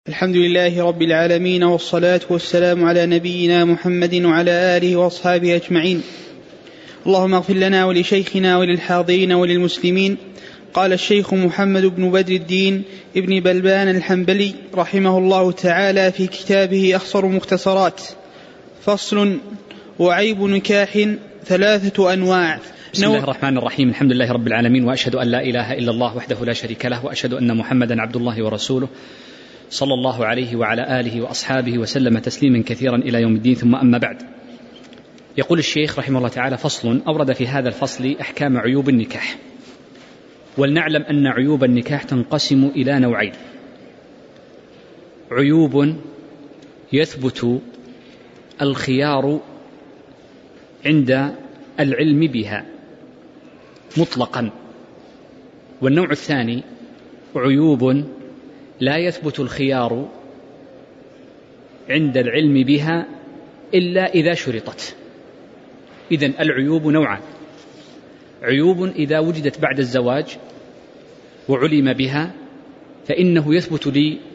الحمد لله رب العالمين، والصلاة والسلام على نبينا محمد وعلى آله وأصحابه أجمعين. اللهم اغفر لنا ولشيخنا وللحاضرين وللمسلمين. قال الشيخ محمد بن بدر الدين ابن بلبان الحنبلي رحمه الله تعالى في كتابه أخصر مختصرات: فصل: وعيب نكاح 3 أنواع. بسم الله الرحمن الرحيم. الحمد لله رب العالمين، وأشهد أن لا إله إلا الله وحده لا شريك له، وأشهد أن محمدا عبد الله ورسوله صلى الله عليه وعلى آله وأصحابه وسلم تسليما كثيرا إلى يوم الدين، ثم أما بعد. يقول الشيخ رحمه الله تعالى: فصل. أورد في هذا الفصل أحكام عيوب النكاح. ولنعلم أن عيوب النكاح تنقسم إلى نوعين: عيوب يثبت الخيار عند العلم بها مطلقا، والنوع الثاني عيوب لا يثبت الخيار عند العلم بها إلا إذا شرطت. إذن العيوب نوعان: عيوب إذا وجدت بعد الزواج وعلم بها فإنه يثبت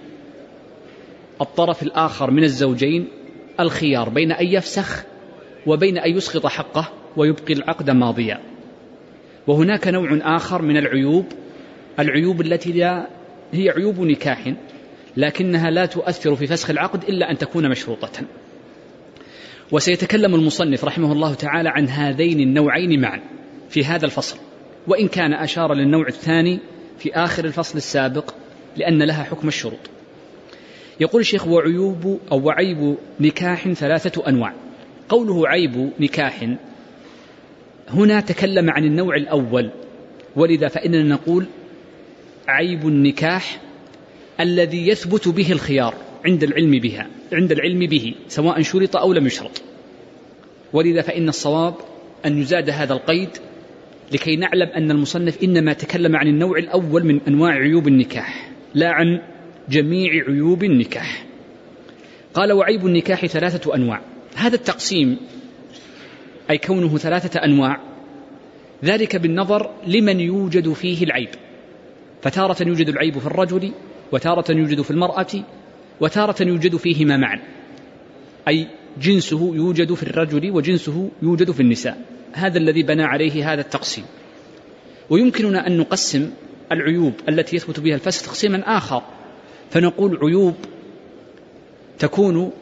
للطرف الآخر من الزوجين الخيار بين أن يفسخ وبين أن يسقط حقه ويبقي العقد ماضيا. وهناك نوع آخر من العيوب التي هي عيوب نكاح لكنها لا تؤثر في فسخ العقد إلا أن تكون مشروطة. وسيتكلم المصنف رحمه الله تعالى عن هذين النوعين معا في هذا الفصل، وإن كان أشار للنوع الثاني في آخر الفصل السابق لأن لها حكم الشروط. يقول الشيخ: وعيب نكاح 3 أنواع. قوله عيب نكاح هنا تكلم عن النوع الأول، ولذا فإننا نقول عيب النكاح الذي يثبت به الخيار عند العلم به سواء شرط أو لم يشرط. ولذا فإن الصواب أن يزاد هذا القيد لكي نعلم أن المصنف إنما تكلم عن النوع الأول من أنواع عيوب النكاح لا عن جميع عيوب النكاح. قال: وعيب النكاح 3 أنواع. هذا التقسيم أي كونه 3 أنواع ذلك بالنظر لمن يوجد فيه العيب، فتارة يوجد العيب في الرجل، وتارة يوجد في المرأة، وتارة يوجد فيهما معا، أي جنسه يوجد في الرجل وجنسه يوجد في النساء. هذا الذي بنى عليه هذا التقسيم. ويمكننا أن نقسم العيوب التي يثبت بها الفسخ تقسيما آخر، فنقول عيوب تكون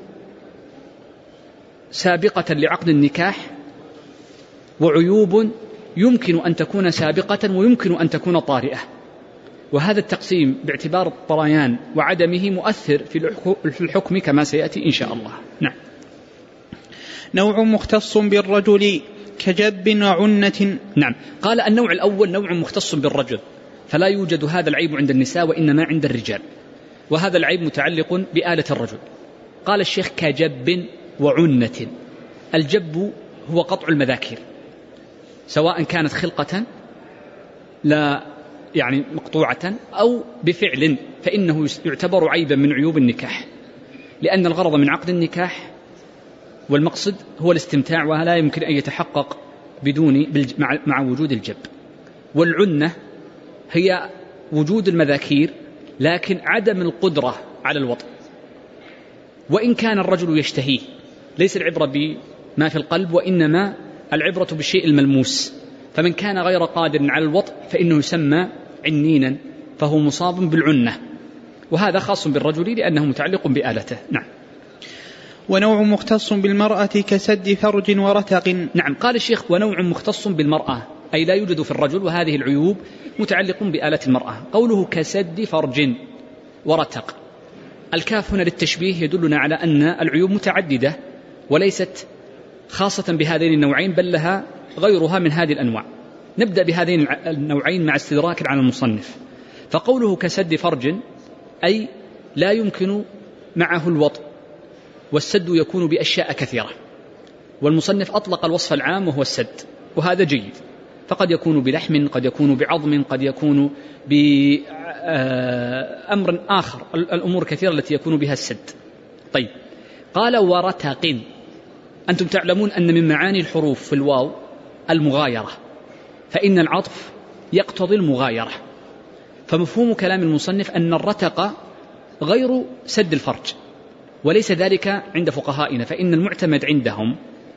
سابقة لعقد النكاح، وعيوب يمكن أن تكون سابقة ويمكن أن تكون طارئة. وهذا التقسيم باعتبار الطريان وعدمه مؤثر في الحكم كما سيأتي إن شاء الله. نعم. نوع مختص بالرجل كجب وعنة. نعم. قال: النوع الأول نوع مختص بالرجل، فلا يوجد هذا العيب عند النساء وإنما عند الرجال، وهذا العيب متعلق بآلة الرجل. قال الشيخ: كجب وعنة. الجب هو قطع المذاكير، سواء كانت خلقة لا يعني مقطوعة أو بفعل، فإنه يعتبر عيبا من عيوب النكاح، لأن الغرض من عقد النكاح والمقصد هو الاستمتاع، ولا يمكن أن يتحقق مع وجود الجب. والعنة هي وجود المذاكير لكن عدم القدرة على الوطء، وإن كان الرجل يشتهيه. ليس العبرة بما في القلب، وإنما العبرة بالشيء الملموس. فمن كان غير قادر على الوطء فإنه يسمى عنينا، فهو مصاب بالعنة، وهذا خاص بالرجل لأنه متعلق بآلته. نعم. ونوع مختص بالمرأة كسد فرج ورتق. نعم. قال الشيخ: ونوع مختص بالمرأة، أي لا يوجد في الرجل، وهذه العيوب متعلق بآلة المرأة. قوله كسد فرج ورتق، الكاف هنا للتشبيه يدلنا على أن العيوب متعددة وليست خاصة بهذين النوعين، بل لها غيرها من هذه الأنواع. نبدأ بهذين النوعين مع استدراك على المصنف. فقوله كسد فرج أي لا يمكن معه الوطء، والسد يكون بأشياء كثيرة، والمصنف أطلق الوصف العام وهو السد، وهذا جيد. فقد يكون بلحم، قد يكون بعظم، قد يكون بأمر آخر، الأمور كثيرة التي يكون بها السد. طيب. قال: ورتق. أنتم تعلمون أن من معاني الحروف في الواو المغايرة، فإن العطف يقتضي المغايرة. فمفهوم كلام المصنف أن الرتق غير سد الفرج، وليس ذلك عند فقهائنا، فإن المعتمد عندهم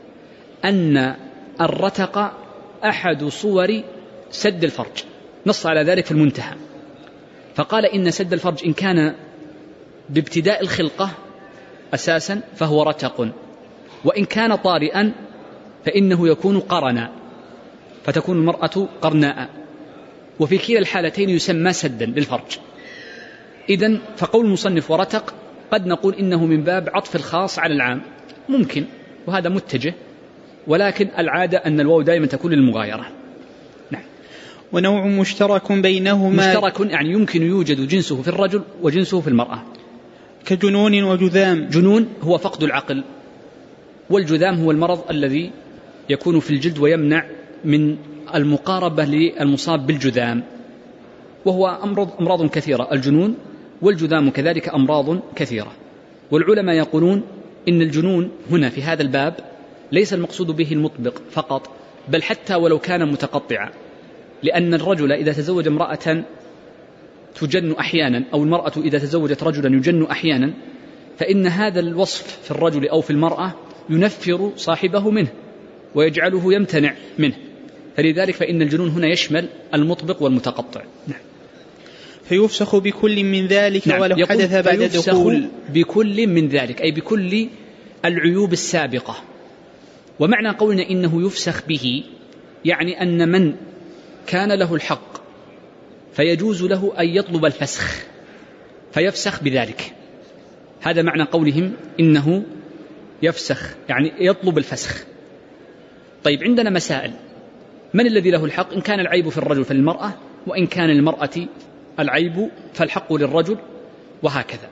أن الرتق أحد صور سد الفرج، نص على ذلك في المنتهى، فقال إن سد الفرج إن كان بابتداء الخلقة أساسا فهو رتق، وإن كان طارئا فإنه يكون قرنا، فتكون المرأة قرناء، وفي كلا الحالتين يسمى سدا للفرج. إذن فقول المصنف ورتق قد نقول إنه من باب عطف الخاص على العام، ممكن، وهذا متجه، ولكن العادة أن الواو دائما تكون للمغايرة. نعم. ونوع مشترك بينهما، مشترك يعني يمكن يوجد جنسه في الرجل وجنسه في المرأة، كجنون وجذام. جنون هو فقد العقل، والجذام هو المرض الذي يكون في الجلد ويمنع من المقاربة للمصاب بالجذام، وهو أمراض كثيرة، الجنون والجذام كذلك أمراض كثيرة. والعلماء يقولون إن الجنون هنا في هذا الباب ليس المقصود به المطبق فقط، بل حتى ولو كان متقطعا، لأن الرجل إذا تزوج امرأة تجن أحيانا، أو المرأة إذا تزوجت رجلا يجن أحيانا، فإن هذا الوصف في الرجل أو في المرأة ينفر صاحبه منه ويجعله يمتنع منه، فلذلك فإن الجنون هنا يشمل المطبق والمتقطع. نعم. فيفسخ بكل من ذلك. نعم. ولو حدث بعد الدخول. بكل من ذلك أي بكل العيوب السابقة. ومعنى قولنا إنه يفسخ به يعني أن من كان له الحق فيجوز له أن يطلب الفسخ فيفسخ بذلك، هذا معنى قولهم إنه يفسخ، يعني يطلب الفسخ. طيب عندنا مسائل، من الذي له الحق؟ إن كان العيب في الرجل فللمرأة، وإن كان للمرأة العيب فالحق للرجل، وهكذا.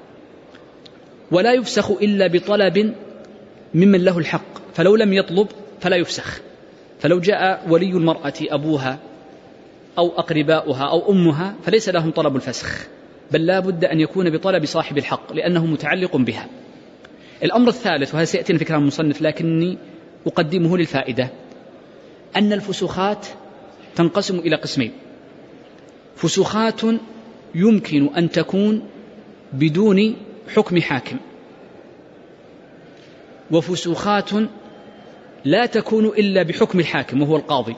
ولا يفسخ إلا بطلب ممن له الحق، فلو لم يطلب فلا يفسخ. فلو جاء ولي المرأة أبوها أو أقرباؤها أو أمها فليس لهم طلب الفسخ، بل لا بد أن يكون بطلب صاحب الحق لأنه متعلق بها. الأمر الثالث، وهذا سيأتينا في كلام المصنف لكني أقدمه للفائدة، أن الفسوخات تنقسم إلى قسمين: فسوخات يمكن أن تكون بدون حكم حاكم، وفسوخات لا تكون إلا بحكم الحاكم وهو القاضي.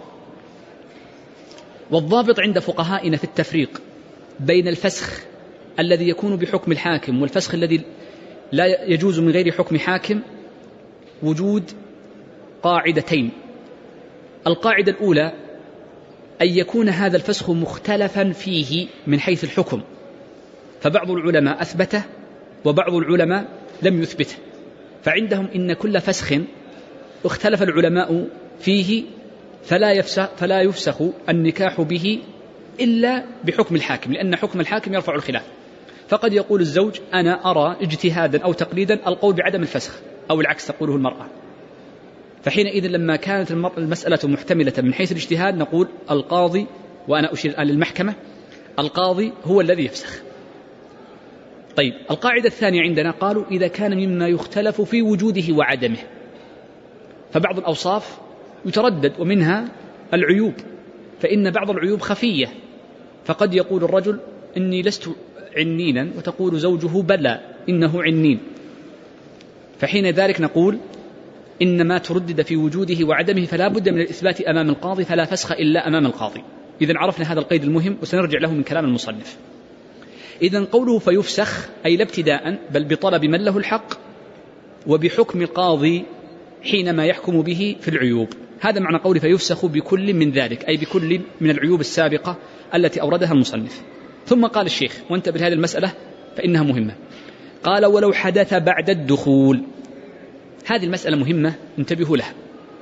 والضابط عند فقهائنا في التفريق بين الفسخ الذي يكون بحكم الحاكم والفسخ الذي لا يجوز من غير حكم حاكم وجود قاعدتين. القاعدة الأولى أن يكون هذا الفسخ مختلفا فيه من حيث الحكم، فبعض العلماء أثبته وبعض العلماء لم يثبته، فعندهم إن كل فسخ اختلف العلماء فيه فلا يفسخ النكاح به إلا بحكم الحاكم، لأن حكم الحاكم يرفع الخلاف. فقد يقول الزوج أنا أرى اجتهادا أو تقليدا القول بعدم الفسخ، أو العكس تقوله المرأة، فحينئذ لما كانت المسألة محتملة من حيث الاجتهاد نقول القاضي، وأنا أشير الآن للمحكمة، القاضي هو الذي يفسخ. طيب القاعدة الثانية عندنا قالوا إذا كان مما يختلف في وجوده وعدمه، فبعض الأوصاف يتردد ومنها العيوب، فإن بعض العيوب خفية، فقد يقول الرجل إني لست عنينا وتقول زوجه بلى إنه عنين، فحين ذلك نقول إنما تردد في وجوده وعدمه فلا بد من الإثبات أمام القاضي، فلا فسخ إلا أمام القاضي. إذن عرفنا هذا القيد المهم وسنرجع له من كلام المصنف. إذن قوله فيفسخ أي لا ابتداء بل بطلب من له الحق وبحكم القاضي حينما يحكم به في العيوب، هذا معنى قوله فيفسخ بكل من ذلك أي بكل من العيوب السابقة التي أوردها المصنف. ثم قال الشيخ وانتبه لهذه المسألة فإنها مهمة، قال ولو حدث بعد الدخول. هذه المسألة مهمة انتبهوا لها.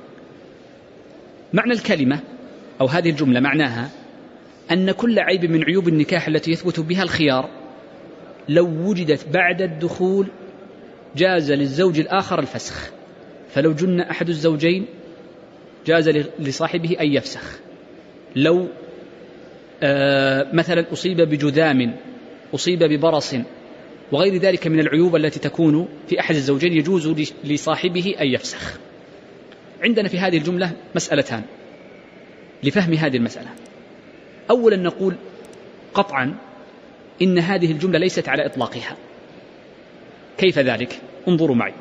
معنى الكلمة أو هذه الجملة معناها أن كل عيب من عيوب النكاح التي يثبت بها الخيار لو وجدت بعد الدخول جاز للزوج الآخر الفسخ، فلو جن أحد الزوجين جاز لصاحبه أن يفسخ، لو مثلا أصيب بجذام، أصيب ببرص وغير ذلك من العيوب التي تكون في أحد الزوجين يجوز لصاحبه أن يفسخ. عندنا في هذه الجملة مسألتان لفهم هذه المسألة. أولا نقول قطعا إن هذه الجملة ليست على إطلاقها، كيف ذلك؟ انظروا معي.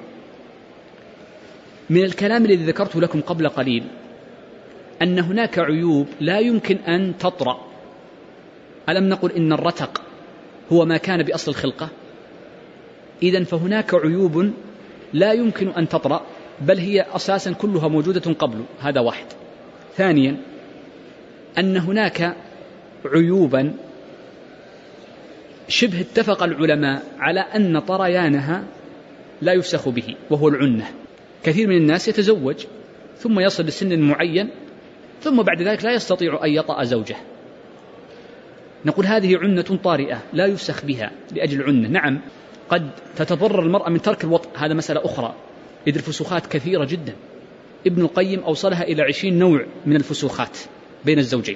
من الكلام الذي ذكرته لكم قبل قليل أن هناك عيوب لا يمكن أن تطرأ. ألم نقل إن الرتق هو ما كان بأصل الخلقة؟ إذن فهناك عيوب لا يمكن أن تطرأ، بل هي أساسا كلها موجودة قبل. هذا واحد. ثانيا أن هناك عيوبا شبه اتفق العلماء على أن طريانها لا يفسخ به، وهو العنة. كثير من الناس يتزوج ثم يصل لسن معين ثم بعد ذلك لا يستطيع أن يطأ زوجه، نقول هذه عنة طارئة لا يفسخ بها لأجل عنة. نعم قد تتضرر المرأة من ترك الوطء، هذا مسألة أخرى، إذ الفسوخات كثيرة جدا. ابن القيم أوصلها إلى 20 نوع من الفسوخات بين الزوجين.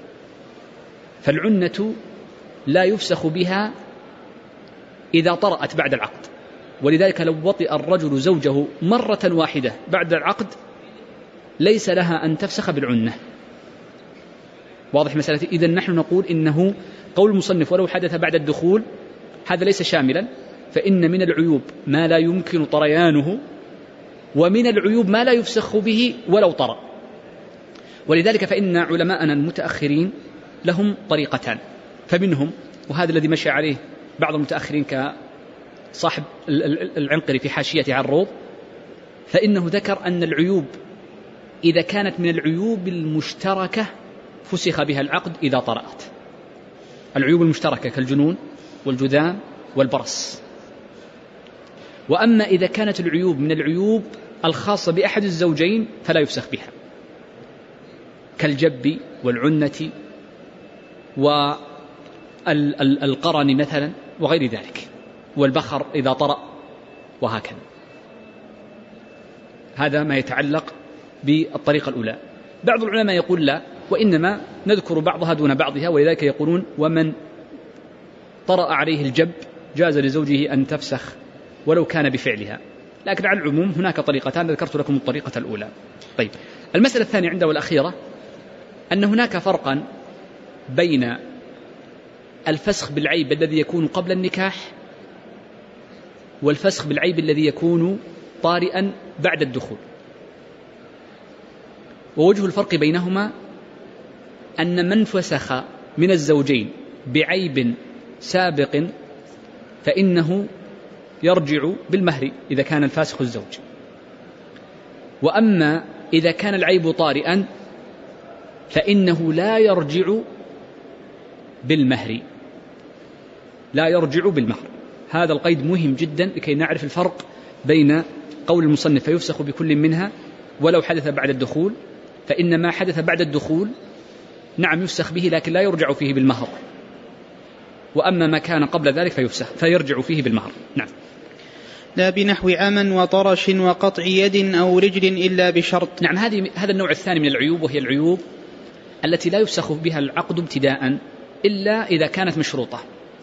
فالعنة لا يفسخ بها إذا طرأت بعد العقد، ولذلك لو وطئ الرجل زوجه مرة واحدة بعد العقد ليس لها أن تفسخ بالعنة. واضح مسألة؟ إذن نحن نقول إنه قول المصنف ولو حدث بعد الدخول هذا ليس شاملا، فإن من العيوب ما لا يمكن طريانه، ومن العيوب ما لا يفسخ به ولو طرأ. ولذلك فإن علماءنا المتأخرين لهم طريقتان، فمنهم، وهذا الذي مشى عليه بعض المتأخرين كصاحب العنقري في حاشيته على الروض، فإنه ذكر أن العيوب إذا كانت من العيوب المشتركة فسخ بها العقد إذا طرأت. العيوب المشتركة كالجنون والجذام والبرص. وأما إذا كانت العيوب من العيوب الخاصة بأحد الزوجين فلا يفسخ بها، كالجب والعنة والقرن مثلا وغير ذلك، والبخر إذا طرأ وهكذا. هذا ما يتعلق بالطريقة الأولى. بعض العلماء يقول لا، وإنما نذكر بعضها دون بعضها، ولذلك يقولون ومن طرأ عليه الجب جاز لزوجه أن تفسخ ولو كان بفعلها. لكن على العموم هناك طريقتان، ذكرت لكم الطريقة الأولى. طيب، المسألة الثانية عنده والأخيرة أن هناك فرقا بين الفسخ بالعيب الذي يكون قبل النكاح والفسخ بالعيب الذي يكون طارئا بعد الدخول. ووجه الفرق بينهما أن من فسخ من الزوجين بعيب سابق فإنه يرجع بالمهر إذا كان الفاسخ الزوج، وأما إذا كان العيب طارئا فإنه لا يرجع بالمهر. لا يرجع بالمهر. هذا القيد مهم جدا لكي نعرف الفرق بين قول المصنف فيفسخ بكل منها ولو حدث بعد الدخول، فإن ما حدث بعد الدخول نعم يفسخ به لكن لا يرجع فيه بالمهر، وأما ما كان قبل ذلك فيرجع فيه بالمهر. نعم. لا بنحو عمى وطرش وقطع يد أو رجل إلا بشرط. نعم، هذا النوع الثاني من العيوب، وهي العيوب التي لا يفسخ بها العقد ابتداء إلا إذا كانت مشروطة.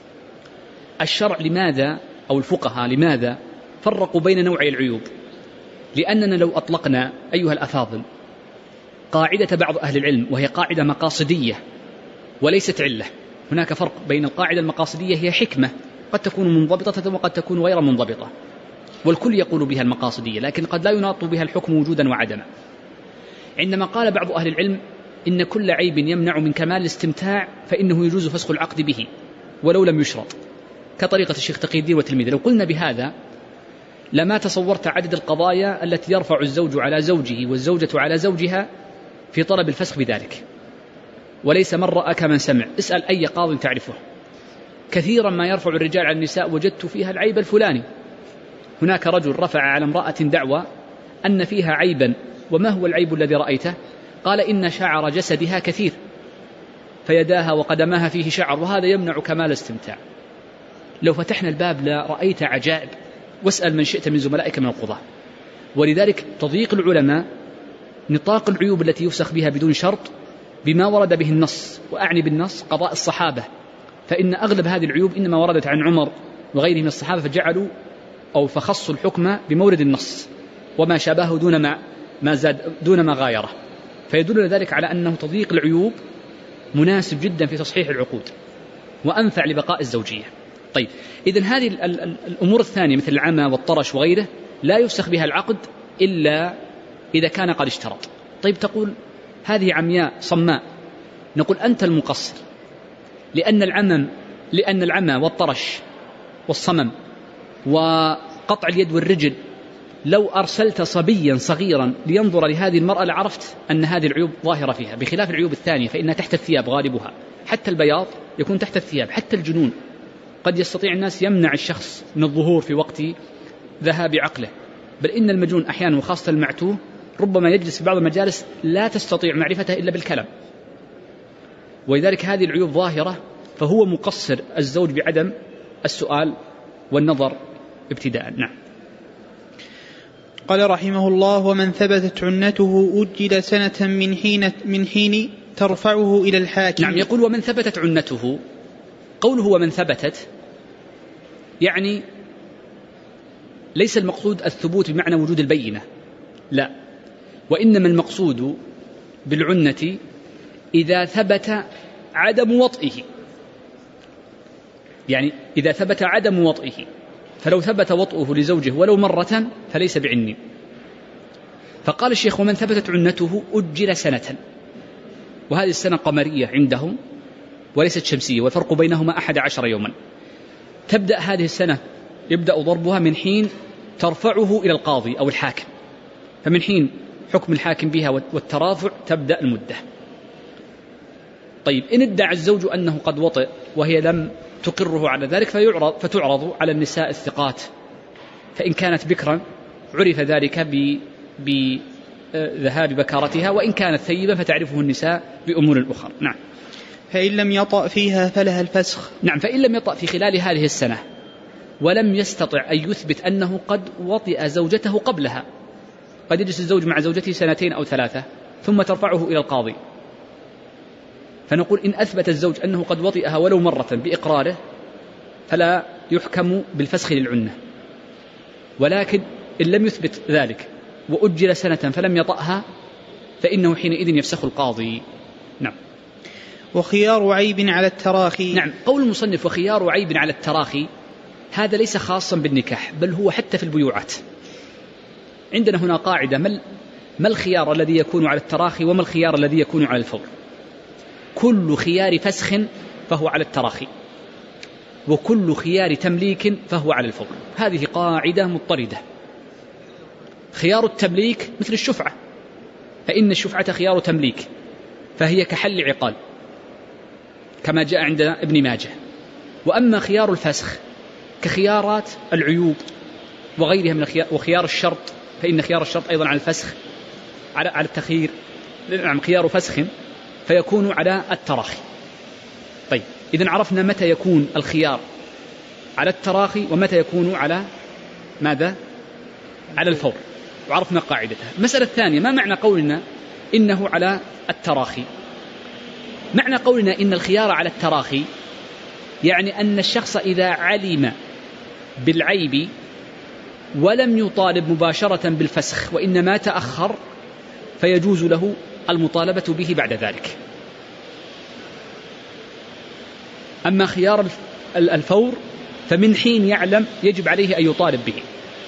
الشرع لماذا أو الفقهاء لماذا فرقوا بين نوعي العيوب؟ لأننا لو أطلقنا أيها الأفاضل قاعدة بعض أهل العلم، وهي قاعدة مقاصدية وليست علة. هناك فرق بين القاعدة المقاصدية، هي حكمة قد تكون منضبطة وقد تكون غير منضبطة، والكل يقول بها المقاصدية، لكن قد لا يناط بها الحكم وجودا وعدما. عندما قال بعض أهل العلم إن كل عيب يمنع من كمال الاستمتاع فإنه يجوز فسخ العقد به ولو لم يشرط، كطريقة الشيخ تقي الدين والتلميذ. لو قلنا بهذا لما تصورت عدد القضايا التي يرفع الزوج على زوجه والزوجة على زوجها في طلب الفسخ بذلك، وليس من رأى كمن سمع. اسأل أي قاض تعرفه، كثيرا ما يرفع الرجال على النساء وجدت فيها العيب الفلاني. هناك رجل رفع على امرأة دعوى أن فيها عيبا. وما هو العيب الذي رأيته؟ قال إن شعر جسدها كثير، فيداها وقدماها فيه شعر، وهذا يمنع كمال الاستمتاع. لو فتحنا الباب لرأيت عجائب، واسأل من شئت من زملائك من القضاة. ولذلك تضييق العلماء نطاق العيوب التي يفسخ بها بدون شرط بما ورد به النص، وأعني بالنص قضاء الصحابة، فإن أغلب هذه العيوب إنما وردت عن عمر وغيره من الصحابة، فجعلوا أو فخصوا الحكم بمورد النص وما شابهه دون ما غايره. فيدل ذلك على أنه تضييق العيوب مناسب جدا في تصحيح العقود وأنفع لبقاء الزوجية. طيب، إذن هذه الأمور الثانية مثل العمى والطرش وغيره لا يفسخ بها العقد إلا إذا كان قد اشترط. طيب، تقول هذه عمياء صماء، نقول أنت المقصر، لأن العمى والطرش والصمم وقطع اليد والرجل لو أرسلت صبيا صغيرا لينظر لهذه المرأة لعرفت أن هذه العيوب ظاهرة فيها، بخلاف العيوب الثانية فإنها تحت الثياب غالبها، حتى البياض يكون تحت الثياب، حتى الجنون قد يستطيع الناس يمنع الشخص من الظهور في وقت ذهاب عقله، بل إن المجنون أحيانا وخاصة المعتوه ربما يجلس في بعض المجالس لا تستطيع معرفته إلا بالكلام، ولذلك هذه العيوب ظاهرة، فهو مقصر الزوج بعدم السؤال والنظر ابتداء. نعم. قال رحمه الله: ومن ثبتت عنته أجل سنة من حين ترفعه إلى الحاكم. نعم، يقول ومن ثبتت عنته، قوله ومن ثبتت يعني ليس المقصود الثبوت بمعنى وجود البينة، لا، وإنما المقصود بالعنة إذا ثبت عدم وطئه، يعني إذا ثبت عدم وطئه، فلو ثبت وطئه لزوجه ولو مرة فليس بعني. فقال الشيخ: ومن ثبتت عنته أجل سنة، وهذه السنة قمرية عندهم وليست شمسية، والفرق بينهما 11 يوما. تبدأ هذه السنة يبدأ ضربها من حين ترفعه إلى القاضي أو الحاكم، فمن حين حكم الحاكم بها والترافع تبدأ المدة. طيب، إن ادعى الزوج أنه قد وطئ وهي لم تقره على ذلك فتعرض على النساء الثقات، فإن كانت بكرا عرف ذلك بذهاب بكارتها، وإن كانت ثيبة فتعرفه النساء بأمور أخرى. نعم. فإن لم يطأ فيها فلها الفسخ. نعم، فإن لم يطأ في خلال هذه السنة ولم يستطع أن يثبت أنه قد وطئ زوجته قبلها، قد يجلس الزوج مع زوجته 2 أو 3 ثم ترفعه إلى القاضي، فنقول إن أثبت الزوج أنه قد وطئها ولو مرة بإقراره فلا يحكم بالفسخ للعنة، ولكن إن لم يثبت ذلك وأجل سنة فلم يطأها فإنه حينئذ يفسخ القاضي. نعم. وخيار عيب على التراخي. نعم، قول المصنف وخيار عيب على التراخي هذا ليس خاصا بالنكاح، بل هو حتى في البيوعات. عندنا هنا قاعدة: ما الخيار الذي يكون على التراخي وما الخيار الذي يكون على الفور؟ كل خيار فسخ فهو على التراخي، وكل خيار تمليك فهو على الفور. هذه قاعدة مضطردة. خيار التمليك مثل الشفعة، فإن الشفعة خيار تمليك فهي كحل عقال كما جاء عند ابن ماجه. وأما خيار الفسخ كخيارات العيوب وغيرها من الخيار، وخيار الشرط فإن خيار الشرط أيضا على الفسخ على التخيير. نعم، خيار فسخ فيكون على التراخي. طيب، إذن عرفنا متى يكون الخيار على التراخي ومتى يكون على ماذا؟ على الفور، وعرفنا قاعدتها. المسألة الثانية: ما معنى قولنا إنه على التراخي؟ معنى قولنا إن الخيار على التراخي يعني أن الشخص إذا علم بالعيب ولم يطالب مباشرة بالفسخ وإنما تأخر فيجوز له المطالبة به بعد ذلك. أما خيار الفور فمن حين يعلم يجب عليه أن يطالب به.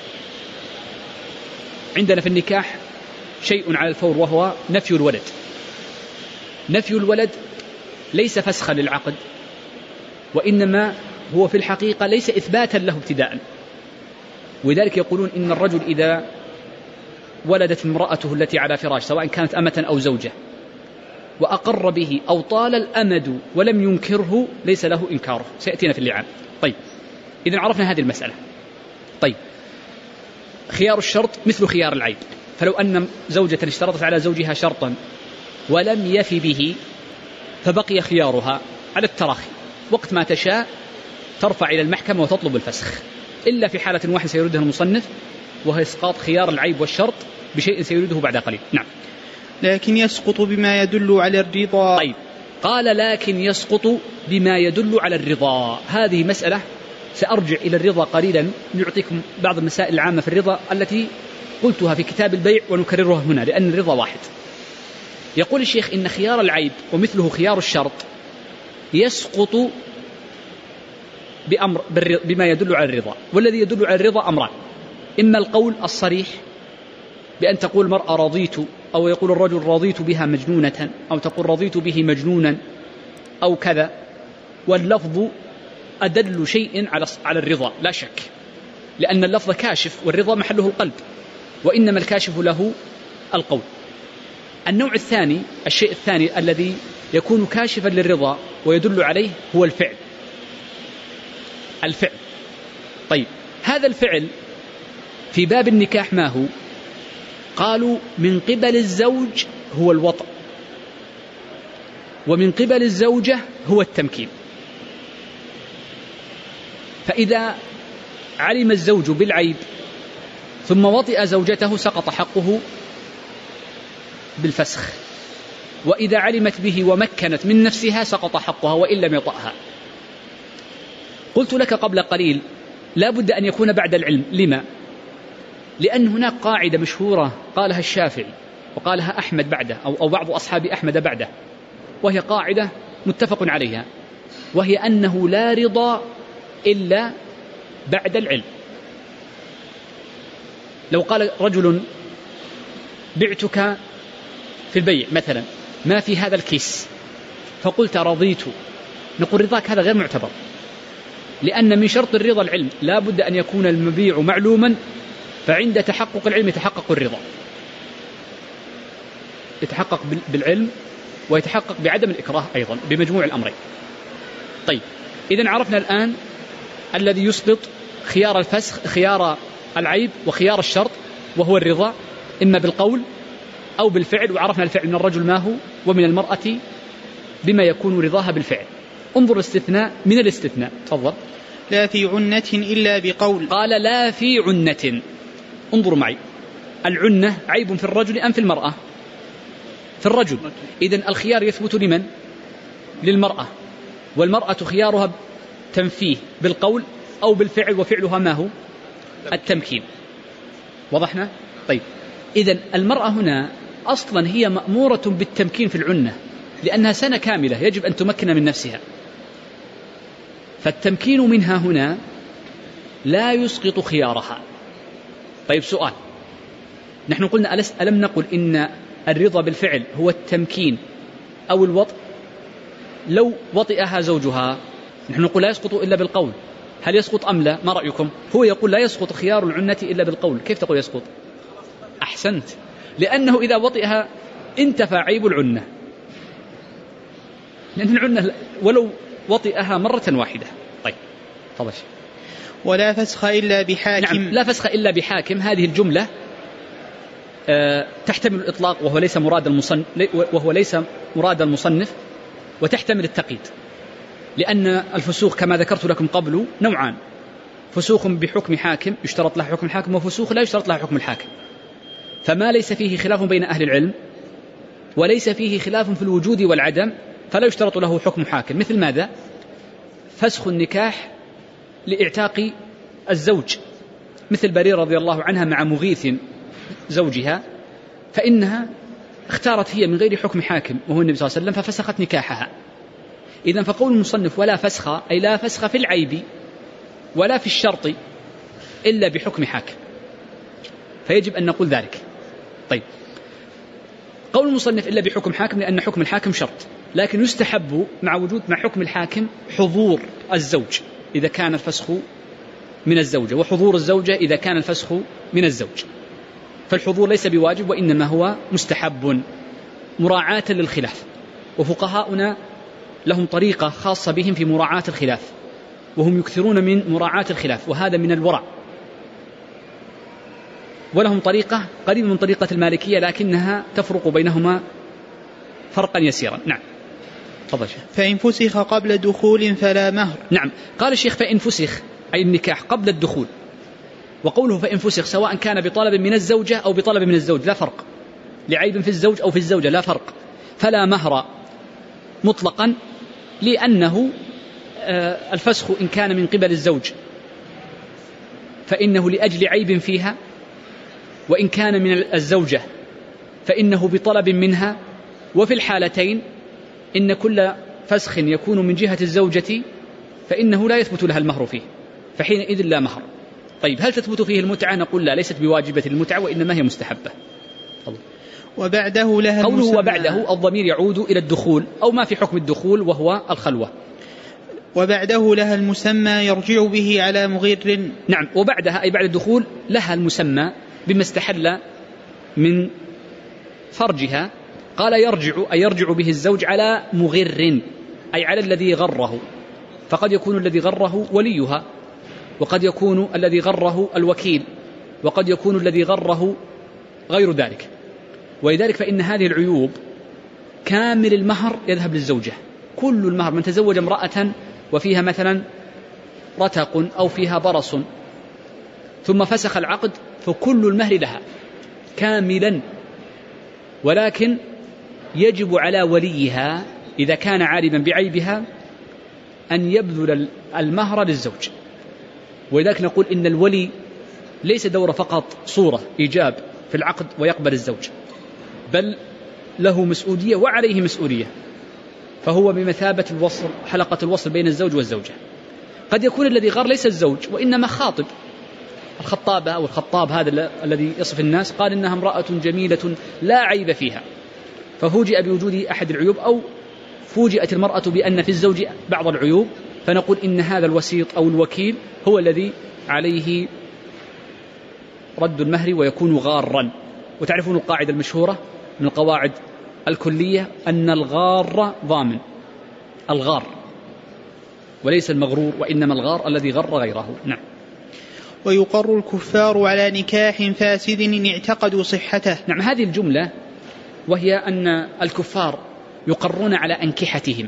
عندنا في النكاح شيء على الفور وهو نفي الولد. نفي الولد ليس فسخا للعقد، وإنما هو في الحقيقة ليس إثباتا له ابتداء. ولذلك يقولون إن الرجل إذا ولدت امرأته التي على فراش سواء كانت أمة أو زوجة وأقر به أو طال الأمد ولم ينكره ليس له إنكاره، سيأتينا في اللعان. طيب، إذن عرفنا هذه المسألة. طيب، خيار الشرط مثل خيار العيب، فلو أن زوجة اشترطت على زوجها شرطا ولم يفي به فبقي خيارها على التراخي، وقت ما تشاء ترفع إلى المحكمة وتطلب الفسخ، إلا في حالة واحدة سيردها المصنف وهي إسقاط خيار العيب والشرط بشيء سيريده بعد قليل. نعم. لكن يسقط بما يدل على الرضا. طيب، قال لكن يسقط بما يدل على الرضا. هذه مسألة سأرجع إلى الرضا قليلا لنعطيكم بعض المسائل العامة في الرضا التي قلتها في كتاب البيع ونكررها هنا لأن الرضا واحد. يقول الشيخ إن خيار العيب ومثله خيار الشرط يسقط بما يدل على الرضا. والذي يدل على الرضا أمران: إما القول الصريح بأن تقول المرأة رضيت، أو يقول الرجل رضيت بها مجنونة، أو تقول رضيت به مجنونا أو كذا، واللفظ أدل شيء على الرضا لا شك، لأن اللفظ كاشف والرضا محله القلب، وإنما الكاشف له القول. النوع الثاني، الشيء الثاني الذي يكون كاشفا للرضا ويدل عليه هو الفعل. طيب، هذا الفعل في باب النكاح ما هو؟ قالوا من قبل الزوج هو الوطء، ومن قبل الزوجة هو التمكين. فإذا علم الزوج بالعيب ثم وطئ زوجته سقط حقه بالفسخ، وإذا علمت به ومكنت من نفسها سقط حقها وإن لم يطأها. قلت لك قبل قليل لا بد أن يكون بعد العلم. لما؟ لأن هناك قاعدة مشهورة قالها الشافعي وقالها أحمد بعده، أو بعض أصحاب أحمد بعده، وهي قاعدة متفق عليها، وهي أنه لا رضا إلا بعد العلم. لو قال رجل بعتك في البيع مثلا ما في هذا الكيس، فقلت رضيت، نقول رضاك هذا غير معتبر، لأن من شرط الرضا العلم، لا بد أن يكون المبيع معلوما، فعند تحقق العلم يتحقق الرضا، يتحقق بالعلم ويتحقق بعدم الإكراه أيضا، بمجموع الأمرين. طيب، إذن عرفنا الآن الذي يسقط خيار الفسخ، خيار العيب وخيار الشرط، وهو الرضا إما بالقول أو بالفعل، وعرفنا الفعل من الرجل ما هو، ومن المرأة بما يكون رضاها بالفعل. انظر الاستثناء من الاستثناء، تفضل. لا في عنة إلا بقول. قال لا في عنة. انظروا معي، العنة عيب في الرجل أم في المرأة؟ في الرجل. إذن الخيار يثبت لمن؟ للمرأة، والمرأة خيارها تنفيه بالقول أو بالفعل، وفعلها ما هو؟ التمكين. وضحنا؟ طيب، إذن المرأة هنا أصلا هي مأمورة بالتمكين في العنة، لأنها سنة كاملة يجب أن تمكن من نفسها، فالتمكين منها هنا لا يسقط خيارها. طيب، سؤال: نحن قلنا ألم نقل إن الرضا بالفعل هو التمكين أو الوطء؟ لو وطئها زوجها نحن نقول لا يسقط إلا بالقول، هل يسقط أم لا؟ ما رأيكم؟ هو يقول لا يسقط خيار العنة إلا بالقول. كيف تقول يسقط؟ أحسنت، لأنه إذا وطئها انتفى عيب العنة، لأن العنة ولو وطئها مرة واحدة. طيب، تفضل. ولا فسخ إلا بحاكم. نعم، لا فسخ إلا بحاكم. هذه الجملة تحتمل الإطلاق وهو ليس مراد المصنف، وتحتمل التقييد، لأن الفسوخ كما ذكرت لكم قبل نوعان: فسوخ بحكم حاكم يشترط له حكم الحاكم، وفسوخ لا يشترط له حكم الحاكم. فما ليس فيه خلاف بين أهل العلم وليس فيه خلاف في الوجود والعدم فلا يشترط له حكم حاكم. مثل ماذا؟ فسخ النكاح لإعتاق الزوج، مثل بريرة رضي الله عنها مع مغيث زوجها، فإنها اختارت هي من غير حكم حاكم وهو النبي صلى الله عليه وسلم ففسخت نكاحها. إذن فقول المصنف ولا فسخ أي لا فسخ في العيب ولا في الشرط إلا بحكم حاكم، فيجب أن نقول ذلك. طيب، قول المصنف إلا بحكم حاكم لأن حكم الحاكم شرط، لكن يستحب مع حكم الحاكم حضور الزوج إذا كان الفسخ من الزوجة، وحضور الزوجة إذا كان الفسخ من الزوج. فالحضور ليس بواجب وإنما هو مستحب مراعاة للخلاف، وفقهاؤنا لهم طريقة خاصة بهم في مراعاة الخلاف، وهم يكثرون من مراعاة الخلاف، وهذا من الورع. ولهم طريقة قريبة من طريقة المالكية لكنها تفرق بينهما فرقا يسيرا. نعم، تفضل. فإن فسخ قبل دخول فلا مهر. نعم، قال الشيخ فإن فسخ أي النكاح قبل الدخول، وقوله فإن فسخ سواء كان بطلب من الزوجة أو بطلب من الزوج لا فرق، لعيب في الزوج أو في الزوجة لا فرق، فلا مهر مطلقا، لأنه الفسخ إن كان من قبل الزوج فإنه لأجل عيب فيها، وإن كان من الزوجة فإنه بطلب منها، وفي الحالتين إن كل فسخ يكون من جهة الزوجة فإنه لا يثبت لها المهر فيه، فحينئذ لا مهر. طيب هل تثبت فيه المتعة؟ نقول لا، ليست بواجبة المتعة وإنما هي مستحبة. وبعده لها قوله وبعده الضمير يعود إلى الدخول أو ما في حكم الدخول وهو الخلوة. وبعده لها المسمى يرجع به على مغر. نعم، وبعدها أي بعد الدخول لها المسمى بما استحل من فرجها. قال يرجع أي يرجع به الزوج على مغر، أي على الذي غره، فقد يكون الذي غره وليها، وقد يكون الذي غره الوكيل، وقد يكون الذي غره غير ذلك. ولذلك فإن هذه العيوب كامل المهر يذهب للزوجة، كل المهر. من تزوج امرأة وفيها مثلا رتق أو فيها برص ثم فسخ العقد فكل المهر لها كاملا، ولكن يجب على وليها إذا كان عالما بعيبها أن يبذل المهر للزوج. ولذلك نقول إن الولي ليس دور فقط صورة إيجاب في العقد ويقبل الزوج، بل له مسؤولية وعليه مسؤولية، فهو بمثابة الوصل، حلقة الوصل بين الزوج والزوجة. قد يكون الذي غار ليس الزوج وإنما خاطب، الخطابة أو الخطاب هذا الذي يصف الناس قال إنها امرأة جميلة لا عيب فيها، ففوجئ بوجود أحد العيوب، أو فوجئت المرأة بأن في الزوج بعض العيوب، فنقول إن هذا الوسيط أو الوكيل هو الذي عليه رد المهر ويكون غارا. وتعرفون القاعدة المشهورة من القواعد الكلية أن الغار ضامن، الغار وليس المغرور، وإنما الغار الذي غر غيره. نعم. ويقر الكفار على نكاح فاسد إن اعتقدوا صحته. نعم، هذه الجملة وهي أن الكفار يقرون على أنكحتهم.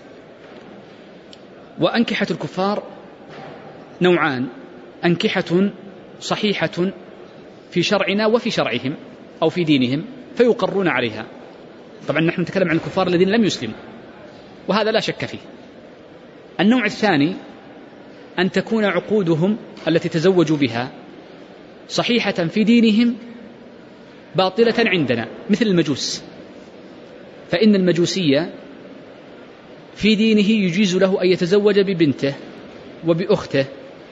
وأنكحة الكفار نوعان: أنكحة صحيحة في شرعنا وفي شرعهم أو في دينهم فيقرون عليها. طبعا نحن نتكلم عن الكفار الذين لم يسلموا، وهذا لا شك فيه. النوع الثاني أن تكون عقودهم التي تزوجوا بها صحيحة في دينهم باطلة عندنا، مثل المجوس، فإن المجوسية في دينه يجيز له أن يتزوج ببنته وبأخته،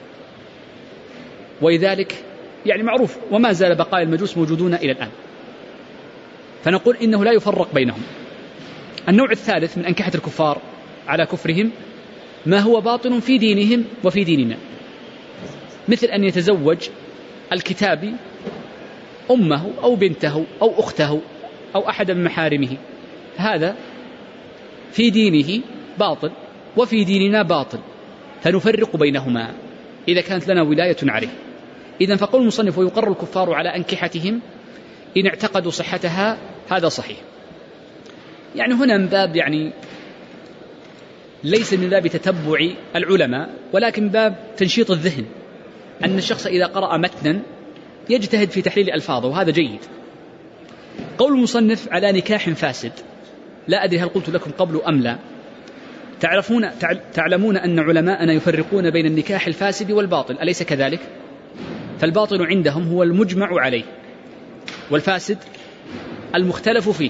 ولذلك يعني معروف، وما زال بقايا المجوس موجودون إلى الآن، فنقول إنه لا يفرق بينهم. النوع الثالث من أنكحة الكفار على كفرهم ما هو باطل في دينهم وفي ديننا، مثل أن يتزوج الكتابي أمه أو بنته أو أخته أو أحد من محارمه، هذا في دينه باطل وفي ديننا باطل، فنفرق بينهما إذا كانت لنا ولاية عليه. إذن فقول المصنف ويقر الكفار على أنكحتهم إن اعتقدوا صحتها، هذا صحيح. يعني هنا من باب يعني ليس من باب تتبع العلماء، ولكن باب تنشيط الذهن، أن الشخص إذا قرأ متنا يجتهد في تحليل ألفاظه، وهذا جيد. قول المصنف على نكاح فاسد، لا أدري هل قلت لكم قبل أم لا، تعلمون أن علماءنا يفرقون بين النكاح الفاسد والباطل، أليس كذلك؟ فالباطل عندهم هو المجمع عليه، والفاسد المختلف فيه.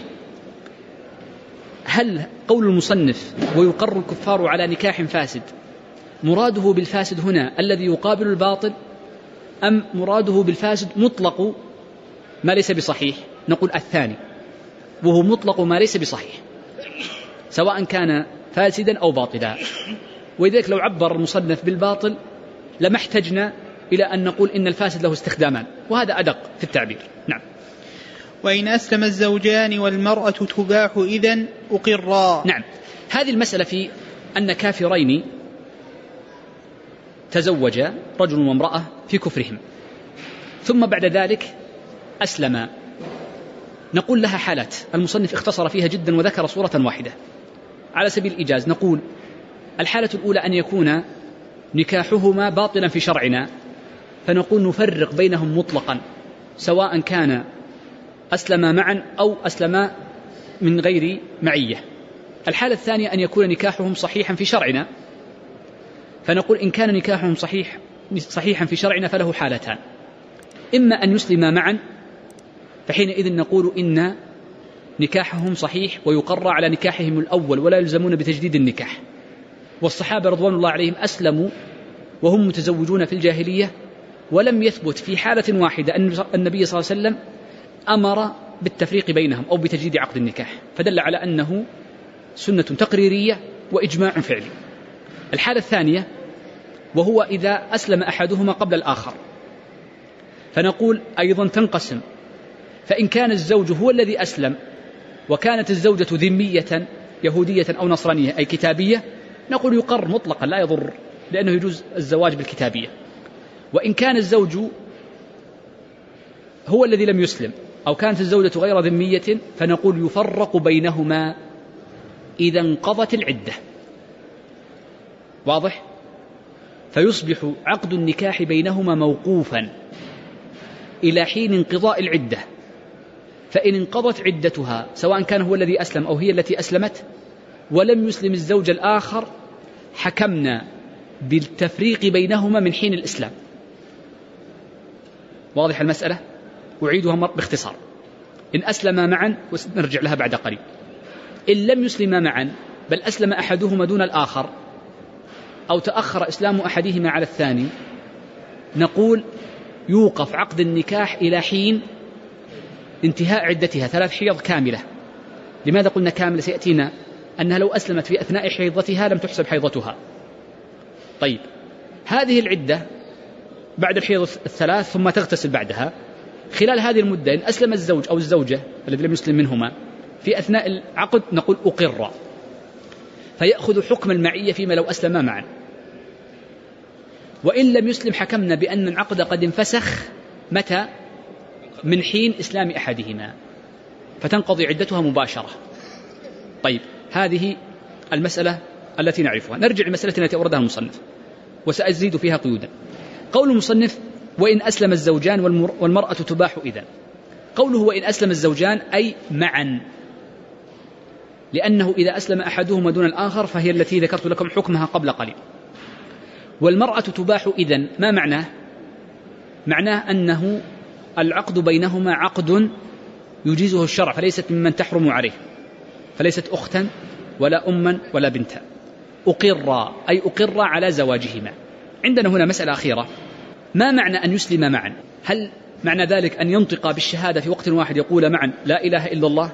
هل قول المصنف ويقر الكفار على نكاح فاسد مراده بالفاسد هنا الذي يقابل الباطل، أم مراده بالفاسد مطلق ما ليس بصحيح؟ نقول الثاني، وهو مطلق ما ليس بصحيح، سواء كان فاسدا أو باطلا. ولذلك لو عبر المصنف بالباطل لما احتجنا إلى أن نقول إن الفاسد له استخدامان، وهذا أدق في التعبير. نعم. وإن أسلم الزوجان والمرأة تباح إذن أقرا. نعم، هذه المسألة في أن كافرين تزوجا، رجل وامرأة في كفرهم، ثم بعد ذلك أسلما، نقول لها حالات. المصنف اختصر فيها جدا وذكر صورة واحدة على سبيل الإيجاز. نقول الحالة الأولى أن يكون نكاحهما باطلا في شرعنا، فنقول نفرق بينهم مطلقا، سواء كان أسلما معا أو أسلما من غير معية. الحالة الثانية أن يكون نكاحهم صحيحا في شرعنا، فنقول إن كان نكاحهم صحيحا في شرعنا فله حالتان: إما أن يسلما معا، فحينئذ نقول إن نكاحهم صحيح ويقر على نكاحهم الأول ولا يلزمون بتجديد النكاح، والصحابة رضوان الله عليهم أسلموا وهم متزوجون في الجاهلية، ولم يثبت في حالة واحدة أن النبي صلى الله عليه وسلم أمر بالتفريق بينهم أو بتجديد عقد النكاح، فدل على أنه سنة تقريرية وإجماع فعلي. الحالة الثانية وهو إذا أسلم أحدهما قبل الآخر، فنقول أيضا تنقسم، فإن كان الزوج هو الذي أسلم وكانت الزوجة ذمية يهودية أو نصرانية أي كتابية، نقول يقر مطلقا لا يضر، لأنه يجوز الزواج بالكتابية. وإن كان الزوج هو الذي لم يسلم أو كانت الزوجة غير ذمية، فنقول يفرق بينهما إذا انقضت العدة. واضح؟ فيصبح عقد النكاح بينهما موقوفا إلى حين انقضاء العدة، فإن انقضت عدتها سواء كان هو الذي أسلم أو هي التي أسلمت ولم يسلم الزوج الآخر، حكمنا بالتفريق بينهما من حين الإسلام. واضح المسألة؟ أعيدها باختصار. إن أسلما معا، ونرجع لها بعد قليل، إن لم يسلما معا بل أسلم أحدهما دون الآخر أو تأخر إسلام أحدهما على الثاني، نقول يوقف عقد النكاح إلى حين انتهاء عدتها 3 حيض كاملة. لماذا قلنا كاملة؟ سيأتينا أنها لو أسلمت في أثناء حيضتها لم تحسب حيضتها. طيب، هذه العدة بعد الحيض 3 ثم تغتسل بعدها، خلال هذه المدة إن أسلم الزوج أو الزوجة الذي لم يسلم منهما في أثناء العقد نقول أقر، فيأخذ حكم المعية فيما لو أسلما معا. وإن لم يسلم حكمنا بأن العقد قد انفسخ متى؟ من حين إسلام أحدهما، فتنقضي عدتها مباشرة. طيب، هذه المسألة التي نعرفها. نرجع للمسألة التي أوردها المصنف وسأزيد فيها قيودا. قول المصنف وإن أسلم الزوجان والمرأة تباح إذن. قوله وإن أسلم الزوجان أي معا، لأنه إذا أسلم أحدهما دون الآخر فهي التي ذكرت لكم حكمها قبل قليل. والمرأة تباح إذن، ما معناه؟ معناه أنه العقد بينهما عقد يجيزه الشرع، فليست ممن تحرم عليه، فليست أختا ولا أما ولا بنتا. أقر أي أقر على زواجهما. عندنا هنا مسألة أخيرة، ما معنى أن يسلم معا؟ هل معنى ذلك أن ينطق بالشهادة في وقت واحد يقول معا لا إله إلا الله؟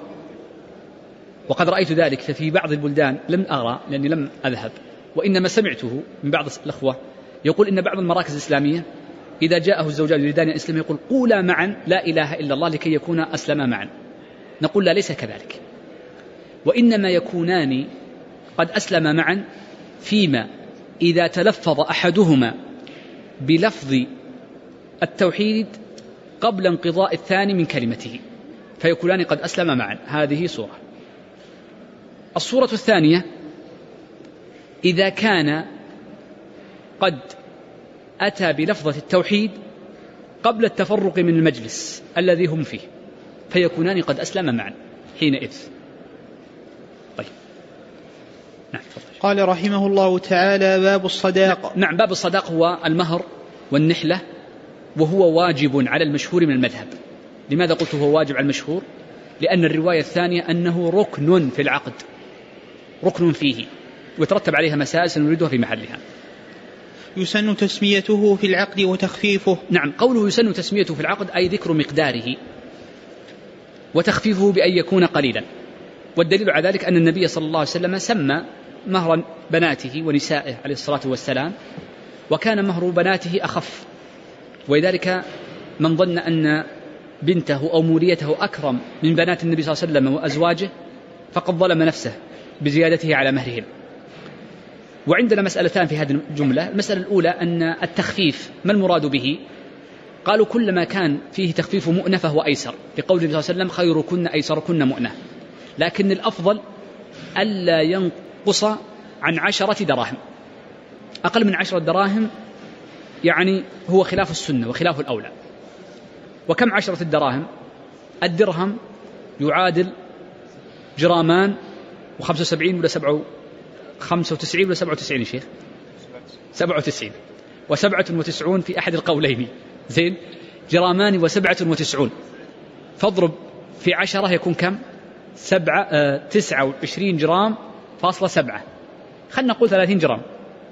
وقد رأيت ذلك في بعض البلدان، لم أرى لأني لم أذهب، وإنما سمعته من بعض الأخوة يقول إن بعض المراكز الإسلامية إذا جاءه الزوجان يريدان أن يسلم يقول قولا معا لا إله إلا الله لكي يكون أسلما معا. نقول لا، ليس كذلك، وإنما يكونان قد أسلما معا فيما إذا تلفظ أحدهما بلفظ التوحيد قبل انقضاء الثاني من كلمته، فيكونان قد أسلما معا. هذه صورة. الصورة الثانية إذا كان قد أتى بلفظة التوحيد قبل التفرق من المجلس الذي هم فيه، فيكونان قد أسلما معا حينئذ. طيب، نعم. قال رحمه الله تعالى باب الصداق. نعم، باب الصداق هو المهر والنحلة، وهو واجب على المشهور من المذهب. لماذا قلت هو واجب على المشهور؟ لأن الرواية الثانية أنه ركن في العقد، ركن فيه، وترتب عليها مسائل سنريدها في محلها. يسن تسميته في العقد وتخفيفه. نعم، قوله يسن تسميته في العقد أي ذكر مقداره، وتخفيفه بأن يكون قليلا. والدليل على ذلك أن النبي صلى الله عليه وسلم سمى مهر بناته ونسائه عليه الصلاة والسلام، وكان مهر بناته أخف، ولذلك من ظن أن بنته أو موليته أكرم من بنات النبي صلى الله عليه وسلم وأزواجه فقد ظلم نفسه بزيادته على مهرهم. وعندنا مسألتان في هذه الجملة. المسألة الأولى أن التخفيف ما المراد به؟ قالوا كلما كان فيه تخفيف مؤنة فهو أيسر، لقول النبي صلى الله عليه وسلم خيركن أيسركن مؤنة، لكن الأفضل ألا ينقص عن 10 دراهم. أقل من 10 دراهم يعني هو خلاف السنة وخلاف الأولى. وكم 10 الدراهم؟ الدرهم يعادل جرامان و75 ولا 95 ولا 97 شيخ؟ 97 و97 في أحد القولين. زين، جرامان و97، فاضرب في 10 يكون كم؟ 29 جرام فاصلة 7، خلنا نقول 30 جرام.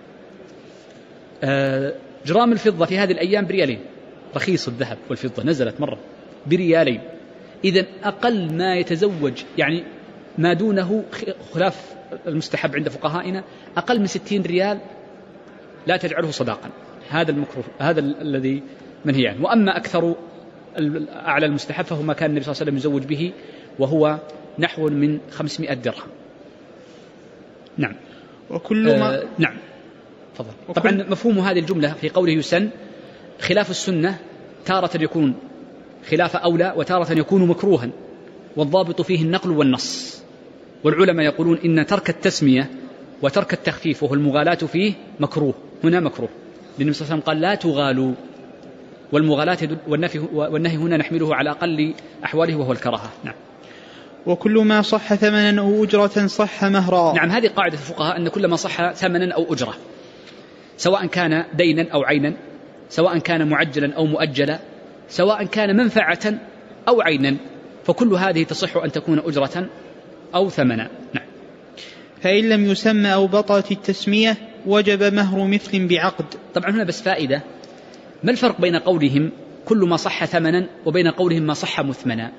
جرام الفضة في هذه الأيام بريالين، رخيص الذهب والفضة نزلت مرة بريالين. إذن أقل ما يتزوج يعني ما دونه خلاف المستحب عند فقهائنا أقل من 60 ريال لا تجعله صداقا، هذا المكروه، هذا الذي منهي عنه. وأما أكثر أعلى المستحب فهو ما كان النبي صلى الله عليه وسلم يزوج به، وهو نحو من 500 درهم. نعم. وكل ما نعم فضل. طبعا مفهوم هذه الجملة في قوله يسن خلاف السنة تارة يكون خلاف أولى وتارة يكون مكروها، والضابط فيه النقل والنص. والعلماء يقولون إن ترك التسمية وترك التخفيف وهو المغالاة فيه مكروه، هنا مكروه، لأن النبي صلى الله عليه وسلم قال لا تغالوا، والمغالاة والنهي هنا نحمله على أقل أحواله وهو الكراهة. نعم. وكل ما صح ثمنا أو أجرة صح مهرا. نعم، هذه قاعدة الفقهاء أن كل ما صح ثمنا أو أجرة، سواء كان دينا أو عينا، سواء كان معجلا أو مؤجلا، سواء كان منفعة أو عينا، فكل هذه تصح أن تكون أجرة أو ثمنا. نعم. فإن لم يسمى أو بطلت التسمية وجب مهر مثل بعقد. طبعا هنا بس فائدة، ما الفرق بين قولهم كل ما صح ثمنا وبين قولهم ما صح مثمنا؟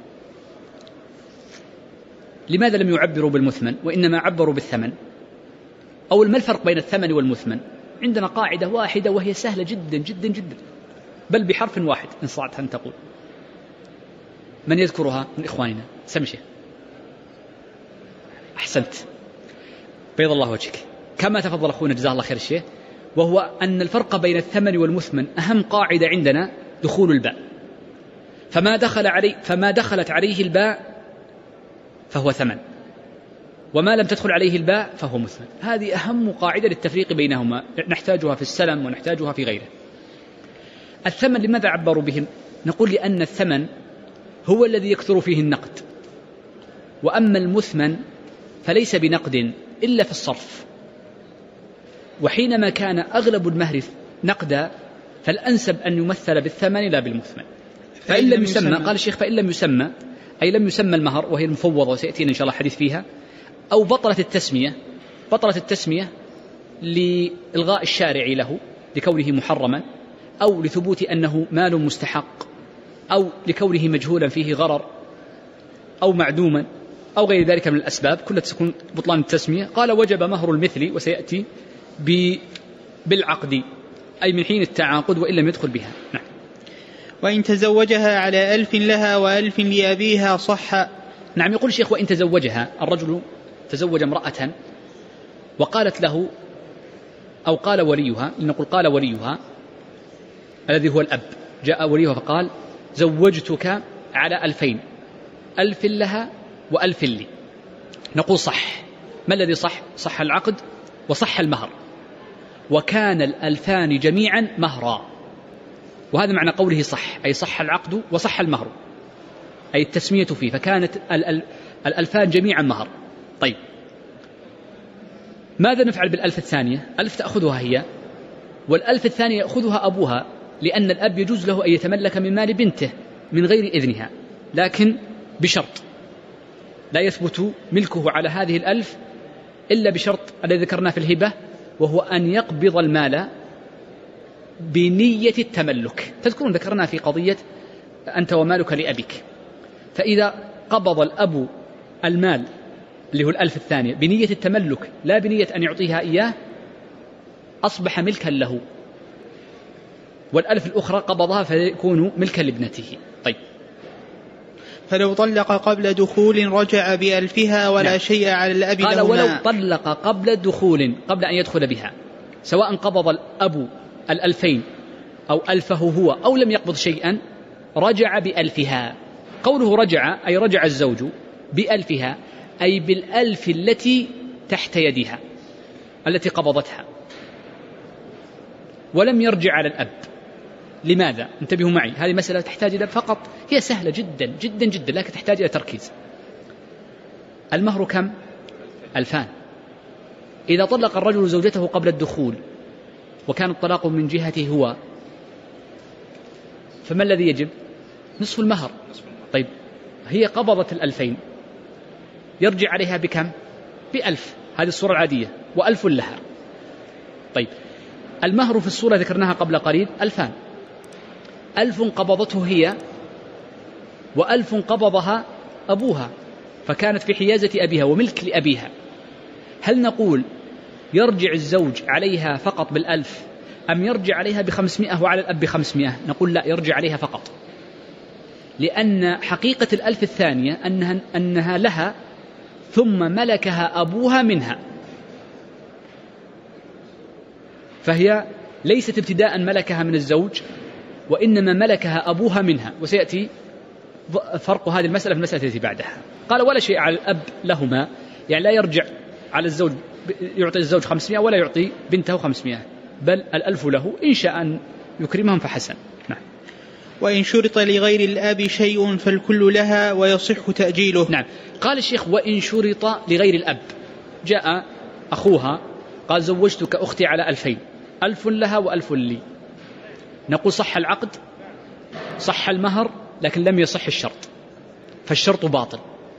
لماذا لم يعبروا بالمثمن وإنما عبروا بالثمن؟ أو ما الفرق بين الثمن والمثمن؟ عندنا قاعدة واحدة وهي سهلة جدا جدا جدا، بل بحرف واحد إن صعدت أن تقول. من يذكرها من إخواننا؟ سمشي. أحسنت، بيض الله وجهك، كما تفضل أخونا جزاه الله خير الشيء، وهو أن الفرق بين الثمن والمثمن أهم قاعدة عندنا دخول الباء، فما دخلت عليه الباء فهو ثمن، وما لم تدخل عليه الباء فهو مثمن. هذه أهم قاعدة للتفريق بينهما، نحتاجها في السلم ونحتاجها في غيره. الثمن لماذا عبروا بهم؟ نقول لأن الثمن هو الذي يكثر فيه النقد، وأما المثمن فليس بنقد إلا في الصرف، وحينما كان أغلب المهر نقدا فالأنسب أن يمثل بالثمن لا بالمثمن. فإن لم يسمى، قال الشيخ فإن لم يسمى أي لم يسمى المهر وهي المفوضة وسيأتينا إن شاء الله حديث فيها، أو بطلت التسمية لإلغاء الشارع له لكونه محرما، أو لثبوت أنه مال مستحق، أو لكونه مجهولا فيه غرر، أو معدوما، أو غير ذلك من الأسباب كلها تكون بطلان التسمية. قال وجب مهر المثل، وسيأتي بالعقد أي من حين التعاقد وإن لم يدخل بها. نعم. وإن تزوجها على 1000 لها و1000 لأبيها صح. نعم. يقول الشيخ وإن تزوجها، الرجل تزوج امرأة وقالت له أو قال وليها، لنقول قال وليها الذي هو الأب، جاء وليها فقال زوجتك على 2000، 1000 لها و1000 لي، نقول صح. ما الذي صح؟ صح العقد وصح المهر، وكان 2000 جميعا مهرا، وهذا معنى قوله صح، أي صح العقد وصح المهر، أي التسمية فيه، فكانت 2000 جميعا مهر. طيب ماذا نفعل بال1000 الثانية؟ 1000 تأخذها هي، وال1000 الثانية يأخذها أبوها، لأن الأب يجوز له أن يتملك من مال بنته من غير إذنها، لكن بشرط لا يثبت ملكه على هذه 1000 إلا بشرط الذي ذكرناه في الهبة، وهو أن يقبض المال بنية التملك. تذكرون ذكرنا في قضية أنت ومالك لأبيك، فإذا قبض الأب المال اللي هو 1000 الثانية بنية التملك لا بنية أن يعطيها إياه، أصبح ملكا له، وال1000 الأخرى قبضها فيكون ملكا لابنته. طيب فلو طلق قبل دخول رجع ب1000ها ولا نعم. شيء على الأب قال لهما. ولو طلق قبل دخول، قبل أن يدخل بها، سواء قبض الأب 2000 أو 1000 هو أو لم يقبض شيئا، رجع ب1000ها. قوله رجع أي رجع الزوج ب1000ها، أي بال1000 التي تحت يدها التي قبضتها، ولم يرجع على الأب. لماذا؟ انتبهوا معي، هذه مسألة تحتاج إلى فقط، هي سهلة جدا جدا جدا لكن تحتاج إلى تركيز. المهر كم؟ 2000. إذا طلق الرجل زوجته قبل الدخول وكان الطلاق من جهته هو، فما الذي يجب؟ نصف المهر. طيب هي قبضت 2000، يرجع عليها بكم؟ ب1000، هذه الصورة العادية، و1000 لها. طيب المهر في الصورة ذكرناها قبل قليل 2000، 1000 قبضته هي و1000 قبضها أبوها، فكانت في حيازة أبيها وملك لأبيها. هل نقول يرجع الزوج عليها فقط بال1000 أم يرجع عليها ب500 وعلى الأب ب500؟ نقول لا، يرجع عليها فقط، لأن حقيقة ال1000 الثانية أنها لها ثم ملكها أبوها منها، فهي ليست ابتداء ملكها من الزوج، وإنما ملكها أبوها منها، وسيأتي فرق هذه المسألة في المسألة التي بعدها. قال ولا شيء على الأب لهما، يعني لا يرجع على الزوج يعطي الزوج 500 ولا يعطي بنته 500، بل 1000 له، إن شاء أن يكرمهم فحسن. نعم. وإن شرط لغير الأب شيء فالكل لها ويصح تأجيله. نعم. قال الشيخ وإن شرط لغير الأب، جاء أخوها قال زوجتك أختي على 2000، 1000 لها و1000 لي، نقول صح العقد، صح المهر، لكن لم يصح الشرط، فالشرط باطل،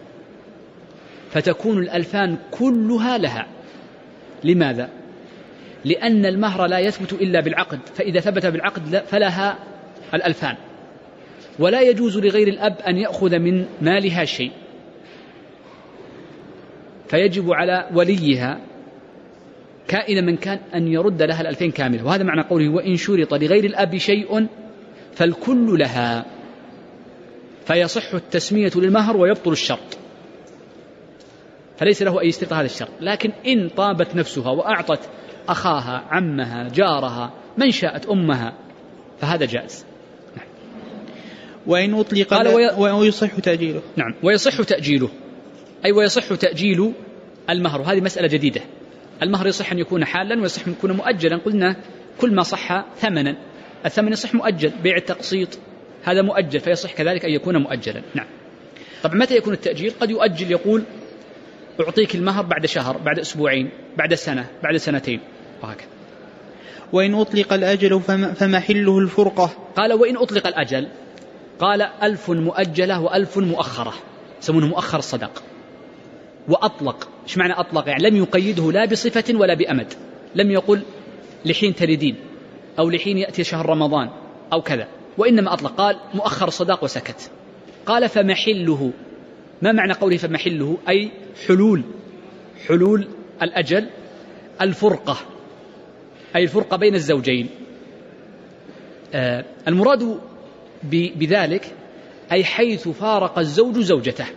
فتكون ال2000 كلها لها. لماذا؟ لأن المهر لا يثبت إلا بالعقد، فإذا ثبت بالعقد فلها ال2000، ولا يجوز لغير الأب أن يأخذ من مالها شيء، فيجب على وليها كائنا من كان أن يرد لها 2000 كاملة. وهذا معنى قوله وإن شرط لغير الأب شيء فالكل لها، فيصح التسمية للمهر ويبطل الشرط، فليس له أن يشترط هذا الشرط. لكن إن طابت نفسها وأعطت أخاها، عمها، جارها، من شاءت، أمها، فهذا جائز. نعم. وإن أطلق ويصح تأجيله. نعم، ويصح تأجيله، أي ويصح تأجيل المهر. وهذه مسألة جديدة. المهر يصح أن يكون حالا ويصح أن يكون مؤجلا. قلنا كل ما صح ثمنا، الثمن يصح مؤجل، بيع التقسيط هذا مؤجل، فيصح كذلك أن يكون مؤجلا. نعم. طبعا متى يكون التأجيل؟ قد يؤجل، يقول أعطيك المهر بعد شهر، بعد أسبوعين، بعد سنة، بعد سنتين، وهكذا. وإن أطلق الأجل فمحله الفرقة. قال وإن أطلق الأجل، قال 1000 مؤجلة و1000 مؤخرة، يسمونه مؤخر الصداق. وأطلق، إيش معنى أطلق؟ يعني لم يقيده لا بصفة ولا بأمد، لم يقل لحين تردين أو لحين يأتي شهر رمضان أو كذا، وإنما أطلق، قال مؤخر الصداق وسكت. قال فمحله، ما معنى قوله فمحله؟ أي حلول الأجل، الفرقة، أي الفرقة بين الزوجين. المراد بذلك أي حيث فارق الزوج زوجته.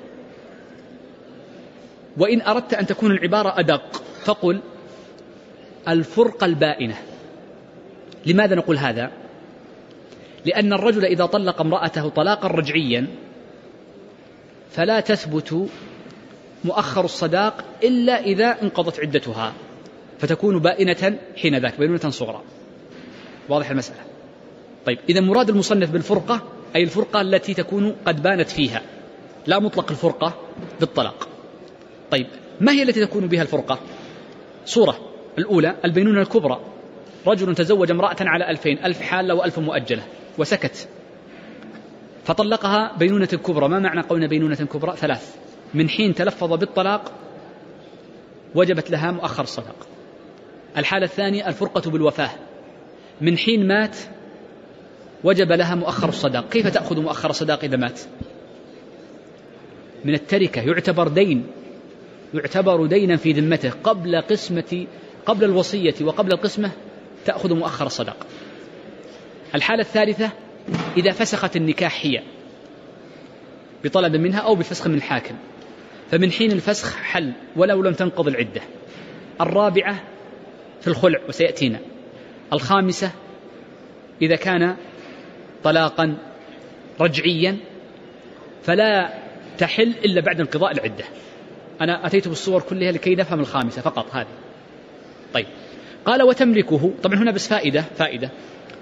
وإن أردت أن تكون العبارة أدق فقل الفرقة البائنة. لماذا نقول هذا؟ لأن الرجل إذا طلق امرأته طلاقا رجعيا فلا تثبت مؤخر الصداق إلا إذا انقضت عدتها، فتكون بائنة حين ذاك، بائنة صغرى. واضح المسألة؟ طيب، إذا مراد المصنف بالفرقة أي الفرقة التي تكون قد بانت فيها، لا مطلق الفرقة بالطلاق. طيب، ما هي التي تكون بها الفرقة؟ صورة الأولى البينونة الكبرى، رجل تزوج امرأة على 2000، 1000 حالة و1000 مؤجلة وسكت، فطلقها بينونة كبرى. ما معنى قولنا بينونة كبرى؟ 3، من حين تلفظ بالطلاق وجبت لها مؤخر الصداق. الحالة الثانية الفرقة بالوفاة، من حين مات وجب لها مؤخر الصداق. كيف تأخذ مؤخر الصداق إذا مات؟ من التركة، يعتبر دينا في ذمته، قبل الوصية وقبل القسمة تأخذ مؤخر الصداق. الحالة الثالثة إذا فسخت النكاح هي بطلب منها أو بفسخ من الحاكم، فمن حين الفسخ حل ولو لم تنقض العدة. الرابعة في الخلع وسيأتينا. الخامسة إذا كان طلاقا رجعيا فلا تحل إلا بعد انقضاء العدة. أنا أتيت بالصور كلها لكي نفهم الخامسة فقط هذه. طيب، قال وتملكه. طبعا هنا بس فائدة.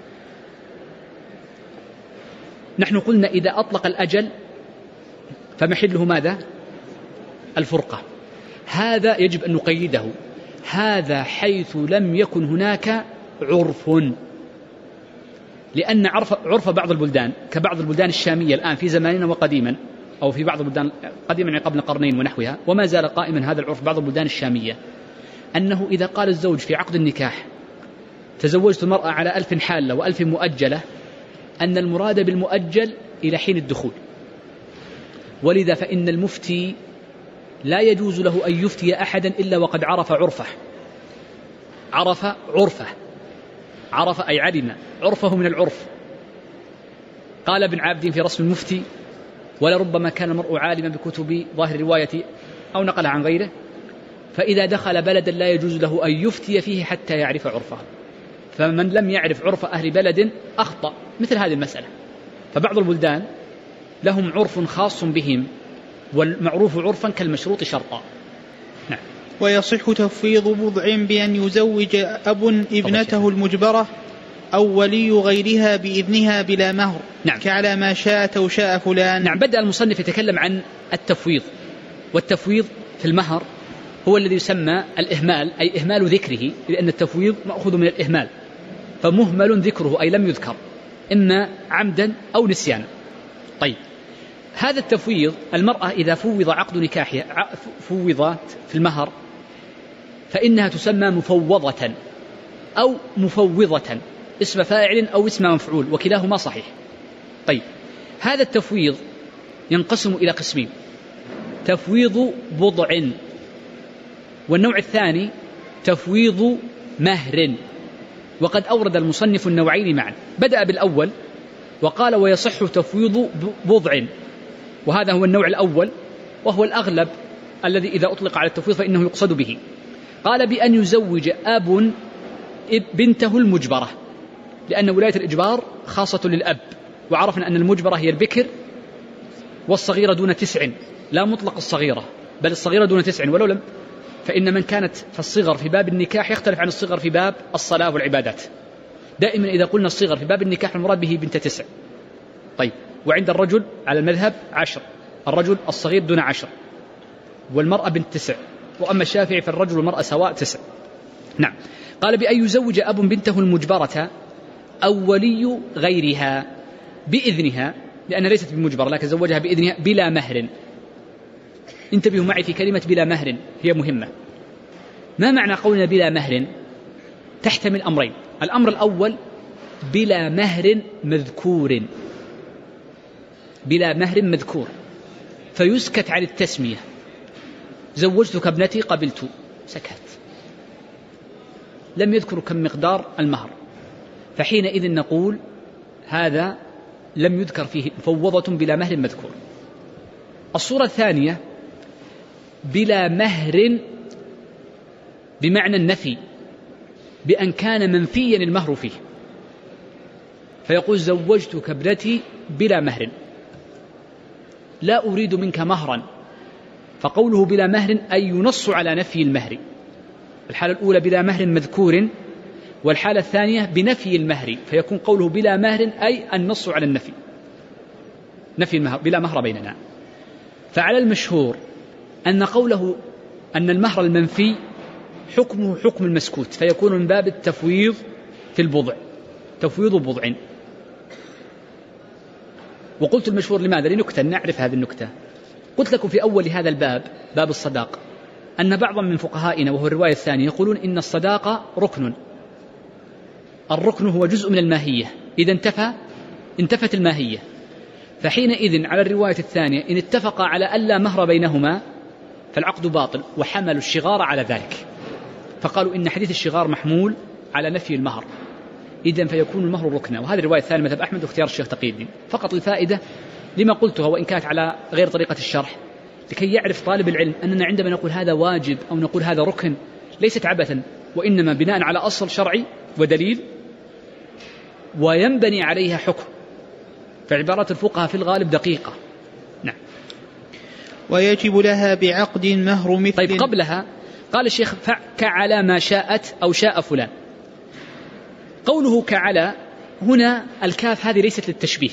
نحن قلنا إذا أطلق الأجل فمحله ماذا؟ الفرقة. هذا يجب أن نقيده، هذا حيث لم يكن هناك عرف، لأن عرف بعض البلدان كبعض البلدان الشامية الآن في زماننا وقديما، أو في بعض البلدان قديما يعني قبل قرنين ونحوها، وما زال قائما هذا العرف بعض البلدان الشامية، أنه إذا قال الزوج في عقد النكاح تزوجت المرأة على 1000 حالة و1000 مؤجلة، أن المراد بالمؤجل إلى حين الدخول. ولذا فإن المفتي لا يجوز له أن يفتي أحدا إلا وقد عرف عرفه. عرف أي علم عرفه من العرف. قال ابن عابدين في رسم المفتي: ولربما كان المرء عالما بكتب ظاهر رواية أو نقلها عن غيره، فإذا دخل بلدا لا يجوز له أن يفتي فيه حتى يعرف عرفه. فمن لم يعرف عرف أهل بلد أخطأ مثل هذه المسألة. فبعض البلدان لهم عرف خاص بهم، والمعروف عرفا كالمشروط شرطا. نعم. ويصح تفويض بضع بأن يزوج أب ابنته المجبرة أو ولي غيرها بإذنها بلا مهر. نعم. كعلى ما شاءت أو شاء فلان. نعم. بدأ المصنف يتكلم عن التفويض، والتفويض في المهر هو الذي يسمى الإهمال، أي إهمال ذكره، لأن التفويض مأخوذ من الإهمال، فمهمل ذكره أي لم يذكر، إما عمدا أو نسيانا. طيب، هذا التفويض المرأة إذا فوض عقد نكاحها فوضت في المهر فإنها تسمى مفوضة أو مفوضة، اسم فاعل أو اسم مفعول، وكلاهما صحيح. طيب، هذا التفويض ينقسم إلى قسمين: تفويض بضع، والنوع الثاني تفويض مهر. وقد أورد المصنف النوعين معا. بدأ بالأول وقال: ويصح تفويض بضع، وهذا هو النوع الأول وهو الأغلب الذي إذا أطلق على التفويض فإنه يقصد به. قال: بأن يزوج أب بنته المجبرة، لأن ولاية الإجبار خاصة للأب، وعرفنا أن المجبرة هي البكر والصغيرة دون 9، لا مطلق الصغيرة بل الصغيرة دون 9، ولو لم فإن من كانت في الصغر في باب النكاح يختلف عن الصغر في باب الصلاة والعبادات. دائما إذا قلنا الصغر في باب النكاح المراد به بنت 9. طيب، وعند الرجل على المذهب 10، الرجل الصغير دون 10، والمرأة بنت 9، وأما الشافعي فالرجل والمرأة سواء 9. نعم. قال: بأن يزوج أب بنته المجبرة أو ولي غيرها بإذنها، لأنها ليست بمجبرة لكن زوجها بإذنها بلا مهر. انتبهوا معي في كلمة بلا مهر، هي مهمة. ما معنى قولنا بلا مهر؟ تحتمل أمرين: الأمر الأول بلا مهر مذكور، بلا مهر مذكور، فيسكت عن التسمية. زوجتك ابنتي قبلت، سكت، لم يذكر كم مقدار المهر، فحينئذ نقول هذا لم يذكر فيه، مفوضة بلا مهر مذكور. الصورة الثانية بلا مهر بمعنى النفي، بأن كان منفيا المهر فيه، فيقول: زوجتك ابنتي بلا مهر، لا أريد منك مهرا، فقوله بلا مهر أي ينص على نفي المهر. الحالة الأولى بلا مهر مذكور، والحالة الثانية بنفي المهر، فيكون قوله بلا مهر أي النص على النفي، نفي المهر، بلا مهر بيننا. فعلى المشهور أن قوله أن المهر المنفي حكمه حكم المسكوت، فيكون من باب التفويض في البضع، تفويض بضع. وقلت المشهور لماذا؟ لنكتة نعرف هذه النكتة. قلت لكم في أول هذا الباب، باب الصداق، أن بعضا من فقهائنا وهو الرواية الثانية يقولون إن الصداقة ركن، الركن هو جزء من الماهية، إذا انتفت الماهية، فحينئذ على الرواية الثانية إن اتفق على ألا مهر بينهما فالعقد باطل، وحملوا الشغار على ذلك، فقالوا إن حديث الشغار محمول على نفي المهر، إذن فيكون المهر ركنا. وهذه الرواية الثانية مذهب أحمد واختيار الشيخ تقي الدين. فقط الفائدة لما قلتها وإن كانت على غير طريقة الشرح، لكي يعرف طالب العلم أننا عندما نقول هذا واجب أو نقول هذا ركن ليست عبثا، وإنما بناء على أصل شرعي ودليل وينبني عليها حكم، فعبارات الفقهاء في الغالب دقيقة. نعم. ويجب لها بعقد مهر مثل. طيب، قبلها قال الشيخ: كعلى ما شاءت أو شاء فلان. قوله كعلى هنا الكاف هذه ليست للتشبيه،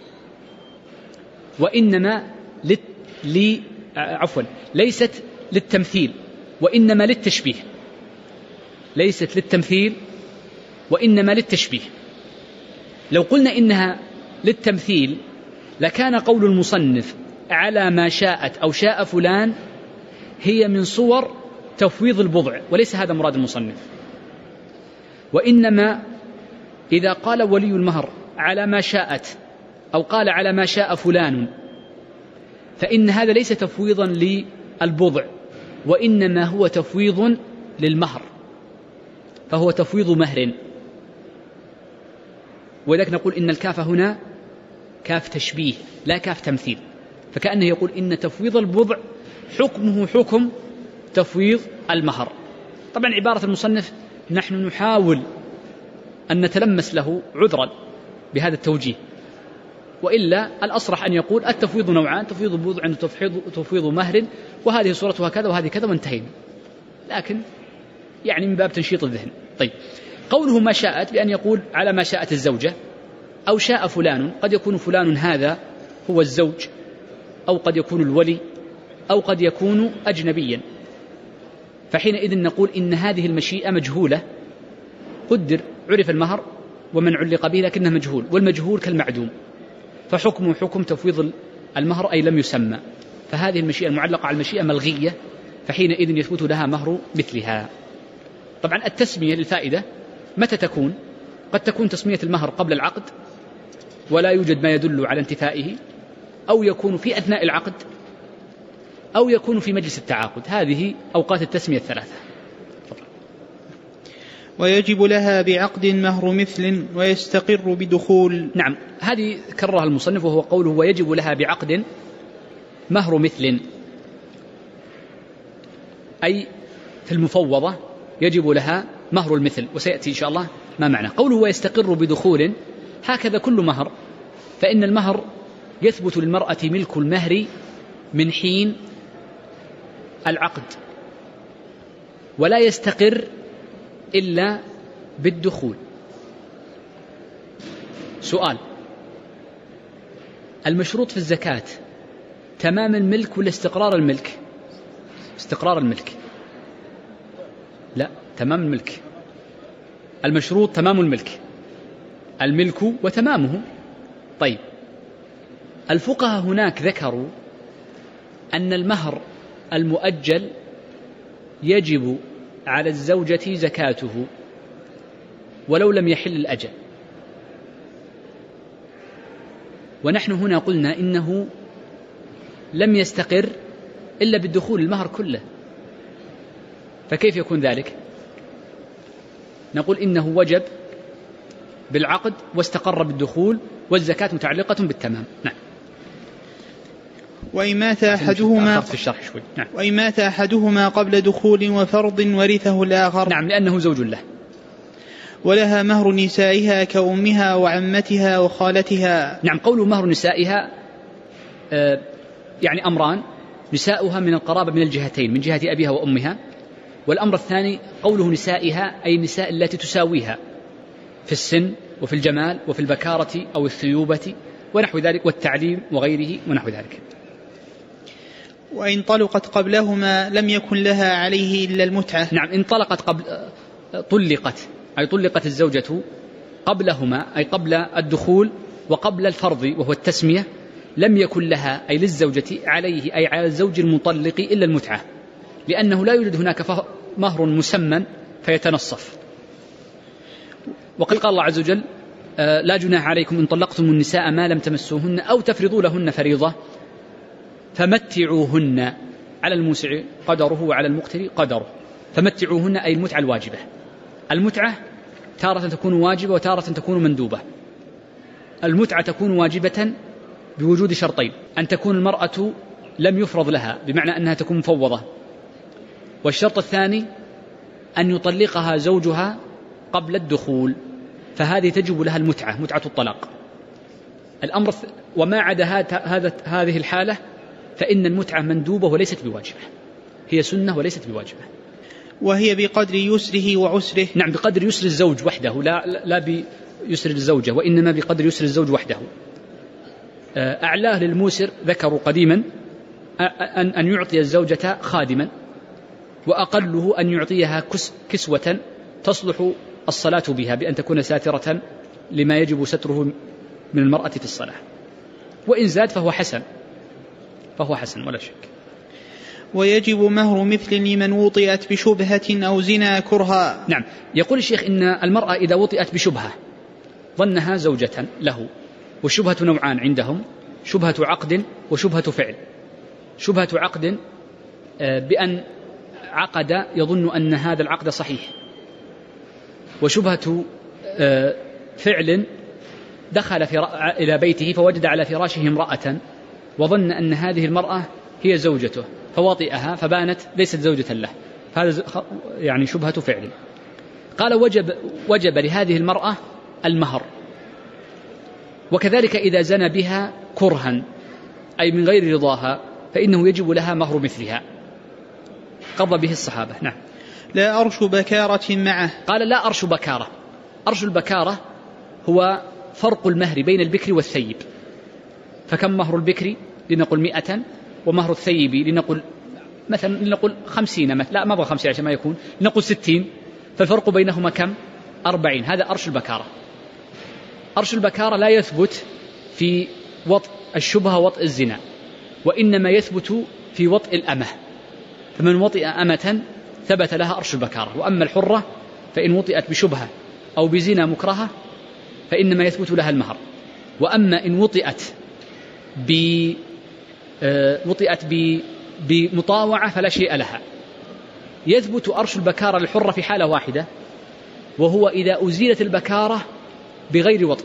وإنما ليست للتمثيل وإنما للتشبيه، ليست للتمثيل وإنما للتشبيه. لو قلنا إنها للتمثيل لكان قول المصنف على ما شاءت أو شاء فلان هي من صور تفويض البضع، وليس هذا مراد المصنف. وإنما إذا قال ولي المهر على ما شاءت أو قال على ما شاء فلان، فإن هذا ليس تفويضا للبضع، وإنما هو تفويض للمهر، فهو تفويض مهر. ولذلك نقول إن الكاف هنا كاف تشبيه لا كاف تمثيل، فكأنه يقول إن تفويض البضع حكمه حكم تفويض المهر. طبعا عبارة المصنف نحن نحاول أن نتلمس له عذرا بهذا التوجيه، وإلا الأصرح أن يقول التفويض نوعان، تفويض البضع عند تفويض مهر، وهذه صورتها كذا وهذه كذا وانتهينا، لكن يعني من باب تنشيط الذهن. طيب، قوله ما شاءت بأن يقول على ما شاءت الزوجة، أو شاء فلان، قد يكون فلان هذا هو الزوج، أو قد يكون الولي، أو قد يكون أجنبيا، فحينئذ نقول إن هذه المشيئة مجهولة، قدر عرف المهر ومن علق به لكنه مجهول، والمجهول كالمعدوم، فحكمه حكم تفويض المهر أي لم يسمى، فهذه المشيئة المعلقة على المشيئة ملغية، فحينئذ يثبت لها مهر مثلها. طبعا التسمية للفائدة متى تكون؟ قد تكون تسمية المهر قبل العقد ولا يوجد ما يدل على انتفائه، أو يكون في أثناء العقد، أو يكون في مجلس التعاقد. هذه أوقات التسمية الثلاثة. ويجب لها بعقد مهر مثل ويستقر بدخول. نعم، هذه كررها المصنف، وهو قوله ويجب لها بعقد مهر مثل، أي في المفوضة يجب لها مهر المثل، وسيأتي إن شاء الله ما معنى قوله ويستقر بدخول. هكذا كل مهر، فإن المهر يثبت للمرأة ملك المهر من حين العقد، ولا يستقر إلا بالدخول. سؤال: المشروط في الزكاة تمام الملك ولا استقرار الملك؟ استقرار الملك. لا، تمام الملك. المشروط تمام الملك، الملك وتمامه. طيب، الفقهاء هناك ذكروا أن المهر المؤجل يجب على الزوجة زكاته ولو لم يحل الأجل، ونحن هنا قلنا إنه لم يستقر إلا بالدخول المهر كله، فكيف يكون ذلك؟ نقول إنه وجب بالعقد واستقر بالدخول، والزكاة متعلقة بالتمام. نعم. وإن مات أحدهما قبل دخول وفرض ورثه الآخر. نعم، لأنه زوج له. ولها مهر نسائها كأمها وعمتها وخالتها. نعم، قول مهر نسائها يعني أمران: نساؤها من القرابة من الجهتين، من جهة أبيها وأمها، والأمر الثاني قوله نسائها أي النساء التي تساويها في السن وفي الجمال وفي البكارة أو الثيوبة ونحو ذلك، والتعليم وغيره ونحو ذلك. وإن طلقت قبلهما لم يكن لها عليه إلا المتعة. نعم، إن طلقت طلقت الزوجة قبلهما، أي قبل الدخول وقبل الفرض وهو التسمية، لم يكن لها أي للزوجة عليه أي على الزوج المطلق إلا المتعة، لأنه لا يوجد هناك مهر مسمى فيتنصف. وقد قال الله عز وجل: لا جناح عليكم إن طلقتم النساء ما لم تمسوهن أو تفرضوا لهن فريضة فمتعوهن، على الموسع قدره وعلى المقتر قدره. فمتعوهن أي المتعة الواجبة. المتعة تارة تكون واجبة وتارة تكون مندوبة. المتعة تكون واجبة بوجود شرطين: أن تكون المرأة لم يفرض لها، بمعنى أنها تكون مفوضة، والشرط الثاني أن يطلقها زوجها قبل الدخول، فهذه تجب لها المتعة، متعة الطلاق. الأمر وما عدا هذه الحالة فإن المتعة مندوبة وليست بواجبة، هي سنة وليست بواجبة. وهي بقدر يسره وعسره. نعم، بقدر يسر الزوج وحده، لا بيسر الزوجة، وإنما بقدر يسر الزوج وحده. أعلاه للموسر ذكروا قديما أن يعطي الزوجة خادما، وأقله أن يعطيها كسوة تصلح الصلاة بها، بأن تكون ساترة لما يجب ستره من المرأة في الصلاة. وإن زاد فهو حسن ولا شك. ويجب مهر مثل لمن وطئت بشبهة أو زنا كرها. نعم. يقول الشيخ إن المرأة إذا وطئت بشبهة ظنها زوجة له، والشبهة نوعان عندهم: شبهة عقد وشبهة فعل. شبهة عقد بأن عقد يظن أن هذا العقد صحيح، وشبهة فعل دخل إلى بيته فوجد على فراشه امرأة وظن أن هذه المرأة هي زوجته فوطئها فبانت ليست زوجة له، هذا يعني شبهة فعل. قال وجب لهذه المرأة المهر، وكذلك إذا زنى بها كرها أي من غير رضاها فإنه يجب لها مهر مثلها، قضى به الصحابة. نعم. لا أرش بكارة معه. قال لا أرش بكارة. أرش البكارة هو فرق المهر بين البكر والثيب. فكم مهر البكر؟ لنقل 100، ومهر الثيب لنقل مثلا لنقل 50 مثلا، لا ما أبغى 50 عشان ما يكون، لنقل 60، فالفرق بينهما كم؟ 40. هذا أرش البكارة. أرش البكارة لا يثبت في وطء الشبهة وطء الزنا، وإنما يثبت في وطء الأمة، فمن وطئ أمة ثبت لها أرش البكارة. وأما الحرة فإن وطئت بشبهة أو بزنا مكرهة فإنما يثبت لها المهر. وأما إن وطئت بمطاوعة فلا شيء لها. يثبت أرش البكارة للحرة في حالة واحدة، وهو إذا أزيلت البكارة بغير وطء،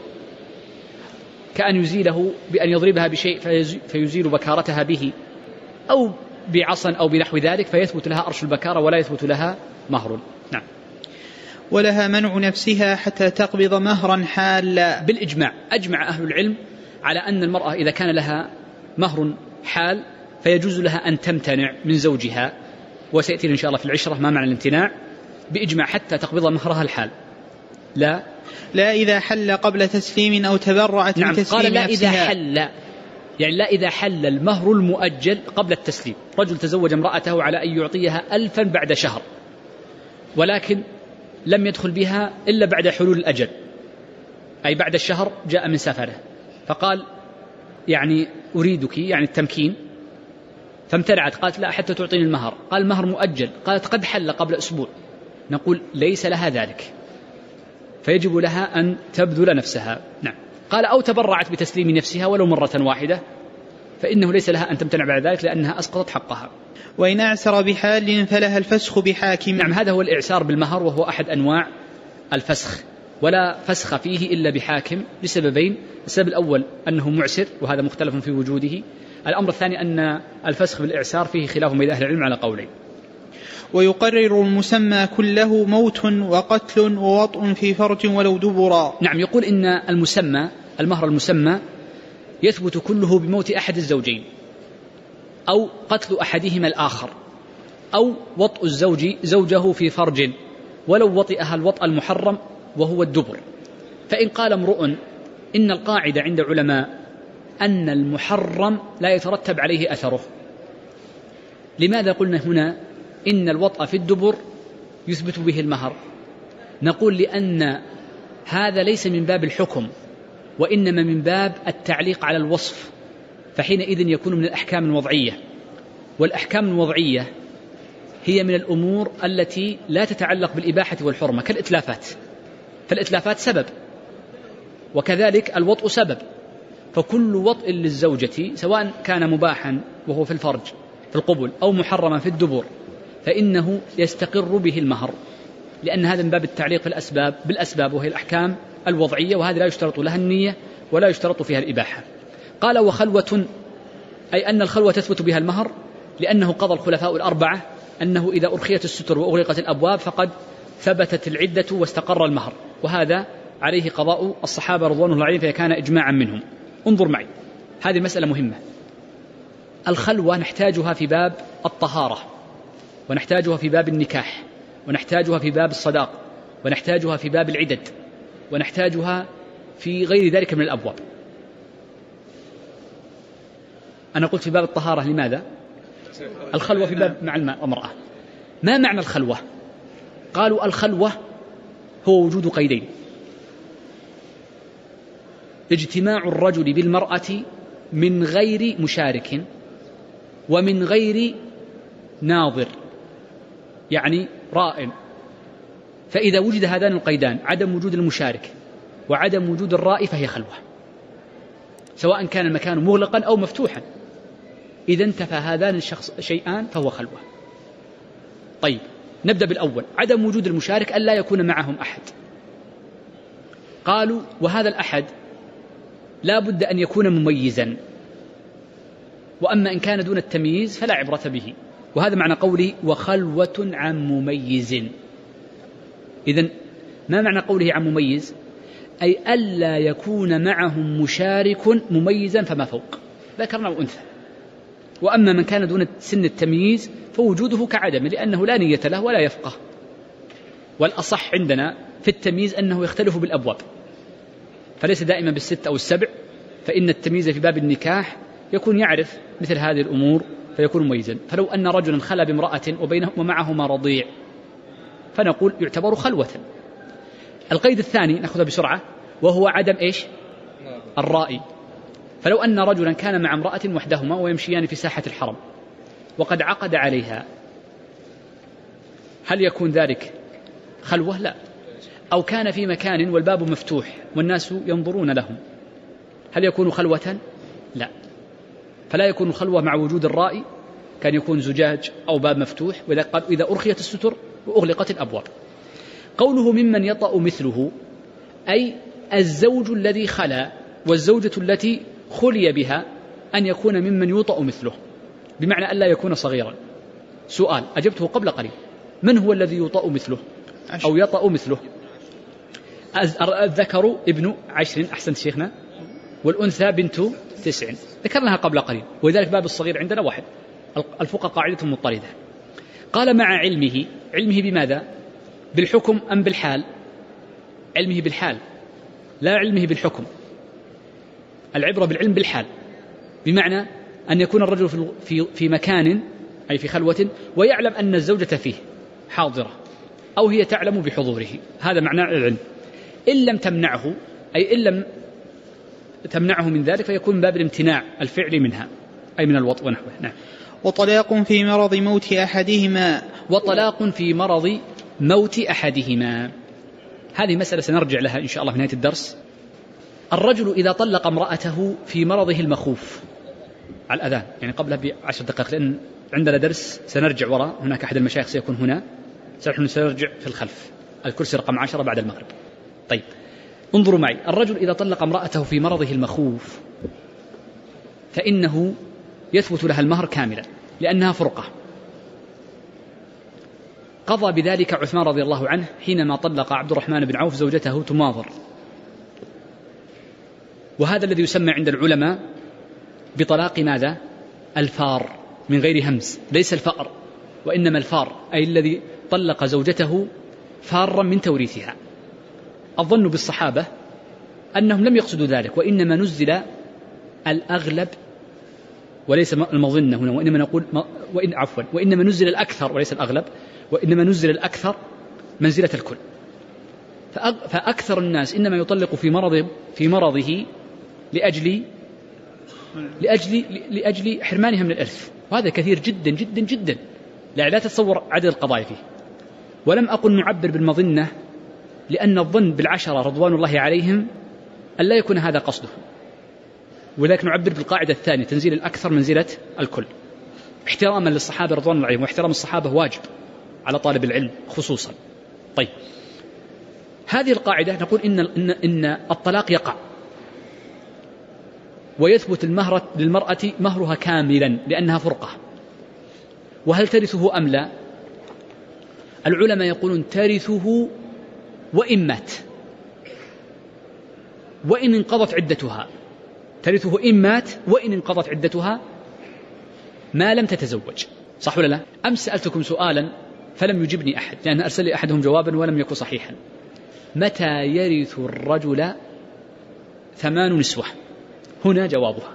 كأن يزيله بأن يضربها بشيء فيزيل بكارتها به، أو بعصا أو بنحو ذلك، فيثبت لها أرش البكارة ولا يثبت لها مهر. نعم. ولها منع نفسها حتى تقبض مهرا حالا. بالإجماع أجمع أهل العلم على أن المرأة إذا كان لها مهر حال فيجوز لها أن تمتنع من زوجها، وسيأتي إن شاء الله في العشرة ما معنى الامتناع، بإجماع حتى تقبض مهرها الحال. لا إذا حل قبل تسليم أو تبرعت نعم. بتسليم قال لا نفسها. إذا حل، يعني لا إذا حل المهر المؤجل قبل التسليم. رجل تزوج امرأته على أن يعطيها 1000 بعد شهر، ولكن لم يدخل بها إلا بعد حلول الأجل، أي بعد الشهر جاء من سفره، فقال يعني أريدك، يعني التمكين، فامتنعت. قالت لا حتى تعطيني المهر. قال المهر مؤجل. قالت قد حل قبل أسبوع. نقول ليس لها ذلك، فيجب لها أن تبذل نفسها. نعم. قال أو تبرعت بتسليم نفسها ولو مرة واحدة، فإنه ليس لها أن تمتنع بعد ذلك لأنها أسقطت حقها. وإن أعسر بحال فلها الفسخ بحاكم. نعم. هذا هو الإعسار بالمهر، وهو أحد أنواع الفسخ، ولا فسخ فيه إلا بحاكم لسببين: السبب الأول أنه معسر وهذا مختلف في وجوده، الأمر الثاني أن الفسخ بالإعسار فيه خلاف بين أهل العلم على قولين. ويقرر المسمى كله موت وقتل ووطء في فرج ولو دبرا. نعم. يقول إن المسمى، المهر المسمى، يثبت كله بموت أحد الزوجين، أو قتل أحدهما الآخر، أو وطء الزوج زوجه في فرج ولو وطئها الوطء المحرم وهو الدبر. فإن قال امرؤ إن القاعدة عند علماء أن المحرم لا يترتب عليه أثره، لماذا قلنا هنا إن الوطء في الدبر يثبت به المهر؟ نقول لأن هذا ليس من باب الحكم، وإنما من باب التعليق على الوصف، فحينئذ يكون من الأحكام الوضعية، والأحكام الوضعية هي من الأمور التي لا تتعلق بالإباحة والحرمة كالإتلافات، فالإتلافات سبب، وكذلك الوطء سبب، فكل وطء للزوجة سواء كان مباحا وهو في الفرج في القبل أو محرما في الدبر فإنه يستقر به المهر، لأن هذا من باب التعليق بالأسباب وهي الأحكام الوضعية، وهذا لا يشترط لها النية ولا يشترط فيها الإباحة. قال وخلوة، أي أن الخلوة تثبت بها المهر، لأنه قضى الخلفاء الأربعة أنه إذا أرخيت الستر وأغلقت الأبواب فقد ثبتت العدة واستقر المهر، وهذا عليه قضاء الصحابة رضوان الله عليهم، فكان إجماعا منهم. انظر معي، هذه مسألة مهمة. الخلوة نحتاجها في باب الطهارة، ونحتاجها في باب النكاح، ونحتاجها في باب الصداق، ونحتاجها في باب العدد، ونحتاجها في غير ذلك من الأبواب. أنا قلت في باب الطهارة لماذا؟ الخلوة في باب مع المرأة. ما معنى الخلوة؟ قالوا الخلوة هو وجود قيدين: اجتماع الرجل بالمرأة من غير مشارك ومن غير ناظر يعني رائن. فإذا وجد هذان القيدان، عدم وجود المشارك وعدم وجود الرائي، فهي خلوة، سواء كان المكان مغلقا أو مفتوحا. إذا انتفى هذان الشيئان فهو خلوة. طيب، نبدأ بالأول، عدم وجود المشارك ألا يكون معهم أحد. قالوا وهذا الأحد لا بد أن يكون مميزا، وأما إن كان دون التمييز فلا عبرة به. وهذا معنى قوله وخلوة عن مميز. إذن ما معنى قوله عن مميز؟ أي ألا يكون معهم مشارك مميزا فما فوق، ذكرنا وأنثى. وأما من كان دون سن التمييز فوجوده كعدم، لأنه لا نية له ولا يفقه. والأصح عندنا في التمييز أنه يختلف بالأبواب، فليس دائما بالست أو السبع، فإن التمييز في باب النكاح يكون يعرف مثل هذه الأمور فيكون مميزا. فلو أن رجلا خلا بامرأة ومعهما رضيع فنقول يعتبر خلوة. القيد الثاني نأخذه بسرعة، وهو عدم إيش؟ الرائي. فلو أن رجلا كان مع امرأة وحدهما ويمشيان في ساحة الحرم وقد عقد عليها، هل يكون ذلك خلوة؟ لا. أو كان في مكان والباب مفتوح والناس ينظرون لهم، هل يكون خلوة؟ لا. فلا يكون خلوة مع وجود الرائي، كان يكون زجاج أو باب مفتوح، وإذا قال إذا أرخيت الستر وأغلقت الأبواب. قوله ممن يطأ مثله، أي الزوج الذي خلا والزوجة التي خلي بها أن يكون ممن يطأ مثله، بمعنى أن لا يكون صغيرا. سؤال أجبته قبل قليل، من هو الذي يطأ مثله أو يطأ مثله؟ الذكر ابن 10، أحسنت شيخنا، والأنثى بنت 9، ذكرناها قبل قليل. ولذلك باب الصغير عندنا واحد، الفقه قاعدة مضطردة. قال مع علمه، علمه بماذا؟ بالحكم أم بالحال؟ علمه بالحال، لا علمه بالحكم. العبرة بالعلم بالحال، بمعنى أن يكون الرجل في مكان أي في خلوة ويعلم أن الزوجة فيه حاضرة أو هي تعلم بحضوره، هذا معنى العلم. إن لم تمنعه، أي إن لم تمنعه من ذلك، فيكون باب الامتناع الفعلي منها، أي من الوطء ونحوه. نعم. وطلاق في مرض موت أحدهما، وطلاق في مرض موت أحدهما، هذه مسألة سنرجع لها إن شاء الله في نهاية الدرس. الرجل إذا طلق امرأته في مرضه المخوف، على الأذان يعني قبلها ب10 دقائق، لأن عندنا درس سنرجع وراء، هناك أحد المشايخ سيكون هنا، نحن سنرجع في الخلف، الكرسي رقم 10 بعد المغرب. طيب، انظروا معي، الرجل إذا طلق امرأته في مرضه المخوف فإنه يثبت لها المهر كاملا لأنها فرقة. قضى بذلك عثمان رضي الله عنه حينما طلق عبد الرحمن بن عوف زوجته تماضر، وهذا الذي يسمى عند العلماء بطلاق ماذا؟ الفار، من غير همز، ليس الفأر وإنما الفار، أي الذي طلق زوجته فارا من توريثها. الظن بالصحابة أنهم لم يقصدوا ذلك، وإنما نزل الأغلب وليس المظنة هنا، وإنما نقول وإنما نزل الأكثر وليس الأغلب، وإنما نزل الأكثر منزلة الكل. فأكثر الناس إنما يطلق في مرضه لأجل حرمانها من الإرث، وهذا كثير جدا جدا جدا، لا تتصور عدد القضايا فيه. ولم أقل نعبر بالمظنة، لأن الظن بالعشرة رضوان الله عليهم أن لا يكون هذا قصده، ولذلك نعبر بالقاعدة الثانية، تنزيل الأكثر منزلة الكل، احتراما للصحابة رضوان الله عليهم، واحترام الصحابة واجب على طالب العلم خصوصا. طيب، هذه القاعدة نقول إن الطلاق يقع ويثبت المهر للمرأة مهرها كاملا لأنها فرقة. وهل ترثه أم لا؟ العلماء يقولون ترثه وإن مات، وإن انقضت عدتها، ترثه إن مات وإن انقضت عدتها ما لم تتزوج. صح ولا لا؟ أمس سألتكم سؤالا فلم يجبني أحد، لأن أرسل لي أحدهم جوابا ولم يكن صحيحا. متى يرث الرجل 8 نسوة؟ هنا جوابها.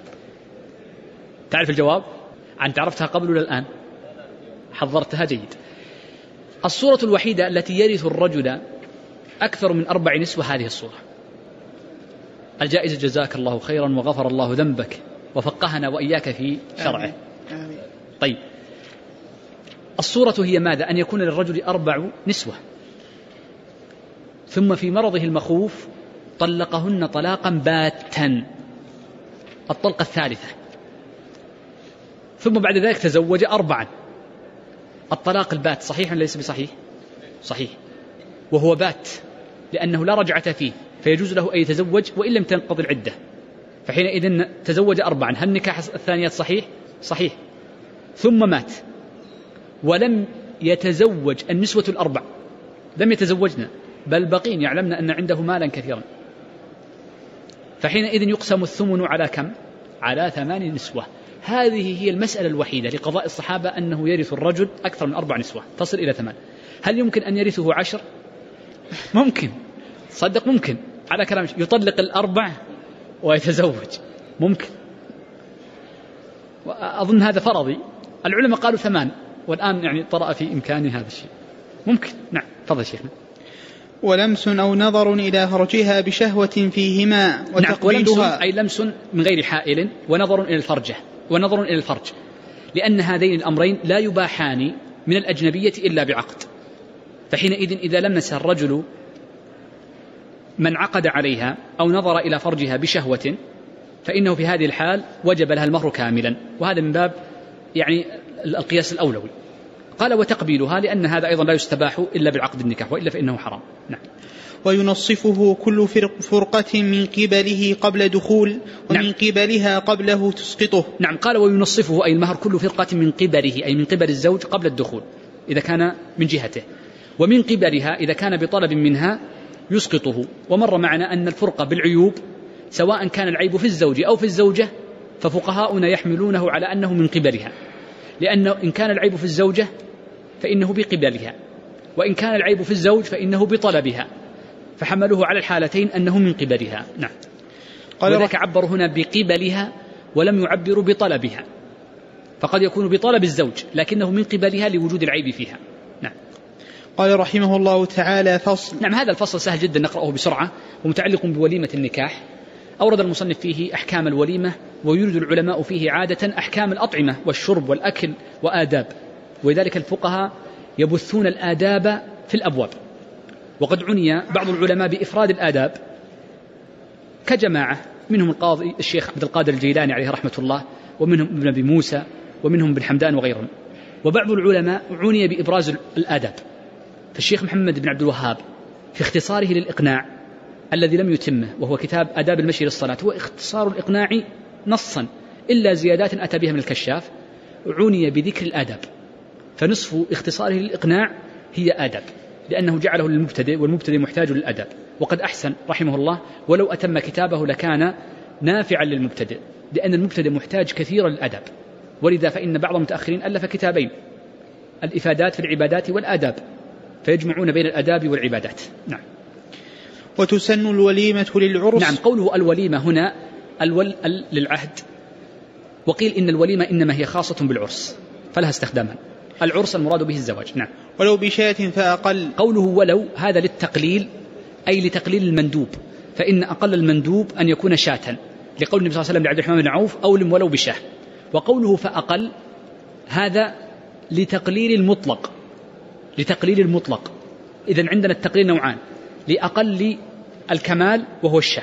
تعرف الجواب؟ أنت عرفتها قبل ولا الآن؟ حضرتها جيد. الصورة الوحيدة التي يرث الرجل أكثر من 4 نسوة هذه الصورة. الجائزة جزاك الله خيرا وغفر الله ذنبك وفقهنا وإياك في شرعه. طيب، الصورة هي ماذا؟ أن يكون للرجل 4 نسوة، ثم في مرضه المخوف طلقهن طلاقا باتا، الطلقة الثالثة، ثم بعد ذلك تزوج 4. الطلاق البات صحيح ولا ليس بصحيح؟ صحيح، وهو بات لأنه لا رجعة فيه، فيجوز له أن يتزوج وإن لم تنقضي العدة، فحينئذ تزوج 4. هل نكاح الثانيات صحيح؟ صحيح. ثم مات ولم يتزوج النسوة 4، لم يتزوجن، بل بقين يعلمن أن عنده مالا كثيرا، فحينئذ يقسم الثمن على كم؟ على 8 نسوة. هذه هي المسألة الوحيدة لقضاء الصحابة، أنه يرث الرجل أكثر من 4 نسوة تصل إلى 8. هل يمكن أن يرثه 10؟ ممكن، صدق ممكن، على كلام يطلق 4 ويتزوج، ممكن. وأظن هذا فرضي، العلماء قالوا 8، والآن يعني طرأ في إمكان هذا الشيء، ممكن. نعم، تفضل شيخنا. ولمس أو نظر إلى فرجها بشهوة فيهما وتقبيلها. نعم، أي لمس من غير حائل، ونظر إلى الفرجة، ونظر إلى الفرج، لأن هذين الأمرين لا يباحان من الأجنبية إلا بعقد. فحينئذ إذا لمس الرجل من عقد عليها أو نظر إلى فرجها بشهوة، فإنه في هذه الحال وجب لها المهر كاملا، وهذا من باب يعني القياس الأولوي. قال وتقبيلها، لأن هذا أيضا لا يستباح إلا بالعقد النكاح، وإلا فإنه حرام. نعم. وينصفه كل فرقة من قبله قبل دخول، ومن نعم. قبلها قبله تسقطه. نعم، قال وينصفه أي المهر كل فرقة من قبله، أي من قبل الزوج قبل الدخول إذا كان من جهته، ومن قبلها إذا كان بطلب منها يسقطه. ومر معنا أن الفرقة بالعيوب سواء كان العيب في الزوج أو في الزوجة، ففقهاؤنا يحملونه على أنه من قبلها، لأنه إن كان العيب في الزوجة فإنه بقبلها، وإن كان العيب في الزوج فإنه بطلبها، فحملوه على الحالتين أنه من قبلها. نعم. ولذلك عبروا هنا بقبلها ولم يعبروا بطلبها، فقد يكون بطلب الزوج لكنه من قبلها لوجود العيب فيها. نعم. قال رحمه الله تعالى فصل. نعم، هذا الفصل سهل جدا نقرأه بسرعة، ومتعلق بوليمة النكاح. أورد المصنف فيه أحكام الوليمة، ويريد العلماء فيه عادة أحكام الأطعمة والشرب والأكل وآداب، ولذلك الفقهاء يبثون الآداب في الأبواب. وقد عني بعض العلماء بإفراد الآداب كجماعة، منهم القاضي الشيخ عبد القادر الجيلاني عليه رحمة الله، ومنهم ابن أبي موسى، ومنهم ابن حمدان وغيرهم. وبعض العلماء عني بإبراز الآداب، فالشيخ محمد بن عبد الوهاب في اختصاره للإقناع الذي لم يتمه، وهو كتاب آداب المشي للصلاة، هو اختصار الإقناع نصا إلا زيادات أتى بها من الكشاف، عني بذكر الآداب، فنصف اختصاره للإقناع هي آداب، لأنه جعله للمبتدئ، والمبتدئ محتاج للأدب. وقد أحسن رحمه الله، ولو أتم كتابه لكان نافعا للمبتدئ، لأن المبتدئ محتاج كثيرا للأدب، ولذا فإن بعض المتأخرين ألف كتابين، الإفادات في العبادات والآداب، فيجمعون بين الآداب والعبادات. نعم. وتسن الوليمة للعرس. نعم، قوله الوليمة هنا للعهد، وقيل إن الوليمة إنما هي خاصة بالعرس فلها استخداما، العرس المراد به الزواج. نعم. ولو بشاة فأقل. قوله ولو هذا للتقليل، أي لتقليل المندوب، فإن أقل المندوب أن يكون شاة، لقول النبي صلى الله عليه وسلم لعبد الرحمن بن عوف أولم ولو بشاه. وقوله فأقل هذا لتقليل المطلق، لتقليل المطلق. إذن عندنا التقليل نوعان، لأقل الكمال وهو الشاه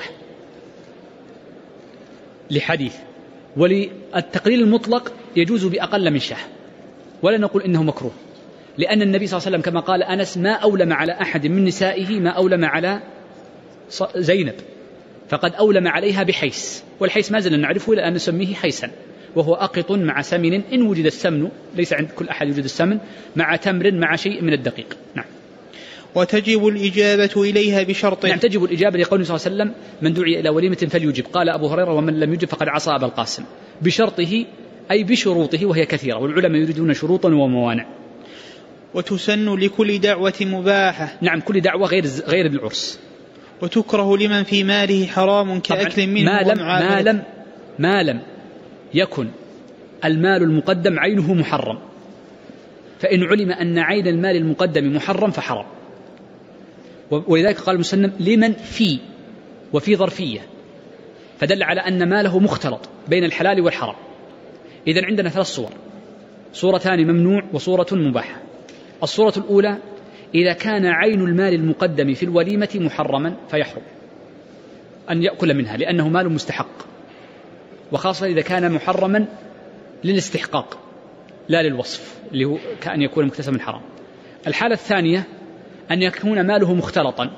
لحديث، وللتقليل المطلق يجوز بأقل من شاه، ولا نقول إنه مكروه، لأن النبي صلى الله عليه وسلم كما قال أنس ما أولم على أحد من نسائه ما أولم على زينب، فقد أولم عليها بحيس، والحيس ما زلنا نعرفه لأن نسميه حيسا، وهو أقط مع سمن، إن وجد السمن، ليس عند كل أحد يوجد السمن، مع تمر مع شيء من الدقيق. نعم. وتجب الإجابة إليها بشرط. نعم، تجب الإجابة لقول صلى الله عليه وسلم من دعي إلى وليمة فليجب، قال أبو هريرة ومن لم يجب فقد عصى أبا القاسم، بشرطه أي بشروطه وهي كثيرة، والعلماء يريدون شروطا وموانع. وتسن لكل دعوة مباحة. نعم، كل دعوة غير العرس. وتكره لمن في ماله حرام كأكل منه ما لم يكن المال المقدم عينه محرم، فإن علم أن عين المال المقدم محرم فحرام. ولذلك قال المسلم لمن في، وفي ظرفية، فدل على أن ماله مختلط بين الحلال والحرام. إذن عندنا 3 صور: صورتان ممنوع وصورة مباحة. الصورة الأولى إذا كان عين المال المقدم في الوليمة محرما فيحرم أن يأكل منها لأنه مال مستحق، وخاصة إذا كان محرما للاستحقاق لا للوصف اللي هو كأن يكون مكتسب من حرام. الحالة الثانية أن يكون ماله مختلطا،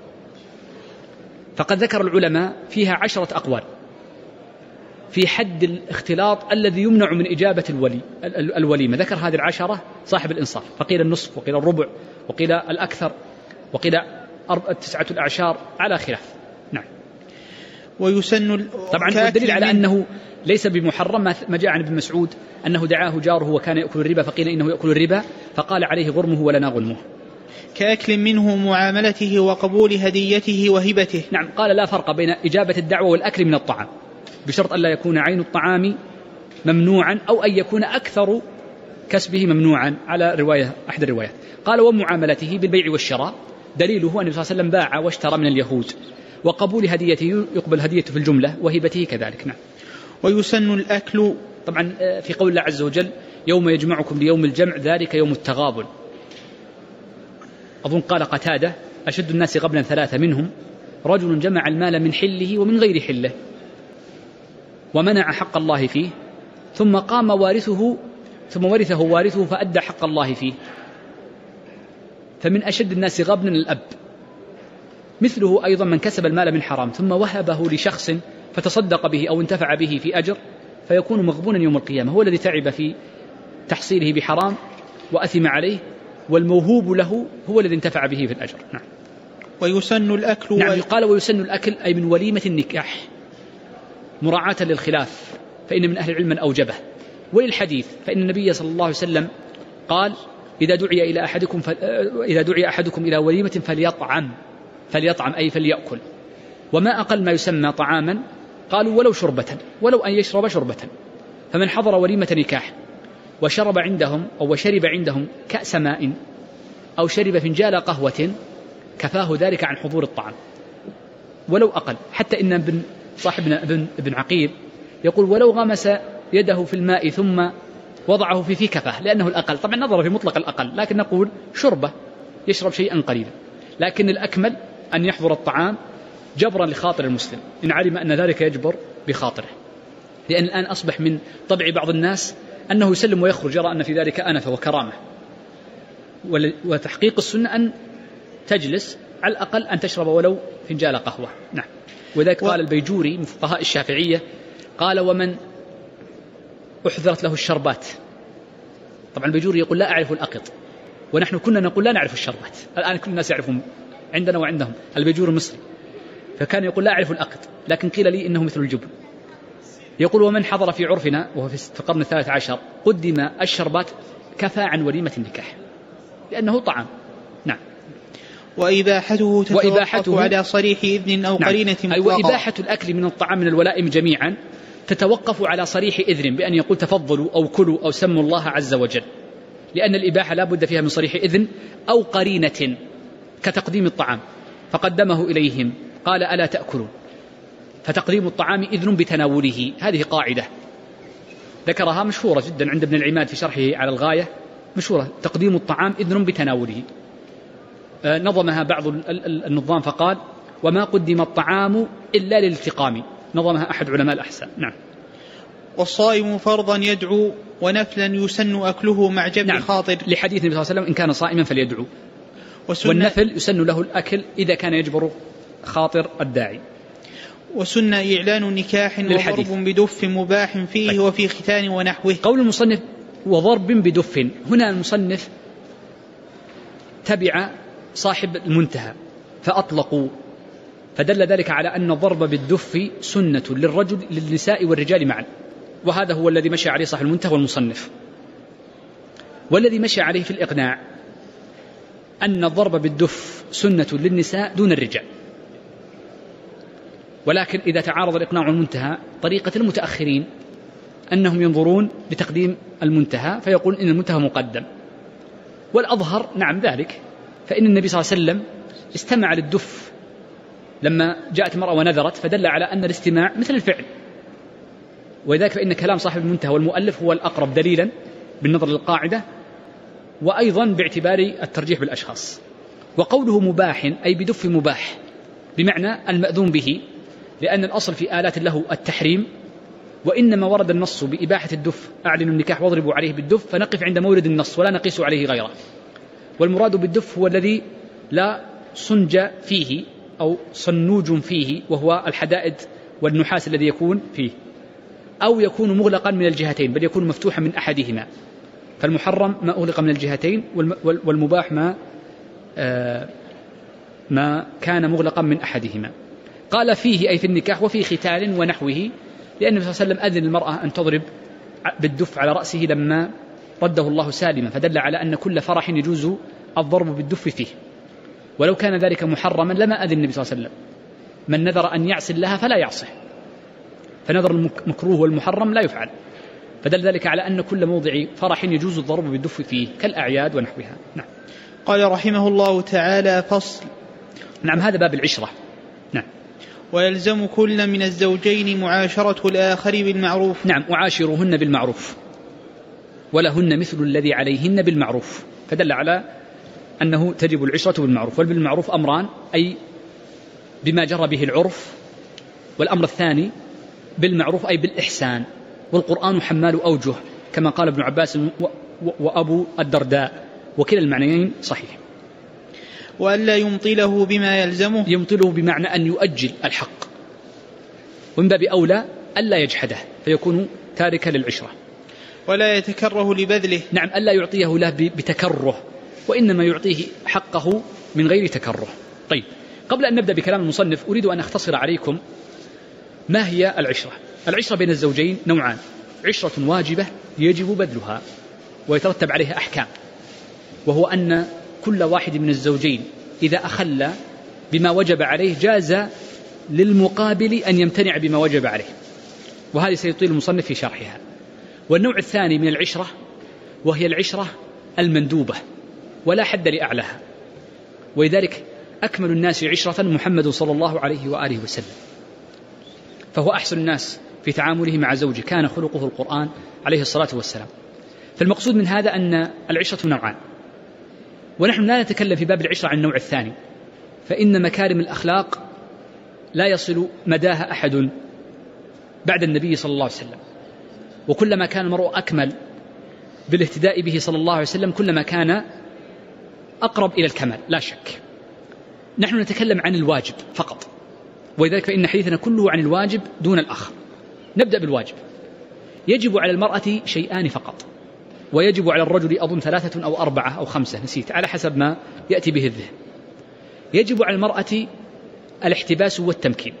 فقد ذكر العلماء فيها 10 أقوال في حد الاختلاط الذي يمنع من إجابة الوليمة. ذكر هذه 10 صاحب الإنصاف، فقيل النصف وقيل الربع وقيل الأكثر وقيل 9 الأعشار على خلاف. نعم. ويسن طبعا الدليل على أنه ليس بمحرم ما جاء عن ابن مسعود أنه دعاه جاره وكان يأكل الربا فقيل إنه يأكل الربا فقال عليه غرمه ولنا غنمه. كأكل منه معاملته وقبول هديته وهبته. نعم، قال لا فرق بين إجابة الدعوة والأكل من الطعام بشرط أن لا يكون عين الطعام ممنوعا أو أن يكون أكثر كسبه ممنوعا على رواية أحد الروايات. قال ومعاملته بالبيع والشراء دليله أن صلى الله عليه وسلم باع واشترى من اليهود، وقبول هديته يقبل هديته في الجملة وهبته كذلك. نعم. ويسن الأكل طبعا في قول الله عز وجل يوم يجمعكم ليوم الجمع ذلك يوم التغابن. أظن قال قتادة أشد الناس غبنا 3 منهم رجل جمع المال من حله ومن غير حله ومنع حق الله فيه ثم قام ورثه وارثه فأدى حق الله فيه، فمن أشد الناس غبنا الأب. مثله أيضا من كسب المال من حرام ثم وهبه لشخص فتصدق به أو انتفع به في أجر فيكون مغبونا يوم القيامة، هو الذي تعب في تحصيله بحرام وأثم عليه، والموهوب له هو الذي انتفع به في الأجر. نعم. ويسن الأكل. نعم، قال ويسن الأكل أي من وليمة النكاح مراعاة للخلاف، فإن من أهل العلم من أوجبه، وللحديث فإن النبي صلى الله عليه وسلم قال إذا دعي أحدكم إلى وليمة فليطعم أي فليأكل. وما أقل ما يسمى طعاما قالوا ولو شربة، ولو أن يشرب شربة. فمن حضر وليمة نكاح وشرب عندهم كأس ماء أو شرب فنجال قهوة كفاه ذلك عن حضور الطعام ولو أقل. حتى إن صاحبنا ابن عقيل يقول ولو غمس يده في الماء ثم وضعه في كفاه لأنه الأقل. طبعا نظر في مطلق الأقل، لكن نقول شربة يشرب شيئا قليلا، لكن الأكمل أن يحضر الطعام جبرا لخاطر المسلم إن علم أن ذلك يجبر بخاطره، لأن الآن أصبح من طبع بعض الناس أنه يسلم ويخرج يرى أن في ذلك أنفة وكرامة، وتحقيق السنة أن تجلس على الأقل أن تشرب ولو فنجال قهوة. نعم. وذلك قال البيجوري من فقهاء الشافعية قال ومن أحضرت له الشربات. طبعا البيجوري يقول لا أعرف الأقط، ونحن كنا نقول لا نعرف الشربات، الآن كل الناس يعرفون عندنا وعندهم. البيجوري مصري فكان يقول لا أعرف الأقط، لكن قيل لي إنه مثل الجبن. يقول ومن حضر في عرفنا وهو في القرن 13 قدم الشربات كفى عن وليمة النكاح لأنه طعام. نعم. وإباحته تتوقف على صريح إذن أو قرينة مطلقة. وإباحة الأكل من الطعام من الولائم جميعا تتوقف على صريح إذن بأن يقول تفضلوا أو كلوا أو سموا الله عز وجل، لأن الإباحة لا بد فيها من صريح إذن أو قرينة كتقديم الطعام فقدمه إليهم قال ألا تأكلون، فتقديم الطعام إذن بتناوله. هذه قاعدة ذكرها مشهورة جدا عند ابن العماد في شرحه على الغاية، مشهورة تقديم الطعام إذن بتناوله. نظمها بعض النظام فقال وما قدم الطعام إلا للالتقام، نظمها أحد علماء الأحساء. نعم. والصائم فرضا يدعو ونفلا يسن أكله مع جبر. نعم. خاطر لحديث النبي صلى الله عليه وسلم إن كان صائما فليدعو، والنفل يسن له الأكل إذا كان يجبر خاطر الداعي. وسن إعلان نكاح وضرب بدف مباح فيه وفي ختان ونحوه. قول المصنف وضرب بدف، هنا المصنف تبع صاحب المنتهى فأطلقوا، فدل ذلك على أن الضرب بالدف سنة للنساء والرجال معا، وهذا هو الذي مشى عليه صاحب المنتهى والمصنف. والذي مشى عليه في الإقناع أن الضرب بالدف سنة للنساء دون الرجال، ولكن إذا تعارض الإقناع والمنتهى طريقة المتأخرين أنهم ينظرون لتقديم المنتهى فيقول إن المنتهى مقدم، والأظهر نعم ذلك، فإن النبي صلى الله عليه وسلم استمع للدف لما جاءت المرأة ونذرت، فدل على أن الاستماع مثل الفعل، ولذلك فإن كلام صاحب المنتهى والمؤلف هو الأقرب دليلا بالنظر للقاعدة، وأيضا باعتبار الترجيح بالأشخاص. وقوله مباح أي بدف مباح بمعنى المأذون به، لأن الأصل في آلات له التحريم، وإنما ورد النص بإباحة الدف: أعلنوا النكاح واضربوا عليه بالدف، فنقف عند مورد النص ولا نقيس عليه غيره. والمراد بالدف هو الذي لا صنج فيه أو صنوج فيه، وهو الحدائد والنحاس الذي يكون فيه، أو يكون مغلقا من الجهتين، بل يكون مفتوحا من أحدهما. فالمحرم ما أغلق من الجهتين، والمباح ما كان مغلقا من أحدهما. قال فيه أي في النكاح وفي ختان ونحوه، لأن النبي صلى الله عليه وسلم أذن المرأة أن تضرب بالدف على رأسه لما رده الله سالما، فدل على أن كل فرح يجوز الضرب بالدف فيه. ولو كان ذلك محرما لما أذن النبي صلى الله عليه وسلم: من نذر أن يعصي الله فلا يعصه. فنذر المكروه والمحرم لا يفعل، فدل ذلك على أن كل موضع فرح يجوز الضرب بالدف فيه كالأعياد ونحوها. نعم. قال رحمه الله تعالى: فصل. نعم، هذا باب العشرة. نعم. ويلزم كل من الزوجين معاشرة الآخر بالمعروف. نعم، وعاشروهن بالمعروف، ولهن مثل الذي عليهن بالمعروف، فدل على أنه تجب العشرة بالمعروف. والبالمعروف أمران: أي بما جرى به العرف، والأمر الثاني بالمعروف أي بالإحسان. والقرآن حمال أوجه كما قال ابن عباس وأبو الدرداء، وكلا المعنيين صحيح. وألا يمطله بما يلزمه. يمطله بمعنى أن يؤجل الحق، ومن باب أولى ألا يجحده فيكون تاركا للعشرة. ولا يتكره لبذله. نعم، ألا يعطيه له بتكره، وإنما يعطيه حقه من غير تكره. طيب، قبل أن نبدأ بكلام المصنف أريد أن أختصر عليكم ما هي العشرة. العشرة بين الزوجين نوعان: عشرة واجبة يجب بذلها ويترتب عليها أحكام، وهو أن كل واحد من الزوجين إذا أخل بما وجب عليه جاز للمقابل أن يمتنع بما وجب عليه، وهذه سيطيل المصنف في شرحها. والنوع الثاني من العشرة وهي العشرة المندوبة ولا حد لأعلاها، ولذلك أكمل الناس عشرة محمد صلى الله عليه وآله وسلم، فهو أحسن الناس في تعامله مع زوجه، كان خلقه القرآن عليه الصلاة والسلام. فالمقصود من هذا أن العشرة نوعان، ونحن لا نتكلم في باب العشرة عن النوع الثاني، فإن مكارم الأخلاق لا يصل مداها أحد بعد النبي صلى الله عليه وسلم، وكلما كان المرء أكمل بالاهتداء به صلى الله عليه وسلم كلما كان أقرب إلى الكمال لا شك. نحن نتكلم عن الواجب فقط، ولذلك فإن حديثنا كله عن الواجب دون الآخر. نبدأ بالواجب. يجب على المرأة شيئان فقط، ويجب على الرجل أظن 3 أو 4 أو 5 نسيت على حسب ما يأتي به الذهن. يجب على المرأة الاحتباس والتمكين،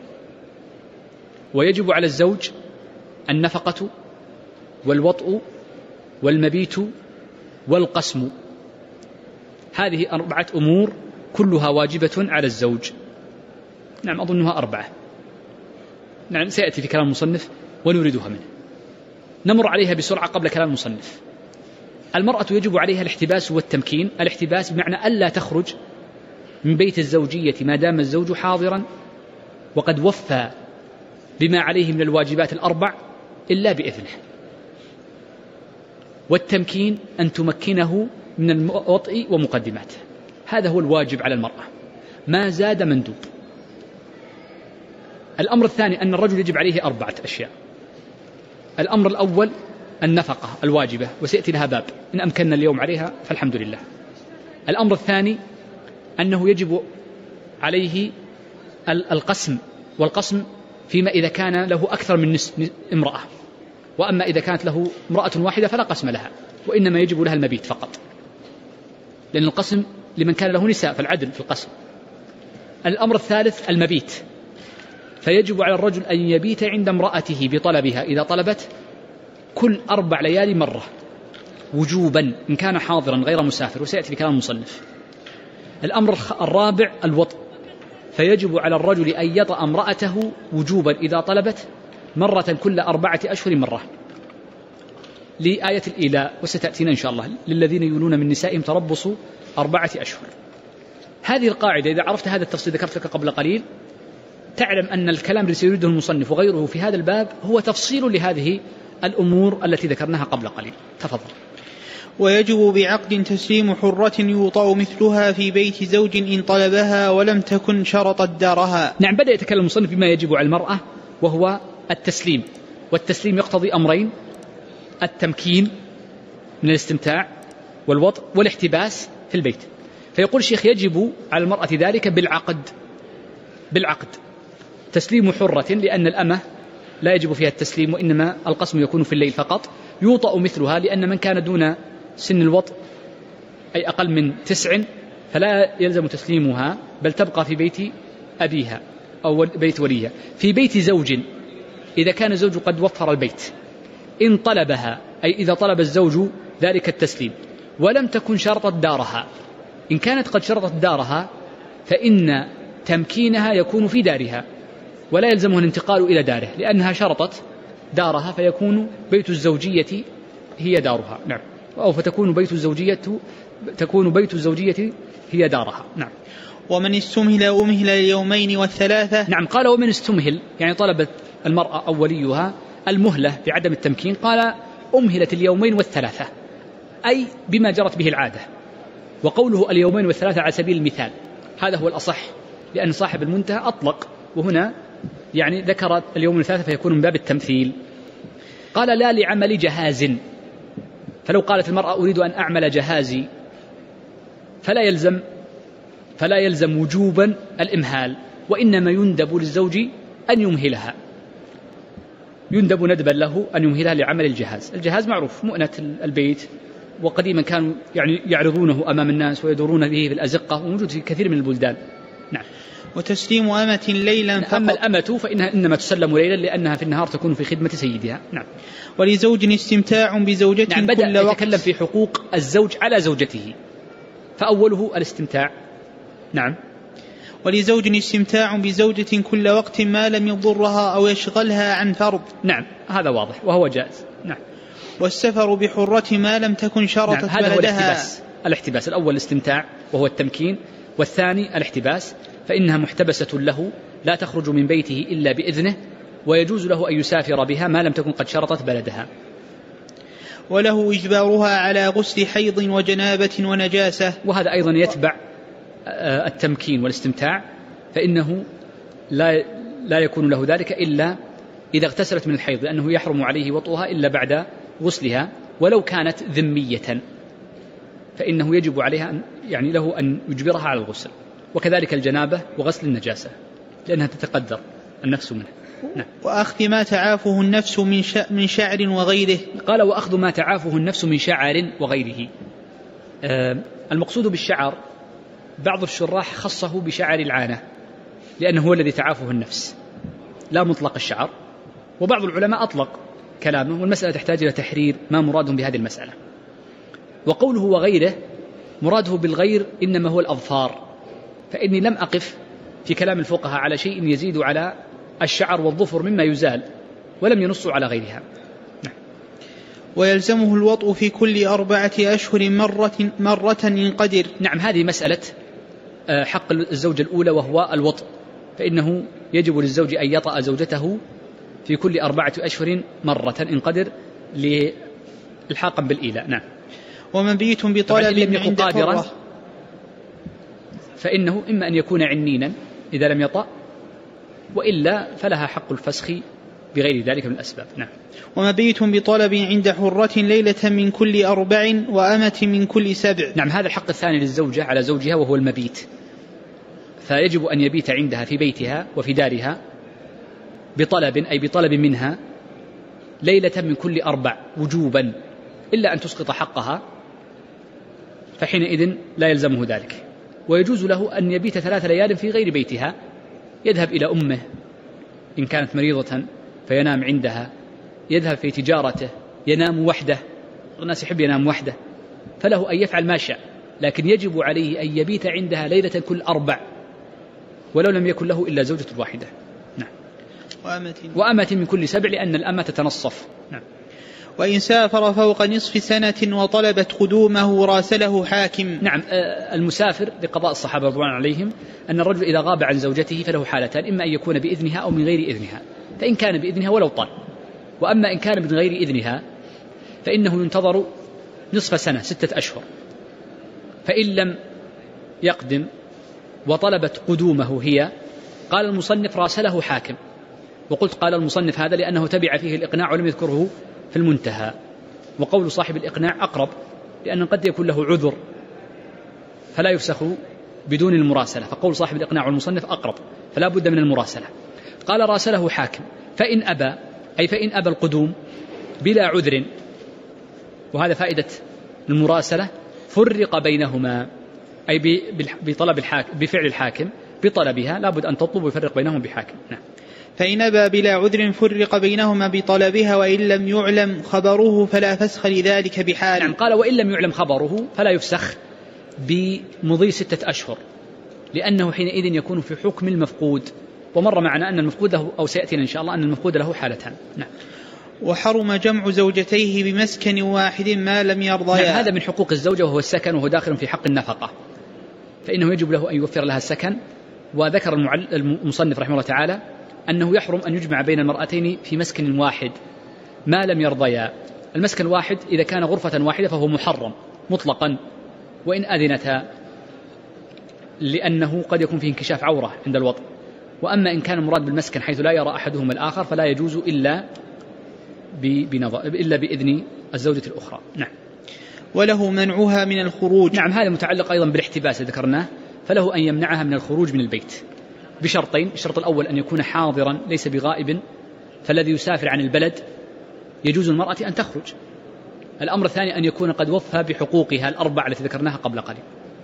ويجب على الزوج النفقة والوطء والمبيت والقسم. هذه 4 أمور كلها واجبة على الزوج. نعم، أظنها 4. نعم، سيأتي في كلام المصنف ونريدها منه. نمر عليها بسرعة قبل كلام المصنف. المرأة يجب عليها الاحتباس والتمكين. الاحتباس بمعنى ألا تخرج من بيت الزوجية ما دام الزوج حاضرا وقد وفى بما عليه من الواجبات 4 إلا بإذنه. والتمكين أن تمكنه من الوطء ومقدماته، هذا هو الواجب على المرأة، ما زاد مندوب. الأمر الثاني أن الرجل يجب عليه 4 أشياء. الأمر الأول النفقة الواجبة، وسيأتي لها باب إن أمكننا اليوم عليها فالحمد لله. الأمر الثاني أنه يجب عليه القسم، والقسم فيما إذا كان له أكثر من نصف امرأة، وأما إذا كانت له امرأة واحدة فلا قسم لها، وإنما يجب لها المبيت فقط، لأن القسم لمن كان له نساء فالعدل في القسم. الأمر الثالث المبيت، فيجب على الرجل أن يبيت عند امرأته بطلبها إذا طلبت كل 4 ليالي مرة وجوبا إن كان حاضرا غير مسافر، وسيأتي في كلام المصنف. الأمر الرابع الوطء، فيجب على الرجل أن يطأ امرأته وجوبا إذا طلبت مرة كل 4 أشهر مرة، لآية الإيلاء وستأتينا إن شاء الله: للذين يولون من نسائهم تربص 4 أشهر. هذه القاعدة إذا عرفت هذا التفصيل ذكرت لك قبل قليل تعلم أن الكلام الذي سيريده المصنف وغيره في هذا الباب هو تفصيل لهذه الأمور التي ذكرناها قبل قليل. تفضل. ويجب بعقد تسليم حرة يوطأ مثلها في بيت زوج إن طلبها ولم تكن شرطت دارها. نعم، بدأ يتكلم المصنف بما يجب على المرأة وهو التسليم، والتسليم يقتضي أمرين: التمكين من الاستمتاع والوطء والاحتباس في البيت. فيقول الشيخ يجب على المرأة ذلك بالعقد تسليم حرة، لأن الأمة لا يجب فيها التسليم، وإنما القسم يكون في الليل فقط. يوطأ مثلها، لأن من كان دون سن الوطء أي أقل من 9 فلا يلزم تسليمها، بل تبقى في بيت أبيها أو بيت وليها. في بيت زوج إذا كان الزوج قد وفر البيت، إن طلبها أي إذا طلب الزوج ذلك التسليم ولم تكن شرطت دارها. إن كانت قد شرطت دارها فإن تمكينها يكون في دارها ولا يلزمه الانتقال إلى داره، لأنها شرطت دارها، فيكون بيت الزوجية هي دارها. نعم، أو فتكون بيت الزوجية هي دارها. نعم. ومن استمهل أمهل اليومين والثلاثة. نعم، قال ومن استمهل يعني طلبت المرأة أو وليها المهلة بعدم التمكين، قال أمهلت اليومين والثلاثة، أي بما جرت به العادة. وقوله اليومين والثلاثة على سبيل المثال هذا هو الأصح، لأن صاحب المنتهى أطلق، وهنا يعني ذكر اليوم والثلاثة فيكون من باب التمثيل. قال لا لعمل جهاز، فلو قالت المرأة أريد أن أعمل جهازي فلا يلزم وجوبا الإمهال، وإنما يندب للزوج أن يمهلها، يندب ندبا له أن يمهلها لعمل الجهاز. الجهاز معروف مؤنة البيت، وقديما كانوا يعني يعرضونه أمام الناس ويدورون به في الأزقة، وموجود في كثير من البلدان. نعم. وتسليم أمة ليلا فقط. أما الأمة فإنها إنما تسلم ليلا، لأنها في النهار تكون في خدمة سيدها. نعم. ولزوج استمتاع بزوجة نعم، كل بدأ وقت. يتكلم في حقوق الزوج على زوجته، فأوله الاستمتاع. نعم. ولزوج استمتاع بزوجة كل وقت ما لم يضرها أو يشغلها عن فرض. نعم، هذا واضح وهو جائز. نعم. والسفر بحرة ما لم تكن شرطت نعم، هذا بلدها. هو الاحتباس. الأول الاستمتاع وهو التمكين، والثاني الاحتباس، فإنها محتبسة له لا تخرج من بيته إلا بإذنه، ويجوز له أن يسافر بها ما لم تكن قد شرطت بلدها. وله إجبارها على غسل حيض وجنابة ونجاسة. وهذا أيضا يتبع التمكين والاستمتاع، فإنه لا يكون له ذلك إلا إذا اغتسلت من الحيض، لأنه يحرم عليه وطئها إلا بعد غسلها، ولو كانت ذمية فإنه يجب عليها يعني له أن يجبرها على الغسل، وكذلك الجنابة وغسل النجاسة لأنها تتقدر النفس منه. نعم. وأخذ ما تعافه النفس من شعر وغيره. قال وأخذ ما تعافه النفس من شعر وغيره. المقصود بالشعر بعض الشراح خصه بشعر العانة، لأنه هو الذي تعافه النفس لا مطلق الشعر، وبعض العلماء أطلق كلامه، والمسألة تحتاج إلى تحرير ما مرادهم بهذه المسألة. وقوله وغيره مراده بالغير إنما هو الأظفار، فإني لم أقف في كلام الفقهاء على شيء يزيد على الشعر والظفر مما يزال، ولم ينصوا على غيرها. نعم. ويلزمه الوطء في كل 4 أشهر مرة إن قدر. نعم، هذه مسألة حق الزوجة الأولى وهو الوطء، فإنه يجب للزوج أن يطأ زوجته في كل 4 أشهر مرة إن قدر للحاقا بالإيلاء. نعم. ومبيت بطلب لم يكن عند قادرا حرة، فإنه إما أن يكون عنينا إذا لم يطأ، وإلا فلها حق الفسخ بغير ذلك من الأسباب. نعم. ومبيت بطلب عند حرة ليلة من كل 4 وأمة من كل 7. نعم، هذا الحق الثاني للزوجة على زوجها وهو المبيت، فيجب أن يبيت عندها في بيتها وفي دارها بطلب أي بطلب منها ليلة من كل 4 وجوبا، إلا أن تسقط حقها فحينئذ لا يلزمه ذلك. ويجوز له أن يبيت 3 ليال في غير بيتها، يذهب إلى أمه إن كانت مريضة فينام عندها، يذهب في تجارته ينام وحده، الناس يحب ينام وحده، فله أن يفعل ما شاء، لكن يجب عليه أن يبيت عندها ليلة كل 4 ولو لم يكن له إلا زوجة واحدة. نعم. وأمة من كل 7 لأن الأمة تتنصف. نعم. وإن سافر فوق نصف سنة وطلبت قدومه راسله حاكم. نعم، المسافر لقضاء الصحابة رضوان عليهم أن الرجل إذا غاب عن زوجته فله حالتان، إما أن يكون بإذنها أو من غير إذنها، فإن كان بإذنها ولو طال، وأما إن كان من غير إذنها فإنه ينتظر نصف سنة 6 أشهر، فإن لم يقدم وطلبت قدومه هي، قال المصنف راسله حاكم. وقلت قال المصنف هذا لأنه تبع فيه الإقناع ولم يذكره في المنتهى، وقول صاحب الإقناع أقرب، لأن قد يكون له عذر فلا يفسخ بدون المراسلة، فقول صاحب الإقناع والمصنف أقرب، فلا بد من المراسلة. قال راسله حاكم، فإن أبى، أي فإن أبى القدوم بلا عذر، وهذا فائدة المراسلة، فرق بينهما، أي بطلب الحاكم، بفعل الحاكم بطلبها، لا بد أن تطلب ويفرق بينهم بحاكم. نعم. فإن أبى بلا عذر فرق بينهما بطلبها، وإن لم يعلم خبره فلا فسخ لذلك بحال. نعم، قال وإن لم يعلم خبره فلا يفسخ بمضي 6 أشهر، لأنه حينئذ يكون في حكم المفقود، ومر معنا أن المفقود له، أو سيأتينا إن شاء الله أن المفقود له حالتان. نعم. وحرم جمع زوجتيه بمسكن واحد ما لم يرضيا. نعم، هذا من حقوق الزوجة وهو السكن، وهو داخل في حق النفقة، فإنه يجب له أن يوفر لها السكن. وذكر المصنف رحمه الله تعالى أنه يحرم أن يجمع بين المرأتين في مسكن واحد ما لم يرضيا. المسكن الواحد إذا كان غرفة واحدة فهو محرم مطلقا وإن أذنتا، لأنه قد يكون فيه انكشاف عورة عند الوطء. وأما إن كان المراد بالمسكن حيث لا يرى أحدهما الآخر فلا يجوز إلا بإذن الزوجة الأخرى. نعم. وله منعها من الخروج. نعم، هذا متعلق أيضا بالاحتباس ذكرناه، فله أن يمنعها من الخروج من البيت بشرطين. الشرط الأول أن يكون حاضرا ليس بغائب، فالذي يسافر عن البلد يجوز المرأة أن تخرج. الأمر الثاني أن يكون قد وفى بحقوقها ال4 التي ذكرناها قبل قليل.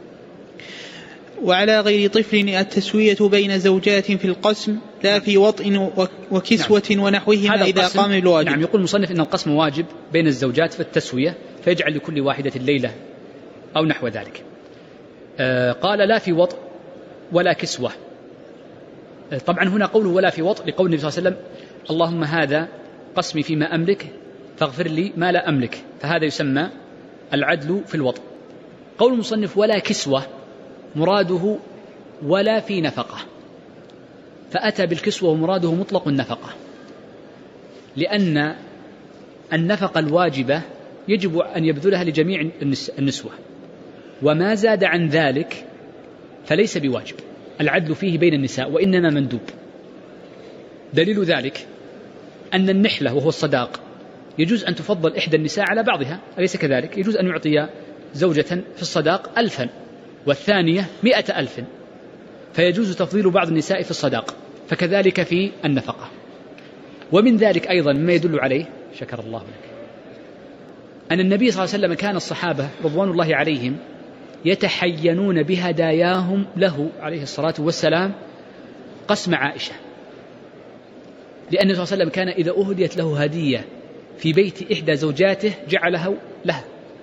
وعلى غير طفل التسوية بين زوجات في القسم، لا في وطء وكسوة نعم. ونحوهما إذا قام بالواجب. نعم، يقول المصنف إن القسم واجب بين الزوجات في التسوية، فيجعل لكل واحدة الليلة أو نحو ذلك. قال لا في وطء ولا كسوة. طبعا هنا قوله ولا في وطء لقول النبي صلى الله عليه وسلم اللهم هذا قسمي فيما أملك فاغفر لي ما لا أملك، فهذا يسمى العدل في الوطء. قول المصنف ولا كسوة مراده ولا في نفقة، فأتى بالكسوة ومراده مطلق النفقة، لأن النفقة الواجبة يجب أن يبذلها لجميع النسوة، وما زاد عن ذلك فليس بواجب. العدل فيه بين النساء وإنما مندوب. دليل ذلك أن النحلة وهو الصداق يجوز أن تفضل إحدى النساء على بعضها، أليس كذلك؟ يجوز أن يعطي زوجة في الصداق 1000 والثانية 100,000، فيجوز تفضيل بعض النساء في الصداق، فكذلك في النفقة. ومن ذلك أيضا ما يدل عليه شكر الله لك أن النبي صلى الله عليه وسلم كان الصحابة رضوان الله عليهم يتحينون بهداياهم له عليه الصلاة والسلام قسم عائشة، لأن صلى الله عليه وسلم كان إذا أهديت له هدية في بيت إحدى زوجاته جعلها له،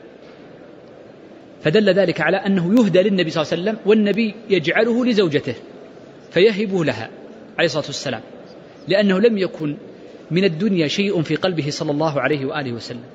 فدل ذلك على أنه يهدى للنبي صلى الله عليه وسلم، والنبي يجعله لزوجته فيهبه لها عليه الصلاة والسلام، لأنه لم يكن من الدنيا شيء في قلبه صلى الله عليه وآله وسلم.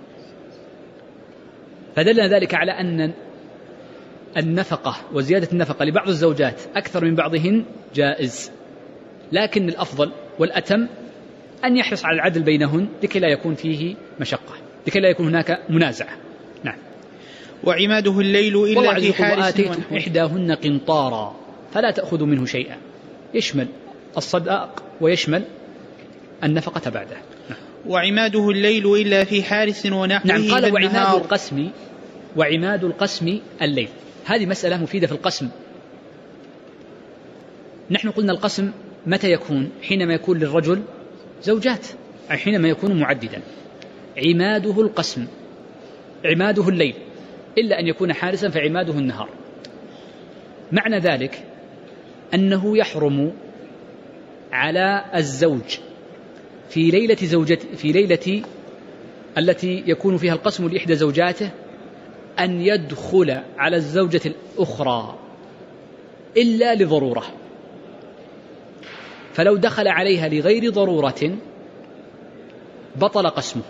فدل ذلك على أن النفقة وزيادة النفقة لبعض الزوجات أكثر من بعضهن جائز، لكن الأفضل والأتم أن يحرص على العدل بينهن لكي لا يكون فيه مشقة، لكي لا يكون هناك منازعة. نعم. وعماده الليل إلا في حارس وآتيتم إحداهن قنطارا فلا تأخذوا منه شيئا، يشمل الصداق ويشمل النفقة بعده. نعم. وعماده الليل إلا في حارس ونحوه. نعم، قال وعماد القسم الليل. هذه مسألة مفيدة في القسم. نحن قلنا القسم متى يكون؟ حينما يكون للرجل زوجات، أي حينما يكون معددا. عماده القسم، عماده الليل إلا أن يكون حارسا فعماده النهار. معنى ذلك أنه يحرم على الزوج في ليلة التي يكون فيها القسم لإحدى زوجاته أن يدخل على الزوجة الأخرى إلا لضرورة، فلو دخل عليها لغير ضرورة بطل قسمه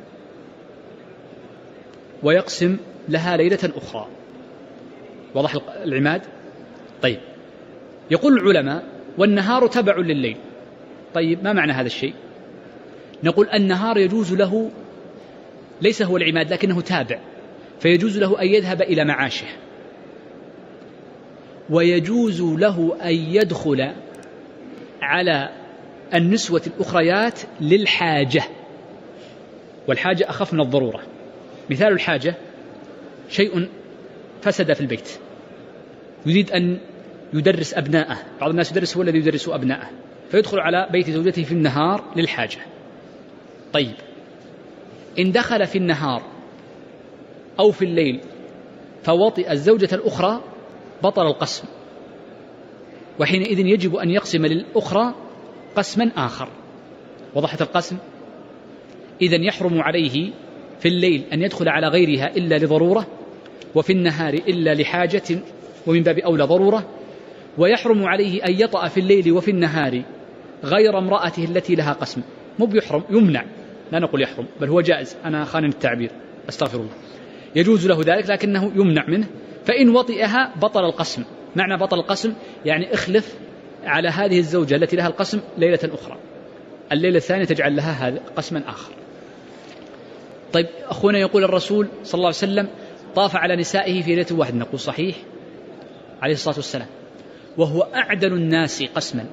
ويقسم لها ليلة أخرى. واضح العماد؟ طيب، يقول العلماء والنهار تبع لليل. طيب، ما معنى هذا الشيء؟ نقول النهار يجوز له، ليس هو العماد لكنه تابع، فيجوز له أن يذهب إلى معاشه، ويجوز له أن يدخل على النسوة الأخريات للحاجة، والحاجة أخف من الضرورة. مثال الحاجة شيء فسد في البيت، يريد أن يدرس أبناءه، بعض الناس يدرس هو الذي يدرس أبناءه، فيدخل على بيت زوجته في النهار للحاجة. طيب، إن دخل في النهار أو في الليل فوطئ الزوجة الأخرى بطل القسم، وحينئذ يجب أن يقسم للأخرى قسما آخر. وضحت القسم؟ إذن يحرم عليه في الليل أن يدخل على غيرها إلا لضرورة، وفي النهار إلا لحاجة ومن باب أولى ضرورة، ويحرم عليه أن يطأ في الليل وفي النهار غير امرأته التي لها قسم. مو بيحرم، يمنع، لا نقول يحرم، بل هو جائز، أنا خان التعبير، أستغفر الله، يجوز له ذلك لكنه يمنع منه. فإن وطئها بطل القسم. معنى بطل القسم يعني اخلف على هذه الزوجة التي لها القسم ليلة أخرى، الليلة الثانية تجعل لها هذا قسما آخر. طيب، أخونا يقول الرسول صلى الله عليه وسلم طاف على نسائه في ليلة واحدة، نقول صحيح عليه الصلاة والسلام، وهو أعدل الناس قسما.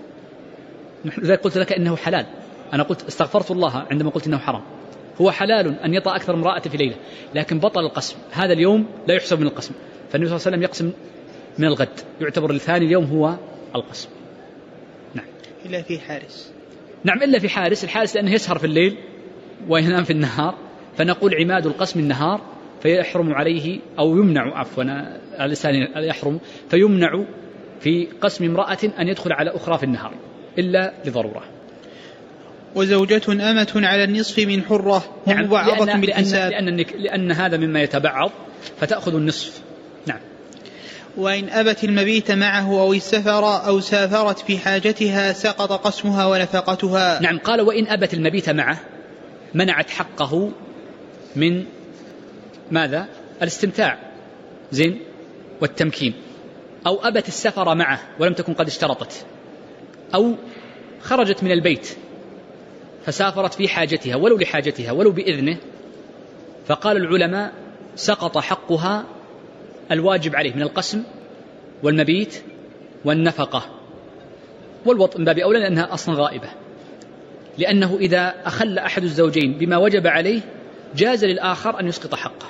لذلك قلت لك إنه حلال، أنا قلت استغفرت الله عندما قلت إنه حرام. هو حلال أن يطأ أكثر امرأة في ليلة، لكن بطل القسم، هذا اليوم لا يحسب من القسم، فالنبي صلى الله عليه وسلم يقسم من الغد، يعتبر الثاني اليوم هو القسم. نعم. إلا في حارس. نعم، إلا في حارس. الحارس لأنه يسهر في الليل وينام في النهار، فنقول عماد القسم النهار، فيحرم عليه أو يمنع، عفوا الإنسان يحرم، فيمنع في قسم امرأة أن يدخل على أخرى في النهار إلا لضرورة. وزوجة أمة على النصف من حرة ومبعضة بالحساب، لأن هذا مما يتبعض فتأخذ النصف. نعم. وإن أبت المبيت معه أو السفر أو سافرت في حاجتها سقط قسمها ونفقتها. نعم، قال وإن أبت المبيت معه، منعت حقه من ماذا؟ الاستمتاع زين والتمكين، أو أبت السفر معه ولم تكن قد اشترطت، أو خرجت من البيت فسافرت في حاجتها ولو لحاجتها ولو بإذنه، فقال العلماء سقط حقها الواجب عليه من القسم والمبيت والنفقة والوطء من باب أولى، لأنها أصلا غائبة، لأنه إذا أخل أحد الزوجين بما وجب عليه جاز للآخر أن يسقط حقه.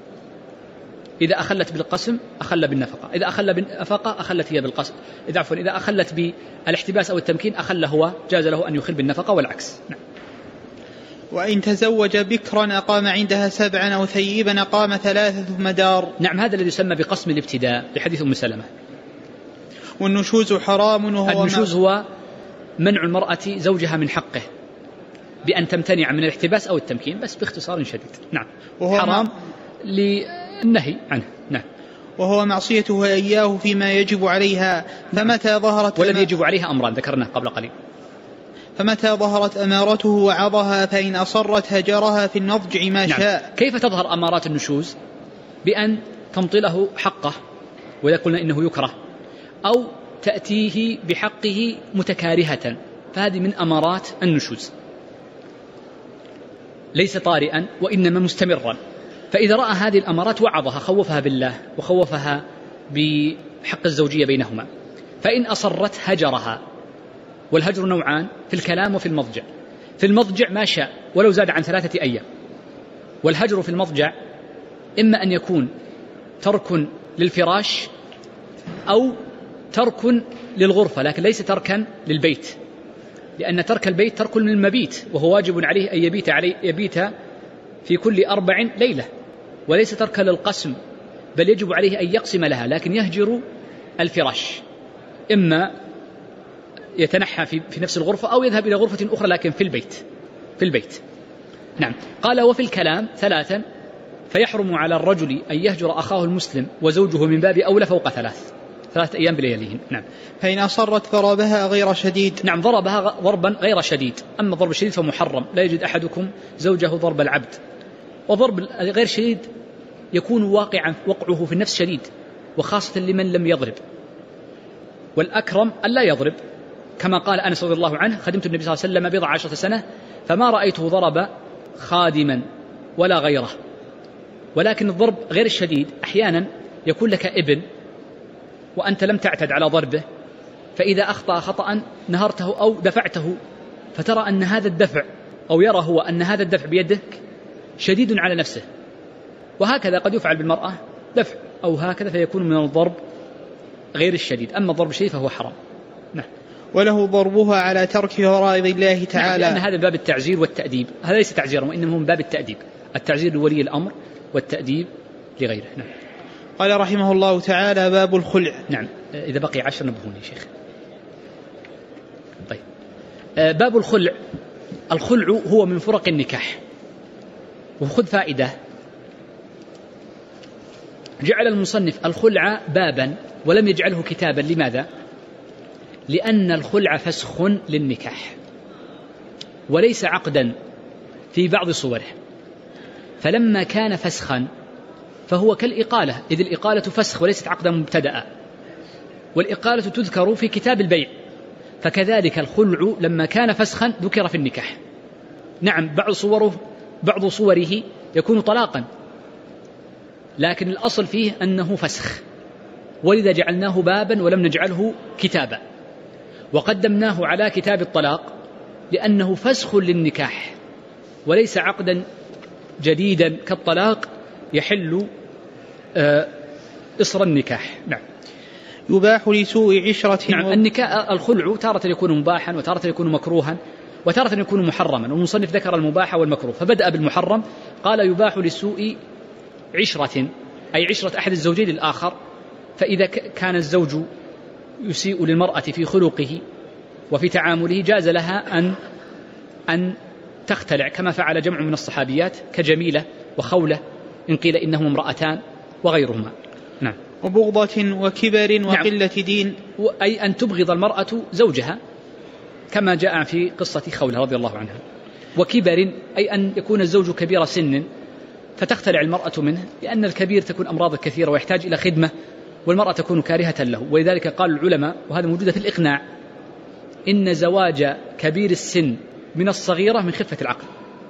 إذا أخلت بالقسم أخل بالنفقة، إذا أخل بالنفقة أخلت هي بالقسم، إذا أخلت بالاحتباس أو التمكين أخل هو، جاز له أن يخل بالنفقة والعكس. نعم. وإن تزوج بكرا أقام عندها 7 أو ثيبا أقام 3 ثم دار. نعم، هذا الذي يسمى بقسم الابتداء لحديث أم سلمة. والنشوز حرام، وهو النشوز هو منع المرأة زوجها من حقه بأن تمتنع من الاحتباس أو التمكين، بس باختصار شديد. نعم، حرام للنهي عنه. نعم. وهو معصيته إياه فيما يجب عليها، فمتى ظهرت والذي يجب عليها أمران ذكرناه قبل قليل. فمتى ظهرت أمارته وعظها، فإن أصرت هجرها في النضج ما شاء. نعم. كيف تظهر أمارات النشوز؟ بأن تمطله حقه، وإذا قلنا إنه يكره، أو تأتيه بحقه متكارهة، فهذه من أمارات النشوز، ليس طارئا وإنما مستمرا. فإذا رأى هذه الأمارات وعظها، خوفها بالله وخوفها بحق الزوجية بينهما. فإن أصرت هجرها، والهجر نوعان، في الكلام وفي المضجع. في المضجع ما شاء ولو زاد عن 3 أيام. والهجر في المضجع إما أن يكون ترك للفراش أو ترك للغرفة، لكن ليس تركا للبيت، لأن ترك البيت ترك للمبيت، وهو واجب عليه أن يبيت في كل 4 ليلة، وليس تركا للقسم، بل يجب عليه أن يقسم لها، لكن يهجر الفراش، إما يتنحى في نفس الغرفة أو يذهب إلى غرفة أخرى لكن في البيت. نعم. قال وفي الكلام 3، فيحرم على الرجل أن يهجر أخاه المسلم وزوجه من باب أولى فوق 3 أيام بلياليهن. نعم. فإن أصرت ضربها غير شديد. نعم، ضربها ضربا غير شديد. أما الضرب الشديد فمحرم، لا يجد أحدكم زوجه ضرب العبد. وضرب غير شديد يكون وقعه في النفس شديد، وخاصة لمن لم يضرب، والأكرم أن لا يضرب، كما قال أنس رضي الله عنه خدمت النبي صلى الله عليه وسلم 10 سنة فما رأيته ضرب خادما ولا غيره، ولكن الضرب غير الشديد أحيانا يكون لك ابن وأنت لم تعتد على ضربه، فإذا أخطأ خطأ نهرته أو دفعته، فترى أن هذا الدفع أو يرى هو أن هذا الدفع بيدك شديد على نفسه، وهكذا قد يفعل بالمرأة دفع أو هكذا، فيكون من الضرب غير الشديد. أما الضرب الشديد فهو حرام. نعم. وله ضربها على ترك فرائض الله تعالى. نعم، لأن هذا باب التعزير والتأديب، هذا ليس تعزيرا وإنما من باب التأديب، التعزير لولي الأمر والتأديب لغيره. نعم. قال رحمه الله تعالى: باب الخلع. نعم، إذا بقي 10 نبهوني شيخ. طيب، باب الخلع. الخلع هو من فرق النكاح. وخذ فائدة، جعل المصنف الخلع بابا ولم يجعله كتابا. لماذا؟ لأن الخلع فسخ للنكاح وليس عقدا في بعض صوره، فلما كان فسخا فهو كالإقالة، إذ الإقالة فسخ وليست عقدا مبتدأ، والإقالة تذكر في كتاب البيع، فكذلك الخلع لما كان فسخا ذكر في النكاح. نعم، بعض صوره يكون طلاقا، لكن الأصل فيه أنه فسخ، ولذا جعلناه بابا ولم نجعله كتابا، وقدمناه على كتاب الطلاق لأنه فسخ للنكاح وليس عقدا جديدا كالطلاق يحل إصر النكاح. نعم. يباح لسوء عشرة. نعم، الخلع تارة يكون مباحا وتارة يكون مكروها وتارة يكون محرما، والمصنف ذكر المباح والمكروه فبدأ بالمحرم، قال يباح لسوء عشرة، أي عشرة أحد الزوجين للآخر. فإذا كان الزوج يسيء للمرأة في خلقه وفي تعامله جاز لها أن تختلع، كما فعل جمع من الصحابيات كجميلة وخولة إن قيل إنهما امرأتان وغيرهما. نعم. وبغضة وكبر وقلة دين، أي أن تبغض المرأة زوجها كما جاء في قصة خولة رضي الله عنها. وكبر أي أن يكون الزوج كبير سن فتختلع المرأة منه، لأن الكبير تكون أمراض كثيرة ويحتاج إلى خدمة، والمرأة تكون كارهة له. ولذلك قال العلماء، وهذا موجود في الإقناع، إن زواج كبير السن من الصغيرة من خفة العقل،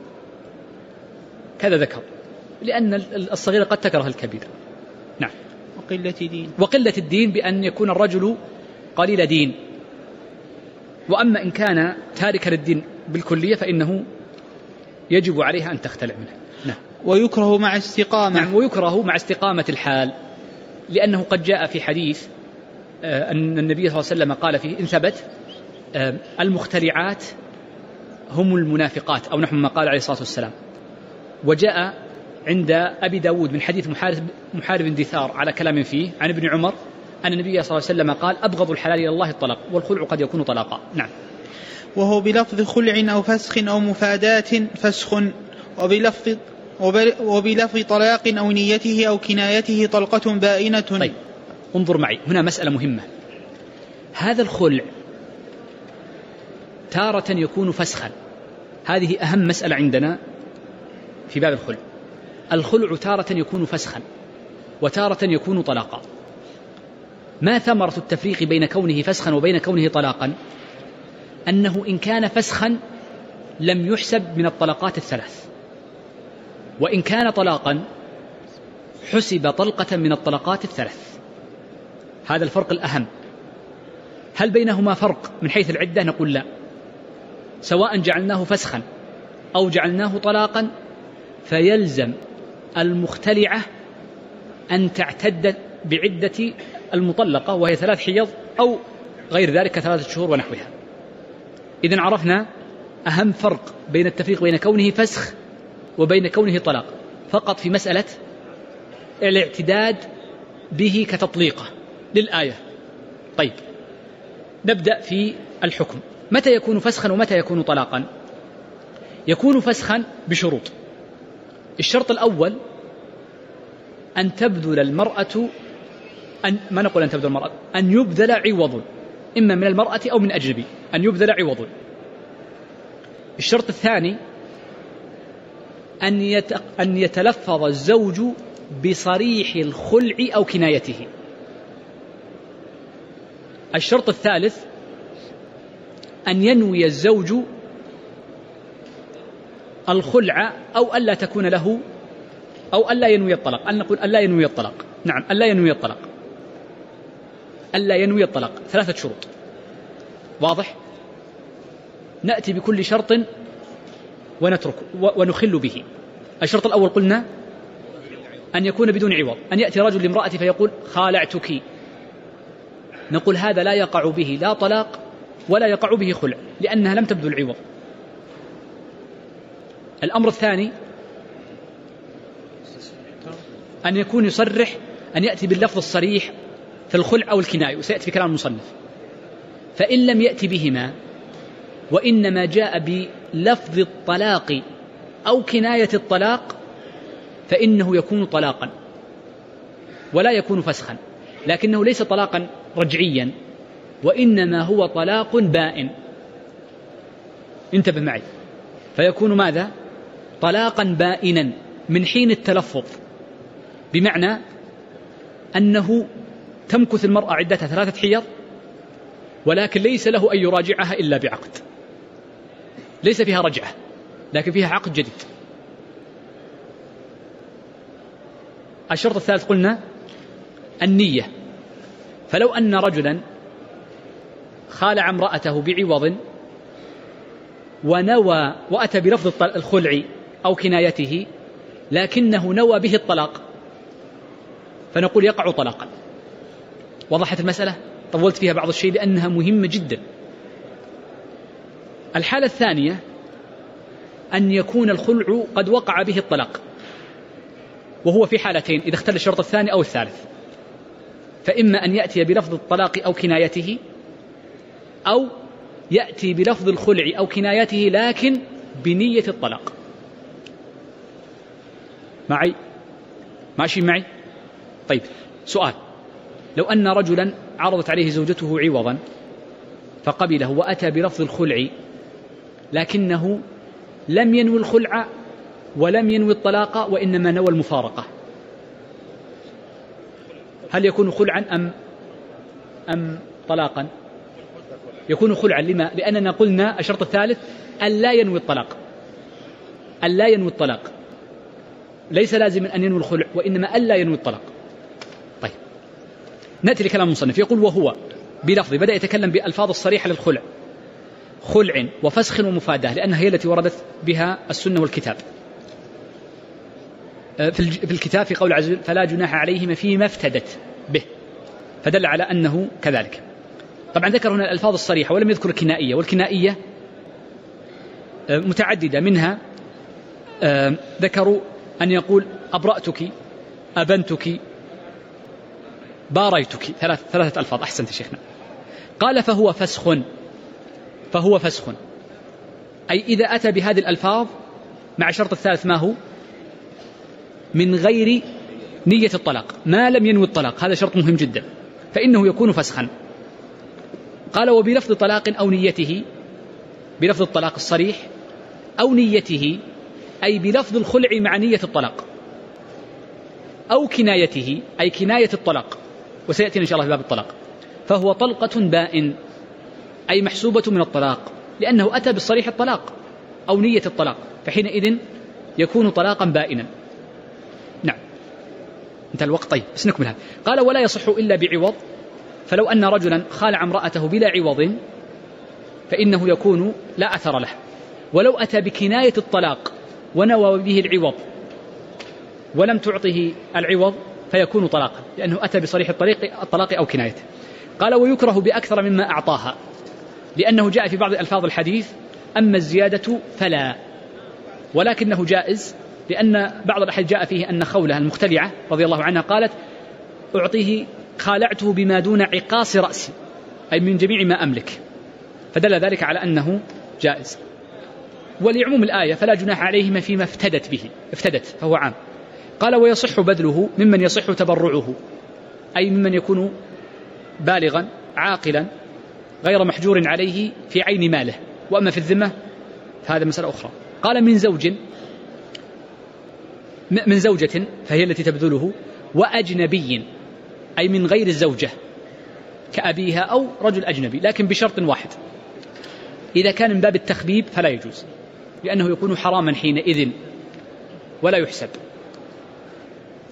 كذا ذكر، لأن الصغيرة قد تكره الكبير. نعم. وقلة الدين بأن يكون الرجل قليل دين، وأما إن كان تاركا للدين بالكلية فإنه يجب عليها أن تختلع منه. نعم. ويكره مع استقامة. نعم، ويكره مع استقامة الحال، لأنه قد جاء في حديث أن النبي صلى الله عليه وسلم قال فيه إن ثبت المختلعات هم المنافقات، أو نحو ما قال عليه الصلاة والسلام. وجاء عند أبي داود من حديث محارب بن دثار على كلام فيه عن ابن عمر أن النبي صلى الله عليه وسلم قال أبغض الحلال إلى الله الطلاق، والخلع قد يكون طلاقا. نعم. وهو بلفظ خلع أو فسخ أو مفادات فسخ، وبلفظ طلاق أو نيته أو كنايته طلقة بائنة. طيب، انظر معي هنا مسألة مهمة. هذا الخلع تارة يكون فسخا، هذه أهم مسألة عندنا في باب الخلع. الخلع تارة يكون فسخا وتارة يكون طلاقا. ما ثمرة التفريق بين كونه فسخا وبين كونه طلاقا؟ أنه إن كان فسخا لم يحسب من الطلقات الثلاث، وإن كان طلاقا حسب طلقة من الطلقات الثلاث. هذا الفرق الأهم. هل بينهما فرق من حيث العدة؟ نقول لا، سواء جعلناه فسخا أو جعلناه طلاقا فيلزم المختلعة أن تعتد بعدة المطلقة، وهي 3 حيض أو غير ذلك 3 شهور ونحوها. إذن عرفنا أهم فرق بين التفريق بين كونه فسخ وبين كونه طلاق فقط في مسألة الاعتداد به كتطليقة للآية. طيب، نبدأ في الحكم. متى يكون فسخا ومتى يكون طلاقا؟ يكون فسخا بشروط. الشرط الأول أن تبذل المرأة ما نقول أن تبذل المرأة، أن يبذل عوض، إما من المرأة أو من أجنبي، أن يبذل عوض. الشرط الثاني أن يتلفظ الزوج بصريح الخلع أو كنايته. الشرط الثالث أن ينوي الزوج الخلع أو ألا تكون له أو ألا ينوي الطلاق. أن نقول ألا ينوي الطلاق. نعم، ألا ينوي الطلاق. ألا ينوي الطلاق 3 شروط. واضح؟ نأتي بكل شرط ونترك ونخل به. الشرط الأول قلنا أن يكون بدون عوض، أن يأتي رجل لامرأته فيقول خالعتك، نقول هذا لا يقع به لا طلاق ولا يقع به خلع، لأنها لم تبذل العوض. الأمر الثاني أن يكون يصرح، أن يأتي باللفظ الصريح في الخلع أو الكناية، وسيأتي في كلام المصنف. فإن لم يأتي بهما وإنما جاء بلفظ الطلاق أو كناية الطلاق فإنه يكون طلاقا ولا يكون فسخا، لكنه ليس طلاقا رجعيا، وإنما هو طلاق بائن. انتبه معي، فيكون ماذا؟ طلاقا بائنا من حين التلفظ، بمعنى أنه تمكث المرأة عدتها 3 حيض، ولكن ليس له أن يراجعها إلا بعقد، ليس فيها رجعة لكن فيها عقد جديد. الشرط الثالث قلنا النية، فلو أن رجلا خالع امرأته بعوض ونوى وأتى بلفظ الخلع أو كنايته لكنه نوى به الطلاق، فنقول يقع طلاقا. وضحت المسألة؟ طولت فيها بعض الشيء لأنها مهمة جدا. الحالة الثانية أن يكون الخلع قد وقع به الطلاق، وهو في حالتين إذا اختل الشرط الثاني أو الثالث، فإما أن يأتي بلفظ الطلاق أو كنايته، أو يأتي بلفظ الخلع أو كنايته لكن بنية الطلاق. معي؟ ماشي معي؟ طيب، سؤال: لو أن رجلا عرضت عليه زوجته عوضا فقبله وأتى بلفظ الخلع لكنه لم ينوي الخلع ولم ينوي الطلاق وإنما نوى المفارقة، هل يكون خلعا أم طلاقا؟ يكون خلعا. لما؟ لأننا قلنا الشرط الثالث ألا ينوي الطلاق، ألا ينوي الطلاق، ليس لازم أن ينوي الخلع وإنما ألا ينوي الطلاق. طيب، نأتي لكلام المصنف، يقول وهو بلفظ، بدأ يتكلم بألفاظ الصريحة للخلع: خلع وفسخ ومفاداة، لأنها هي التي وردت بها السنة والكتاب. في الكتاب في قول عز وجل: فلا جناح عليهما فيما افتدت به، فدل على أنه كذلك. طبعا ذكر هنا الألفاظ الصريحة ولم يذكر الكنائية، والكنائية متعددة، منها ذكروا أن يقول أبرأتك، أبنتك، باريتك، 3 ألفاظ. أحسنت شيخنا. قال فهو فسخ، فهو فسخ، أي إذا أتى بهذه الألفاظ مع شرط الثالث ما هو؟ من غير نية الطلاق، ما لم ينوي الطلاق، هذا شرط مهم جدا، فإنه يكون فسخا. قال وبلفظ طلاق أو نيته، بلفظ الطلاق الصريح أو نيته، أي بلفظ الخلع مع نية الطلاق، أو كنايته أي كناية الطلاق، وسيأتي إن شاء الله في باب الطلاق، فهو طلقة بائن، أي محسوبة من الطلاق، لأنه أتى بالصريح الطلاق أو نية الطلاق، فحينئذ يكون طلاقا بائنا. نعم، انتهى الوقت. طيب، بس نكمل هذا. قال ولا يصح إلا بعوض، فلو أن رجلا خالع امرأته بلا عوض فإنه يكون لا أثر له، ولو أتى بكناية الطلاق ونوى به العوض ولم تعطه العوض فيكون طلاقا، لأنه أتى بصريح الطلاق أو كنايته. قال ويكره بأكثر مما أعطاها، لأنه جاء في بعض ألفاظ الحديث أما الزيادة فلا، ولكنه جائز، لأن بعض الأحاديث جاء فيه أن خولة المختلعة رضي الله عنها قالت أعطيه خالعته بما دون عقاص رأسي، أي من جميع ما أملك، فدل ذلك على أنه جائز. ولعموم الآية فلا جناح عليهما فيما افتدت به، افتدت فهو عام. قال ويصح بذله ممن يصح تبرعه، أي ممن يكون بالغا عاقلا غير محجور عليه في عين ماله، وأما في الذمة فهذا مسألة أخرى. قال من زوجة فهي التي تبذله، وأجنبي أي من غير الزوجة كأبيها أو رجل أجنبي، لكن بشرط واحد: إذا كان من باب التخبيب فلا يجوز، لأنه يكون حراما حينئذ ولا يحسب.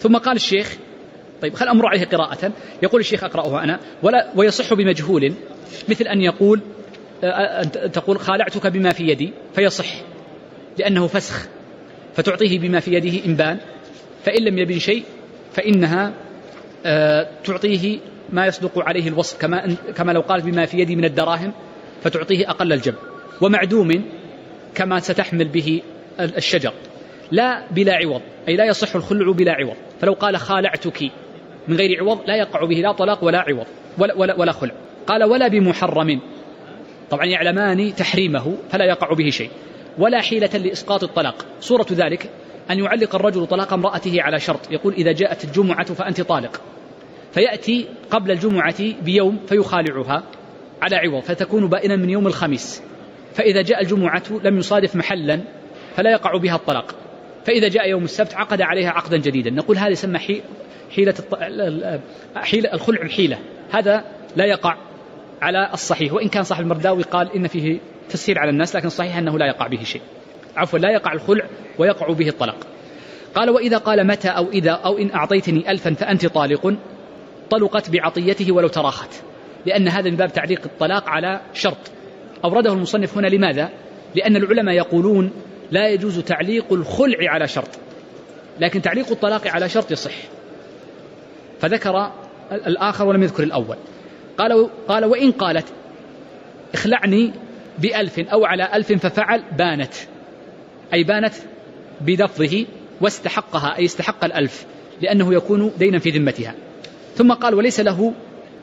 ثم قال الشيخ طيب خل أمر عليه قراءة. يقول الشيخ أقرأها أنا ويصح بمجهول، مثل أن يقول تقول خالعتك بما في يدي فيصح لأنه فسخ، فتعطيه بما في يده إن بان، فإن لم يبن شيء فإنها تعطيه ما يصدق عليه الوصف، كما لو قال بما في يدي من الدراهم فتعطيه أقل الجب. ومعدوم كما ستحمل به الشجر، لا بلا عوض، أي لا يصح الخلع بلا عوض. فلو قال خالعتك من غير عوض لا يقع به لا طلاق ولا عوض ولا خلع. قال ولا بمحرم، طبعا يعلمان تحريمه فلا يقع به شيء، ولا حيلة لإسقاط الطلاق. صورة ذلك أن يعلق الرجل طلاق امرأته على شرط، يقول إذا جاءت الجمعة فأنت طالق، فيأتي قبل الجمعة بيوم فيخالعها على عوض فتكون بائنا من يوم الخميس، فإذا جاء الجمعة لم يصادف محلا فلا يقع بها الطلاق، فإذا جاء يوم السبت عقد عليها عقدا جديدا. نقول هذا يسمى حيلة الخلع بحيلة، هذا لا يقع على الصحيح، وإن كان صاحب المرداوي قال إن فيه تسهيل على الناس، لكن الصحيح أنه لا يقع به شيء، عفوا لا يقع الخلع ويقع به الطلاق. قال وإذا قال متى أو إذا أو إن أعطيتني 1000 فأنت طالق طلقت بعطيته ولو تراخت، لأن هذا من باب تعليق الطلاق على شرط. أورده المصنف هنا لماذا؟ لأن العلماء يقولون لا يجوز تعليق الخلع على شرط، لكن تعليق الطلاق على شرط يصح، فذكر الآخر ولم يذكر الأول. قال وإن قالت اخلعني ب1000 أو على 1000 ففعل بانت، أي بانت بلفظه واستحقها، أي استحق 1000 لأنه يكون دينا في ذمتها. ثم قال وليس له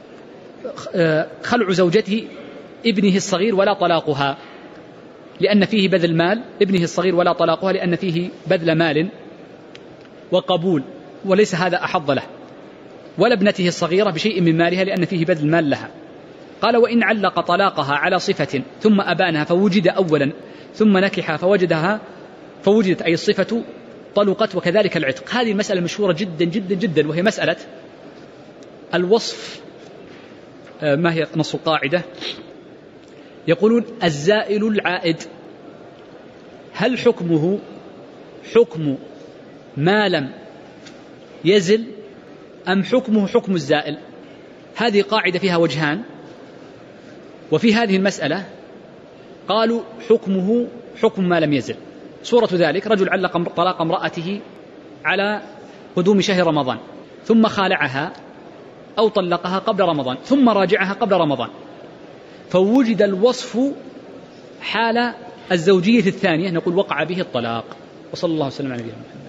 خلع زوجته ابنه الصغير ولا طلاقها لأن فيه بذل مال، ابنه الصغير ولا طلاقها لأن فيه بذل مال وقبول، وليس هذا أحظ له، ولا ابنته الصغيرة بشيء من مالها لأن فيه بذل مال لها. قال وإن علق طلاقها على صفة ثم أبانها فوجد أولا ثم نكح فوجدت أي الصفة طلقت، وكذلك العتق. هذه المسألة مشهورة جدا جدا جدا، وهي مسألة الوصف. ما هي نص القاعدة؟ يقولون الزائل العائد هل حكمه حكم ما لم يزل أم حكمه حكم الزائل؟ هذه قاعدة فيها وجهان، وفي هذه المسألة قالوا حكمه حكم ما لم يزل. صورة ذلك رجل علق طلاق امرأته على قدوم شهر رمضان ثم خالعها أو طلقها قبل رمضان ثم راجعها قبل رمضان، فوجد الوصف حال الزوجية الثانية، نقول وقع به الطلاق. وصلى الله وسلم على نبينا محمد.